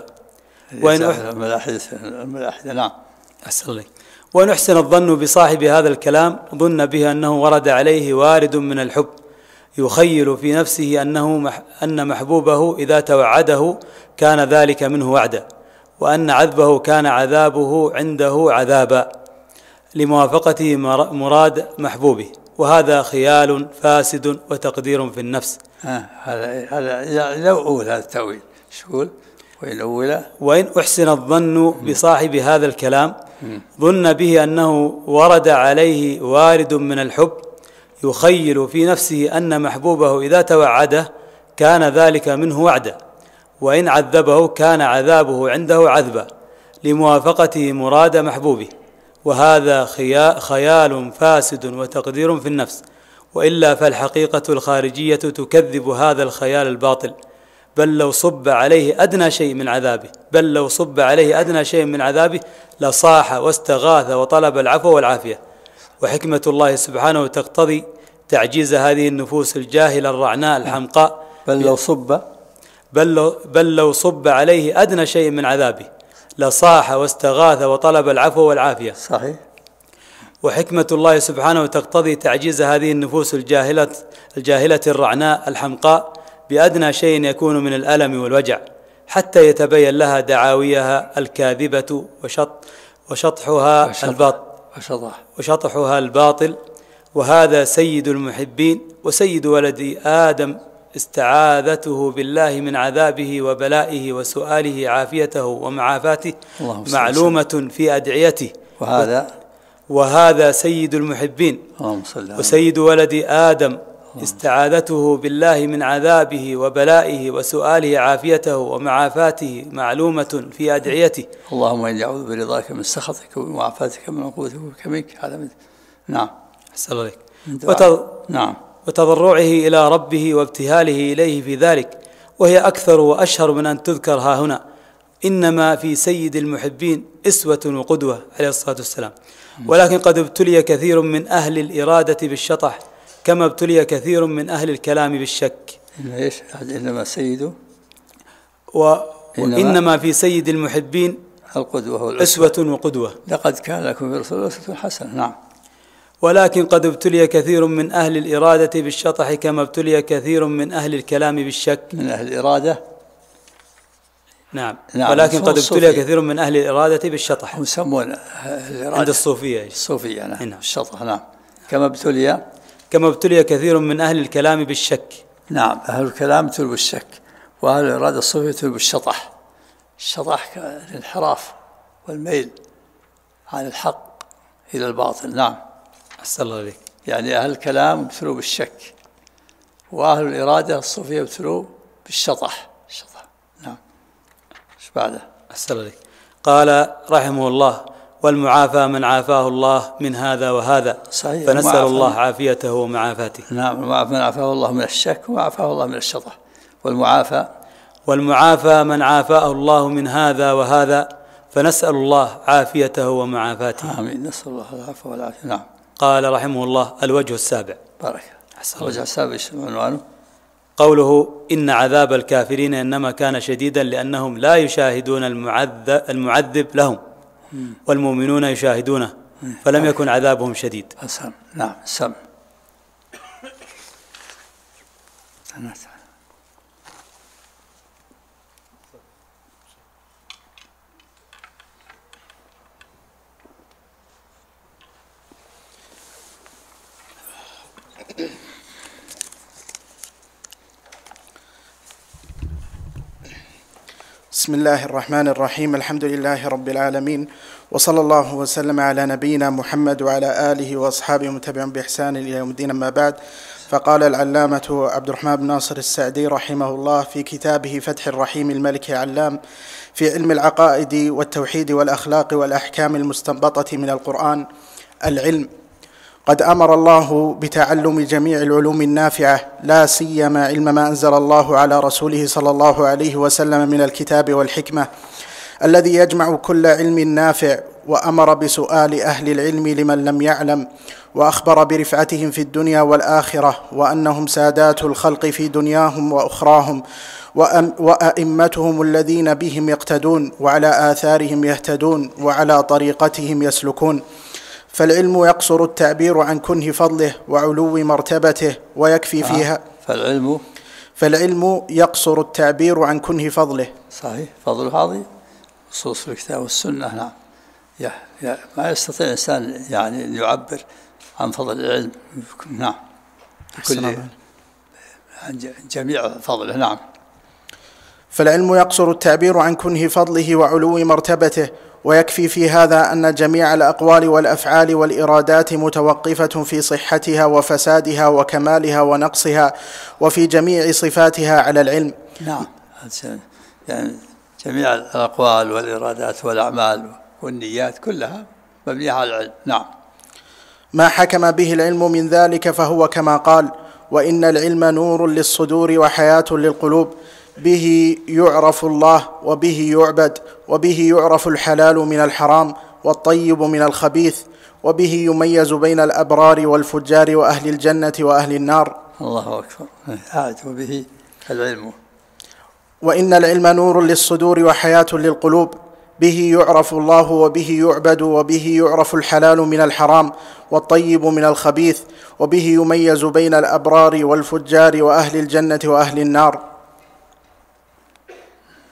الملاحدة. نعم. أحسن الله. ونحسن الظن بصاحب هذا الكلام ظن به أنه ورد عليه وارد من الحب يخيل في نفسه أن محبوبه إذا توعده كان ذلك منه وعدا، وأن عذبه كان عذابه عنده عذابا لموافقته مراد محبوبه، وهذا خيال فاسد وتقدير في النفس. هذا لو أول هذا التأويل شقول وإن أحسن الظن بصاحب هذا الكلام ظن به أنه ورد عليه وارد من الحب يخيل في نفسه أن محبوبه إذا توعده كان ذلك منه وعدا، وإن عذبه كان عذابه عنده عذبا لموافقته مراد محبوبه، وهذا خيال فاسد وتقدير في النفس. وإلا فالحقيقة الخارجية تكذب هذا الخيال الباطل، بل لو صب عليه أدنى شيء من عذابه لصاح واستغاث وطلب العفو والعافية. وحكمة الله سبحانه تقتضي تعجيز هذه النفوس الجاهلة الرعناء الحمقاء. بل لو صب عليه أدنى شيء من عذابه لصاح واستغاث وطلب العفو والعافية. صحيح. وحكمة الله سبحانه تقتضي تعجيز هذه النفوس الجاهلة الرعناء الحمقاء بأدنى شيء يكون من الألم والوجع، حتى يتبين لها دعاويها الكاذبة وشطحها الباطل. وهذا سيد المحبين وسيد ولد آدم، استعاذته بالله من عذابه وبلائه وسؤاله عافيته ومعافاته معلومة في أدعيته. وهذا سيد المحبين وسيد ولد آدم، استعاذته بالله من عذابه وبلائه وسؤاله عافيته ومعافاته معلومة في أدعيته. اللهم إني أعوذ برضاك من سخطك ومعافاتك من عقوبتك منك. هذا نعم. أحسن عليك. وتضرعه إلى ربه وابتهاله إليه في ذلك، وهي أكثر وأشهر من أن تذكر ها هنا. إنما في سيد المحبين أسوة وقدوة عليه الصلاة والسلام. ولكن قد ابتلي كثير من أهل الإرادة بالشطح، كما ابتلي كثير من أهل الكلام بالشك. إنما سيد وإنما في سيد المحبين القدوة أسوة وقدوة. لقد كان لكم في رسول الله أسوة حسنة. نعم. ولكن قد ابتلي كثير من أهل الإرادة بالشطح، كما ابتلي كثير من أهل الكلام بالشك. من أهل الإرادة. نعم. ولكن قد ابتلي كثير من أهل الإرادة بالشطح. هم يسمون الإرادة عند الصوفية. نعم. الشطح. نعم. كما ابتلي كثير من أهل الكلام بالشك. نعم. أهل الكلام ابتلوا بالشك، وأهل الإرادة الصوفية ابتلوا بالشطح. الشطح الانحراف والميل عن الحق إلى الباطل. نعم. أحسن الله عليك. يعني أهل الكلام ابتلوا بالشك، وأهل الإرادة الصوفية ابتلوا بالشطح. نعم. ايش بعده؟ أحسن الله عليك. قال رحمه الله: والمعافى من عافاه الله من هذا وهذا. صحيح. فنسأل الله عافيته ومعافاته. نعم. المعافى من عافاه الله من الشك وعافاه الله من الشطح. والمعافى من عافاه الله من هذا وهذا، فنسأل الله عافيته ومعافاته. آمين. نسأل الله العافية والعافية. نعم. قال رحمه الله: الوجه السابع. بارك. الوجه السابع عنوانه قوله: إن عذاب الكافرين إنما كان شديدا لأنهم لا يشاهدون المعذب لهم، والمؤمنون يشاهدونه، فلم يكن عذابهم شديد. نعم. سم. بسم الله الرحمن الرحيم. الحمد لله رب العالمين، وصلى الله وسلم على نبينا محمد وعلى آله وأصحابه ومتبعهم بإحسان إلى يوم الدين. أما بعد، فقال العلامة عبد الرحمن بن ناصر السعدي رحمه الله في كتابه فتح الرحيم الملك علام في علم العقائد والتوحيد والأخلاق والأحكام المستنبطة من القرآن: العلم. قد أمر الله بتعلم جميع العلوم النافعة، لا سيما علم ما أنزل الله على رسوله صلى الله عليه وسلم من الكتاب والحكمة الذي يجمع كل علم نافع، وأمر بسؤال أهل العلم لمن لم يعلم، وأخبر برفعتهم في الدنيا والآخرة، وأنهم سادات الخلق في دنياهم وأخراهم، وأئمتهم الذين بهم يقتدون، وعلى آثارهم يهتدون، وعلى طريقتهم يسلكون. فالعلم يقصر التعبير عن كنه فضله وعلو مرتبته، ويكفي فيها فالعلم يقصر التعبير عن كنه فضله. صحيح. فضل هذه خصوص الكتاب والسنة. نعم. ما يستطيع الإنسان يعني أن يعبر عن فضل العلم. نعم. عن جميع فضله. نعم. فالعلم يقصر التعبير عن كنه فضله وعلو مرتبته، ويكفي في هذا أن جميع الأقوال والأفعال والإرادات متوقفة في صحتها وفسادها وكمالها ونقصها، وفي جميع صفاتها على العلم. نعم. يعني جميع الأقوال والإرادات والأعمال والنيات كلها مبنية على العلم. نعم. ما حكم به العلم من ذلك فهو كما قال: وإن العلم نور للصدور وحياة للقلوب، به يعرف الله وبه يعبد، وبه يعرف الحلال من الحرام والطيب من الخبيث، وبه يميز بين الأبرار والفجار وأهل الجنة وأهل النار. الله أكبر. وبه العلم. وإن العلم نور للصدور وحياة للقلوب، به يعرف الله وبه يعبد، وبه يعرف الحلال من الحرام والطيب من الخبيث، وبه يميز بين الأبرار والفجار وأهل الجنة وأهل النار.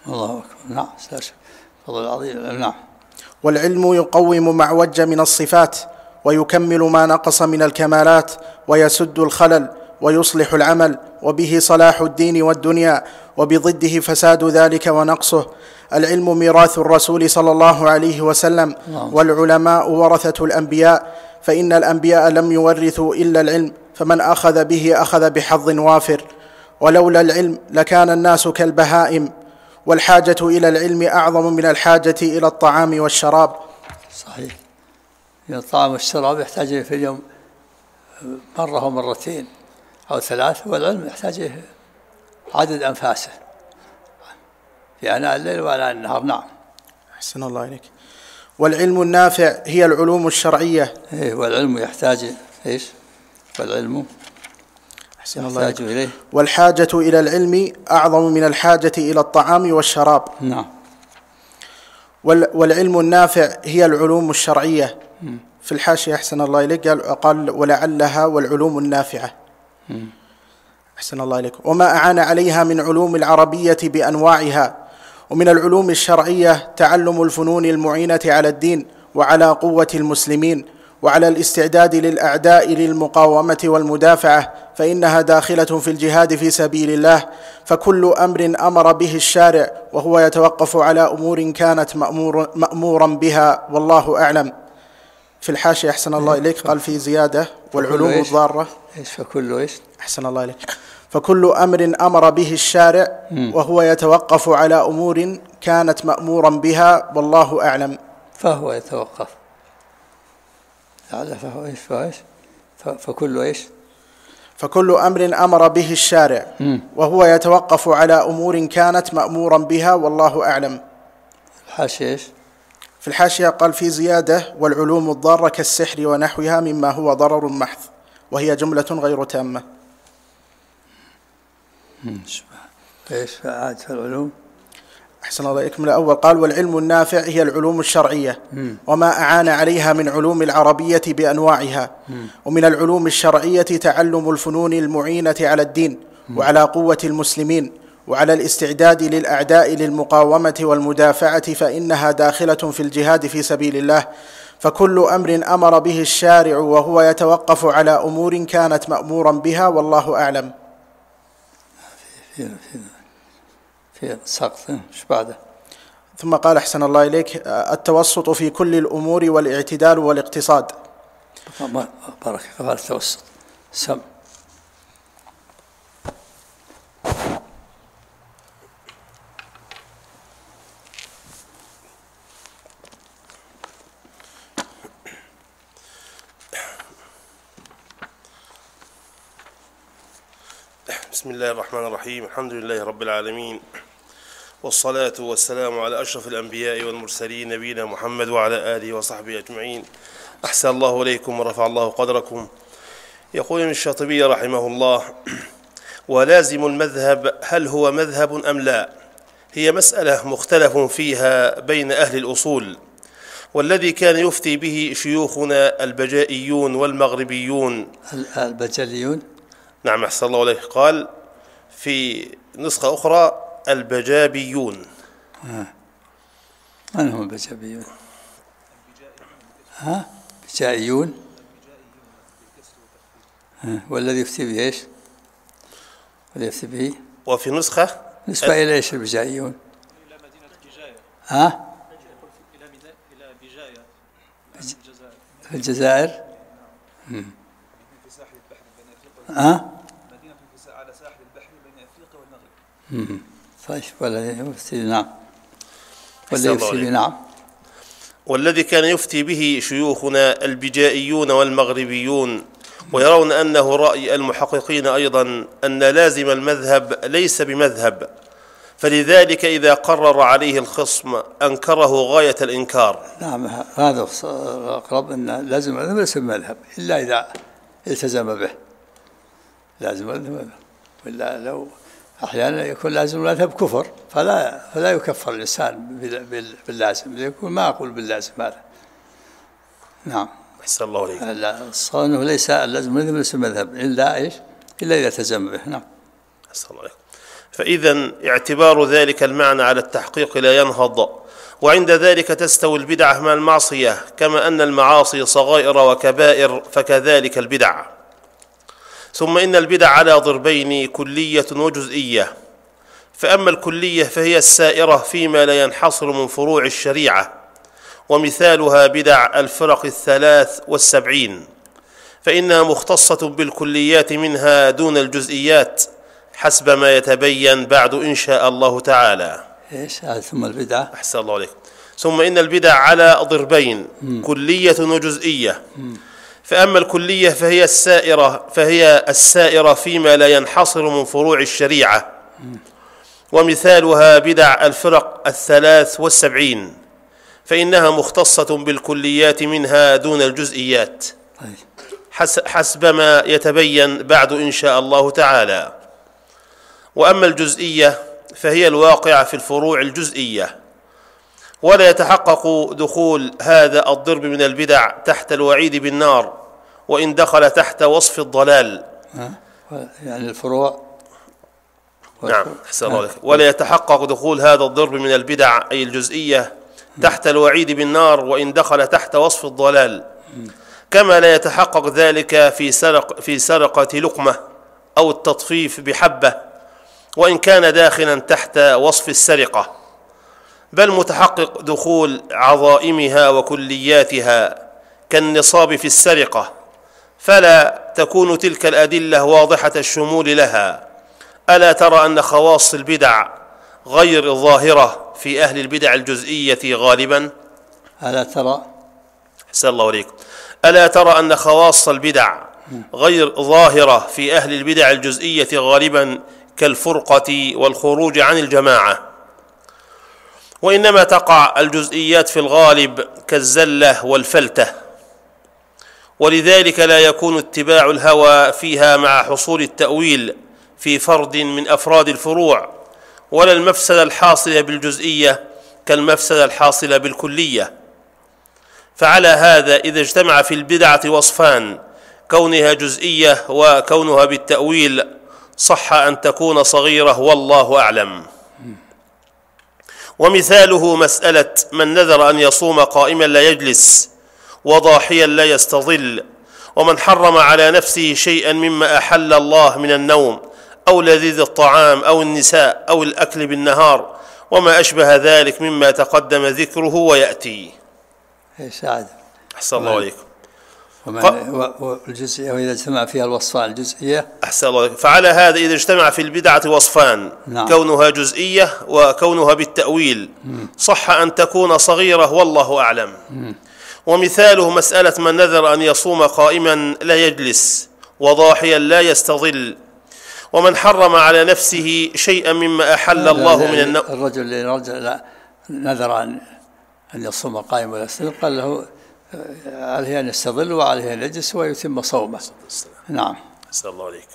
الله أكبر. نعم فضل عظيم. نعم. والعلم يقوم ما عوج من الصفات ويكمل ما نقص من الكمالات ويسد الخلل ويصلح العمل، وبه صلاح الدين والدنيا، وبضده فساد ذلك ونقصه. العلم ميراث الرسول صلى الله عليه وسلم، والعلماء ورثة الأنبياء، فإن الأنبياء لم يورثوا إلا العلم، فمن أخذ به أخذ بحظ وافر، ولولا العلم لكان الناس كالبهائم، والحاجة إلى العلم أعظم من الحاجة إلى الطعام والشراب. صحيح. الطعام والشراب يحتاج في اليوم مرة ومرتين أو ثلاث، والعلم يحتاج عدد أنفاسه في آناء الليل وآناء النهار. نعم. أحسن الله إليك. والعلم النافع هي العلوم الشرعية. والعلم يحتاج إيش؟ والعلم يحتاج إليه. والحاجة إلى العلم أعظم من الحاجة إلى الطعام والشراب. نعم. والعلم النافع هي العلوم الشرعية. في الحاشية أحسن الله إليك قال ولعلها والعلوم النافعة. أحسن الله إليك. وما أعان عليها من علوم العربية بأنواعها. ومن العلوم الشرعية تعلم الفنون المعينة على الدين وعلى قوة المسلمين وعلى الاستعداد للأعداء للمقاومة والمدافعة، فإنها داخلة في الجهاد في سبيل الله. فكل أمر أمر به الشارع وهو يتوقف على أمور كانت مأمورا بها، والله أعلم. في الحاشية أحسن الله إليك قال في زيادة والعلوم الضارة. فكل إيش؟ أحسن الله إليك. فكل أمر أمر به الشارع وهو يتوقف على أمور كانت مأمورا بها، والله أعلم. فهو يتوقف. فهو إيش؟ فكل إيش؟ فكل أمر أمر به الشارع وهو يتوقف على أمور كانت مأمورا بها، والله أعلم. الحاشية إيش؟ في الحاشية قال في زيادة والعلوم الضارة كالسحر ونحوها مما هو ضرر محض، وهي جملة غير تامة. إيش فعاد في العلوم؟ أحسن الله إليكم. الأول قال والعلم النافع هي العلوم الشرعية، وما أعان عليها من علوم العربية بأنواعها. ومن العلوم الشرعية تعلم الفنون المعينة على الدين وعلى قوة المسلمين وعلى الاستعداد للأعداء للمقاومة والمدافعة، فإنها داخلة في الجهاد في سبيل الله. فكل أمر أمر به الشارع وهو يتوقف على أمور كانت مأمورا بها، والله أعلم. في سقط. ايش بعده؟ ثم قال أحسن الله إليك التوسط في كل الأمور والاعتدال والاقتصاد. بارك الله. التوسط. سم. بسم الله الرحمن الرحيم. الحمد لله رب العالمين، والصلاة والسلام على أشرف الأنبياء والمرسلين نبينا محمد وعلى آله وصحبه أجمعين. أحسن الله إليكم ورفع الله قدركم. يقول ابن الشاطبي رحمه الله: ولازم المذهب هل هو مذهب أم لا؟ هي مسألة مختلف فيها بين أهل الأصول، والذي كان يفتي به شيوخنا البجائيون والمغربيون. البجليون؟ نعم أحسن الله عليه. قال في نسخة أخرى البجابيون. من هم البجابيون؟ بجائيون. والذي يفتي به ايش؟ والذي يفتي به وفي نسخة نسبة إلى ايش البجائيون؟ إلى مدينة بجاية. إلى بجاية في الجزائر. في ساحل البحر بين أفريقيا. مدينة على ساحل البحر بين أفريقيا والمغرب. طيب. والذي يفتي نعم. والذي يفتي به نعم. والذي كان يفتي به شيوخنا البجائيون والمغربيون، ويرون أنه رأي المحققين أيضا أن لازم المذهب ليس بمذهب، فلذلك إذا قرر عليه الخصم أنكره غاية الإنكار. نعم هذا أقرب، أن لازم المذهب ليس بمذهب إلا إذا التزم به. لازم المذهب، ولا لو أحيانا يكون لازم المذهب كفر فلا يكفر الإنسان باللازم، يكون ما أقول باللازم هذا. نعم. أحسن الله عليك. الصواب أنه ليس اللازم المذهب ليس مذهب إلا إيش؟ إلا إذا التزم به. نعم. أحسن الله عليك. فإذا اعتبار ذلك المعنى على التحقيق لا ينهض، وعند ذلك تستوي البدعة مع المعصية، كما أن المعاصي صغائر وكبائر فكذلك البدع. ثم إن البدع على ضربين: كلية وجزئية. فأما الكلية فهي السائرة فيما لا ينحصر من فروع الشريعة، ومثالها بدع الفرق 73، فإنها مختصة بالكليات منها دون الجزئيات حسب ما يتبين بعد إن شاء الله تعالى. ثم البدعة. أحسن الله عليك. ثم إن البدع على ضربين: كلية وجزئية. فأما الكلية فهي السائرة فيما لا ينحصر من فروع الشريعة، ومثالها بدع الفرق 73، فإنها مختصة بالكليات منها دون الجزئيات حسب ما يتبين بعد إن شاء الله تعالى. وأما الجزئية فهي الواقعة في الفروع الجزئية، ولا يتحقق دخول هذا الضرب من البدع تحت الوعيد بالنار وإن دخل تحت وصف الضلال. يعني الفروع. نعم، أحسن الله عليك. ولا يتحقق دخول هذا الضرب من البدع أي الجزئية تحت الوعيد بالنار وإن دخل تحت وصف الضلال، كما لا يتحقق ذلك في سرقة لقمة أو التطفيف بحبة وإن كان داخلا تحت وصف السرقة، بل متحقق دخول عظائمها وكلياتها كالنصاب في السرقة، فلا تكون تلك الأدلة واضحة الشمول لها. ألا ترى أن خواص البدع غير ظاهرة في أهل البدع الجزئية غالبا؟ ألا ترى؟ أحسن الله عليك. ألا ترى أن خواص البدع غير ظاهرة في أهل البدع الجزئية غالبا كالفرقة والخروج عن الجماعة، وإنما تقع الجزئيات في الغالب كالزلة والفلتة، ولذلك لا يكون اتباع الهوى فيها مع حصول التأويل في فرد من أفراد الفروع، ولا المفسدة الحاصلة بالجزئية كالمفسدة الحاصلة بالكلية. فعلى هذا إذا اجتمع في البدعة وصفان: كونها جزئية وكونها بالتأويل، صح أن تكون صغيرة والله أعلم. ومثاله مسألة من نذر أن يصوم قائما لا يجلس وضاحيا لا يستظل، ومن حرم على نفسه شيئا مما أحل الله من النوم أو لذيذ الطعام أو النساء أو الأكل بالنهار وما أشبه ذلك مما تقدم ذكره ويأتي. سعد. أحسن الله عليكم. والجزئية وإذا اجتمع فيها الوصفان الجزئية. أحسن الله عليكم. فعلى هذا إذا اجتمع في البدعة وصفان: نعم. كونها جزئية وكونها بالتأويل، صح أن تكون صغيرة والله أعلم. ومثاله مسألة من نذر أن يصوم قائما لا يجلس وضاحيا لا يستظل، ومن حرم على نفسه شيئا مما أحل الله من النوم. الرجل اللي نذر أن يصوم قائما ولا يستظل قال له عليه أن يستظل وعليه أن يجلس ويتم صومه. نعم. أسأل الله عليك.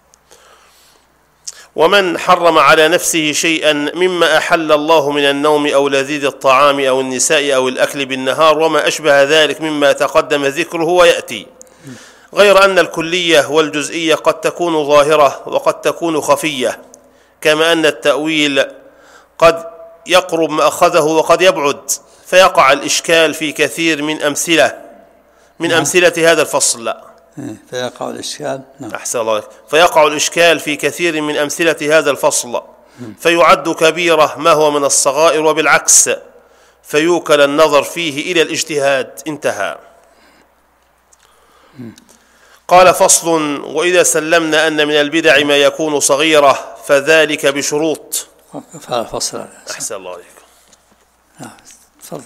ومن حرم على نفسه شيئا مما أحل الله من النوم أو لذيذ الطعام أو النساء أو الأكل بالنهار وما أشبه ذلك مما تقدم ذكره ويأتي، غير أن الكلية والجزئية قد تكون ظاهرة وقد تكون خفية، كما أن التأويل قد يقرب ما أخذه وقد يبعد، فيقع الإشكال في كثير من أمثلة هذا الفصل. لا فيقع الإشكال. نعم. أحسن الله. فيقع الإشكال في كثير من أمثلة هذا الفصل، فيعد كبيرة ما هو من الصغائر، وبالعكس فيوكل النظر فيه إلى الاجتهاد. انتهى. قال: فصل: وإذا سلمنا أن من البدع ما يكون صغيرة فذلك بشروط. فصل. أحسن الله عليكم. نعم. تفضل.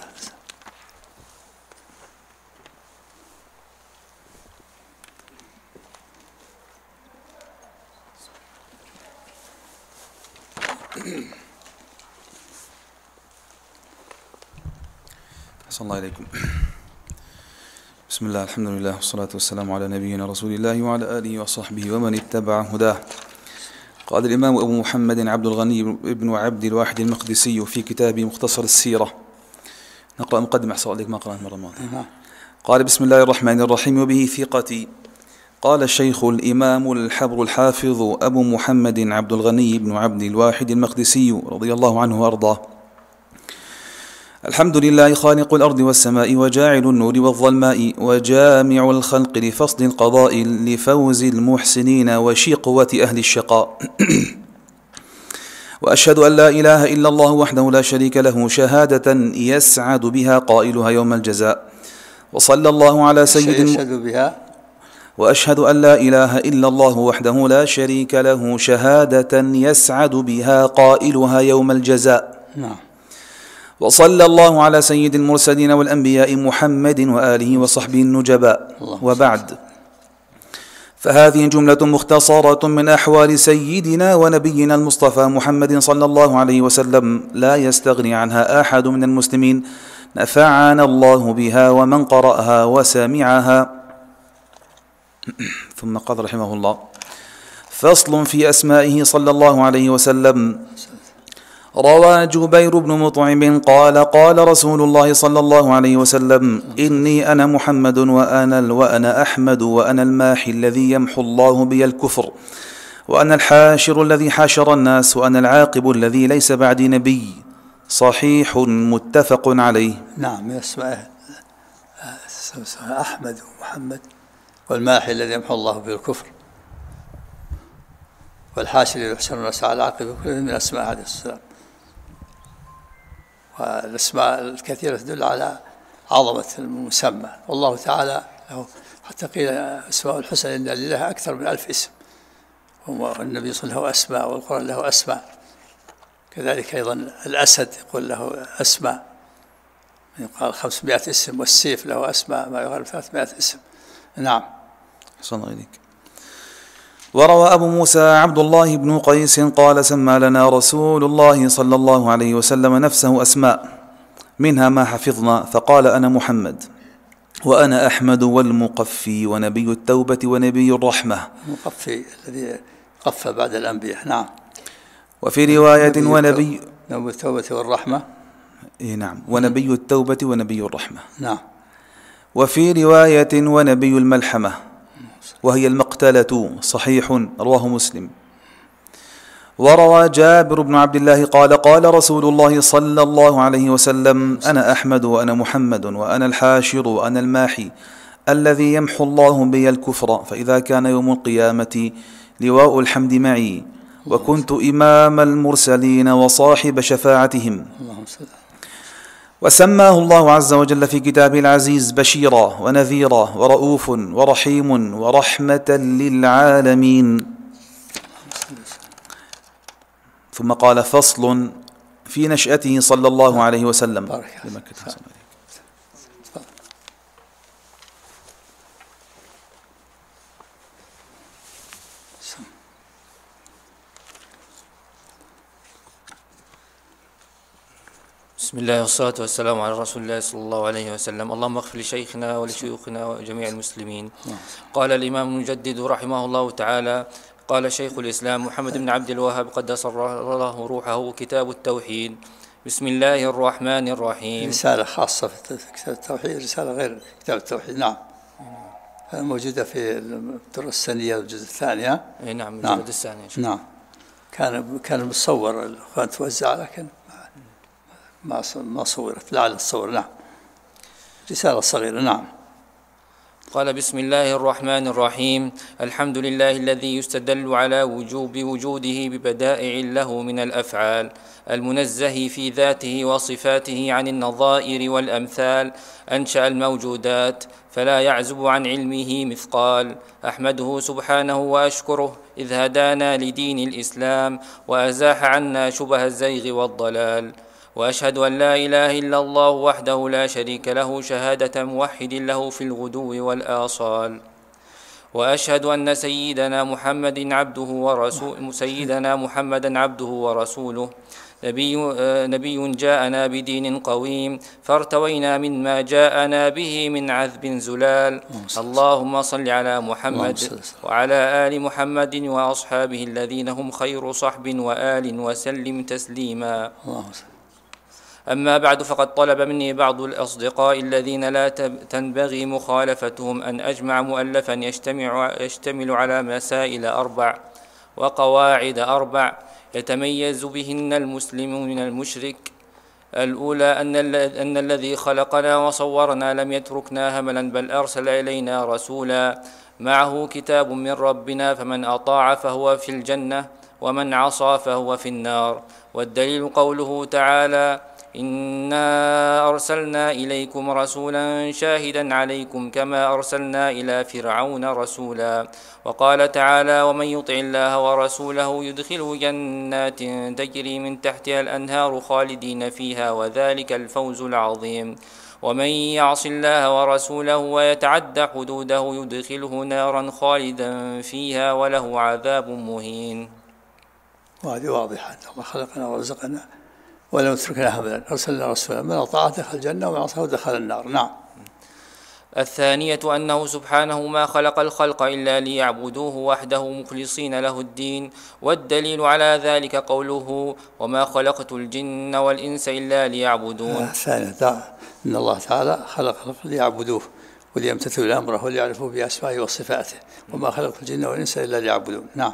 أحسن الله عليكم. بسم الله، الحمد لله، والصلاة والسلام على نبينا رسول الله وعلى آله وصحبه ومن اتبع هداه. قال الإمام أبو محمد عبد الغني بن عبد الواحد المقدسي في كتابه مختصر السيرة. نقرأ مقدمة. أحسن عليك، ما قرأت مرة ماضية. قال: بسم الله الرحمن الرحيم. وبه ثقتي. قال الشيخ الإمام الحبر الحافظ أبو محمد عبد الغني بن عبد الواحد المقدسي رضي الله عنه وأرضاه: الحمد لله خالق الأرض والسماء وجاعل النور والظلماء وجامع الخلق لفصل القضاء لفوز المحسنين وشقوة أهل الشقاء وأشهد أن لا إله إلا الله وحده لا شريك له شهادة يسعد بها قائلها يوم الجزاء. وصلى الله على وأشهد أن لا إله إلا الله وحده لا شريك له شهادة يسعد بها قائلها يوم الجزاء. وصلى الله على سيد المرسلين والأنبياء محمد وآله وصحبه النجباء. وبعد، فهذه جملة مختصرة من أحوال سيدنا ونبينا المصطفى محمد صلى الله عليه وسلم لا يستغني عنها أحد من المسلمين، نفعنا الله بها ومن قرأها وسمعها. ثم قال رحمه الله: فصل في أسمائه صلى الله عليه وسلم. روى جبير بن مطعم قال: قال رسول الله صلى الله عليه وسلم: إني أنا محمد وأنا أحمد وأنا الماحي الذي يمحو الله بي الكفر وأنا الحاشر الذي حاشر الناس وأنا العاقب الذي ليس بعدي نبي. صحيح متفق عليه. نعم، من أسمائه أحمد ومحمد والماحي الذي يمحو الله به الكفر والحاشر الذي يحشر الناس على العاقب، كل من أسماء عليه السلام. والأسماء الكثيرة تدل على عظمة المسمى، والله تعالى له حتى قيل أسماء الحسنى إن لله أكثر من 1000 اسم، والنبي صلى الله عليه وسلم له أسماء والقرآن له أسماء، كذلك أيضا الأسد يقول له أسماء يقال 500 اسم، والسيف له أسماء ما يقال 300 اسم. نعم. صلى الله عليك. وروى أبو موسى عبد الله بن قيس قال: سمى لنا رسول الله صلى الله عليه وسلم نفسه أسماء منها ما حفظنا، فقال: أنا محمد وأنا أحمد والمقفي ونبي التوبة ونبي الرحمة. المقفي الذي قف بعد الأنبياء. نعم. وفي رواية ونبي التوبة والرحمة. نعم، ونبي التوبة ونبي الرحمة. نعم. وفي رواية ونبي الملحمة وهي المقتلة. صحيح، رواه مسلم. وروى جابر بن عبد الله قال: قال رسول الله صلى الله عليه وسلم: أنا أحمد وأنا محمد وأنا الحاشر وأنا الماحي الذي يمحو الله بي الكفر، فإذا كان يوم القيامة لواء الحمد معي، وكنت إمام المرسلين وصاحب شفاعتهم. وسماه الله عز وجل في كتابه العزيز بشيرا ونذيرا ورؤوف ورحيم ورحمة للعالمين. ثم قال: فصل في نشأته صلى الله عليه وسلم. بسم الله والصلاة والسلام على رسول الله صلى الله عليه وسلم. اللهم اغفر لشيخنا ولشيوخنا وجميع المسلمين. قال الإمام المجدد رحمه الله تعالى: قال شيخ الإسلام محمد بن عبد الوهاب قدس الله روحه: كتاب التوحيد. بسم الله الرحمن الرحيم. رسالة خاصة في كتاب التوحيد، رسالة غير كتاب التوحيد. نعم، موجودة في الدرة السنية الجزء الثاني. نعم، الجزء الثاني. نعم، كان مصور الأخوان توزع، لكن ما صورت، لعل تصور. نعم، رسالة صغيرة. نعم. قال: بسم الله الرحمن الرحيم. الحمد لله الذي يستدل على وجوب وجوده ببدائع له من الأفعال، المنزه في ذاته وصفاته عن النظائر والأمثال، أنشأ الموجودات فلا يعزب عن علمه مثقال. أحمده سبحانه وأشكره إذ هدانا لدين الإسلام وأزاح عنا شبه الزيغ والضلال. وأشهد أن لا إله إلا الله وحده لا شريك له شهادة موحد له في الغدو والآصال. وأشهد أن سيدنا محمدا عبده ورسوله نبي جاءنا بدين قويم، فارتوينا مما جاءنا به من عذب زلال. اللهم صل على محمد وعلى آل محمد وأصحابه الذين هم خير صحب وآل وسلم تسليما. أما بعد فقد طلب مني بعض الأصدقاء الذين لا تنبغي مخالفتهم أن أجمع مؤلفا يشتمل على مسائل 4 وقواعد 4 يتميز بهن المسلم من المشرك. الأولى أن الذي خلقنا وصورنا لم يتركنا هملا بل أرسل إلينا رسولا معه كتاب من ربنا، فمن أطاع فهو في الجنة ومن عصى فهو في النار. والدليل قوله تعالى: إنا أرسلنا إليكم رسولا شاهدا عليكم كما أرسلنا إلى فرعون رسولا. وقال تعالى: ومن يطع الله ورسوله يدخله جنات تجري من تحتها الأنهار خالدين فيها وذلك الفوز العظيم. ومن يعص الله ورسوله ويتعد حدوده يدخله نارا خالدا فيها وله عذاب مهين. وهذه واضحة: الله خلقنا ورزقنا ولم يتركنا هملا، أرسلنا رسولا من أطاع دخل الجنة ومن عصاه دخل النار. نعم. الثانية أنه سبحانه ما خلق الخلق إلا ليعبدوه وحده مخلصين له الدين، والدليل على ذلك قوله: وما خلقت الجن والإنس إلا ليعبدون. الثانية أن الله تعالى خلق الخلق ليعبدوه وليمتثلوا أمره وليعرفوا بأسمائه وصفاته، وما خلقت الجن والإنس إلا ليعبدون. نعم.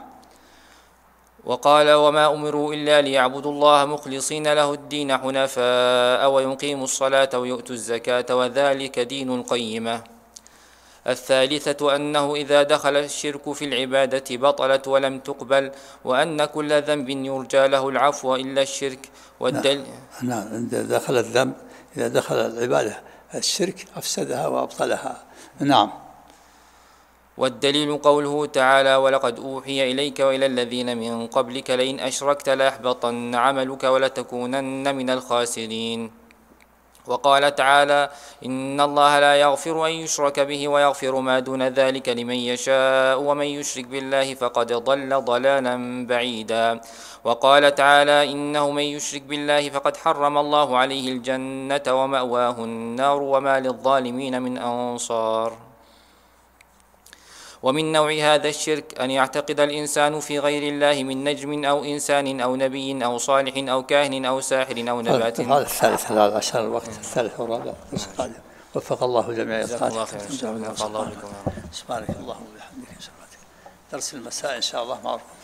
وقال: وما أمروا إلا ليعبدوا الله مخلصين له الدين حنفاء ويقيموا الصلاة ويؤتوا الزكاة وذلك دين القيمة. الثالثة أنه إذا دخل الشرك في العبادة بطلت ولم تقبل، وأن كل ذنب يرجى له العفو إلا الشرك. نعم. إذا دخل الذنب، إذا دخل العبادة الشرك أفسدها وأبطلها. نعم. والدليل قوله تعالى: ولقد أوحي إليك وإلى الذين من قبلك لئن أشركت ليحبطن عملك ولتكونن من الخاسرين. وقال تعالى: إن الله لا يغفر أن يشرك به ويغفر ما دون ذلك لمن يشاء ومن يشرك بالله فقد ضل ضلالا بعيدا. وقال تعالى: إنه من يشرك بالله فقد حرم الله عليه الجنة ومأواه النار وما للظالمين من أنصار. ومن نوع هذا الشرك أن يعتقد الإنسان في غير الله من نجم أو إنسان أو نبي أو صالح أو كاهن أو ساحر أو نبات. هذا الثالث، هذا عشان الوقت الثالث والرابع. وفق الله جميع سبحانك اللهم وبحمدك. درس المساء إن شاء الله معروف.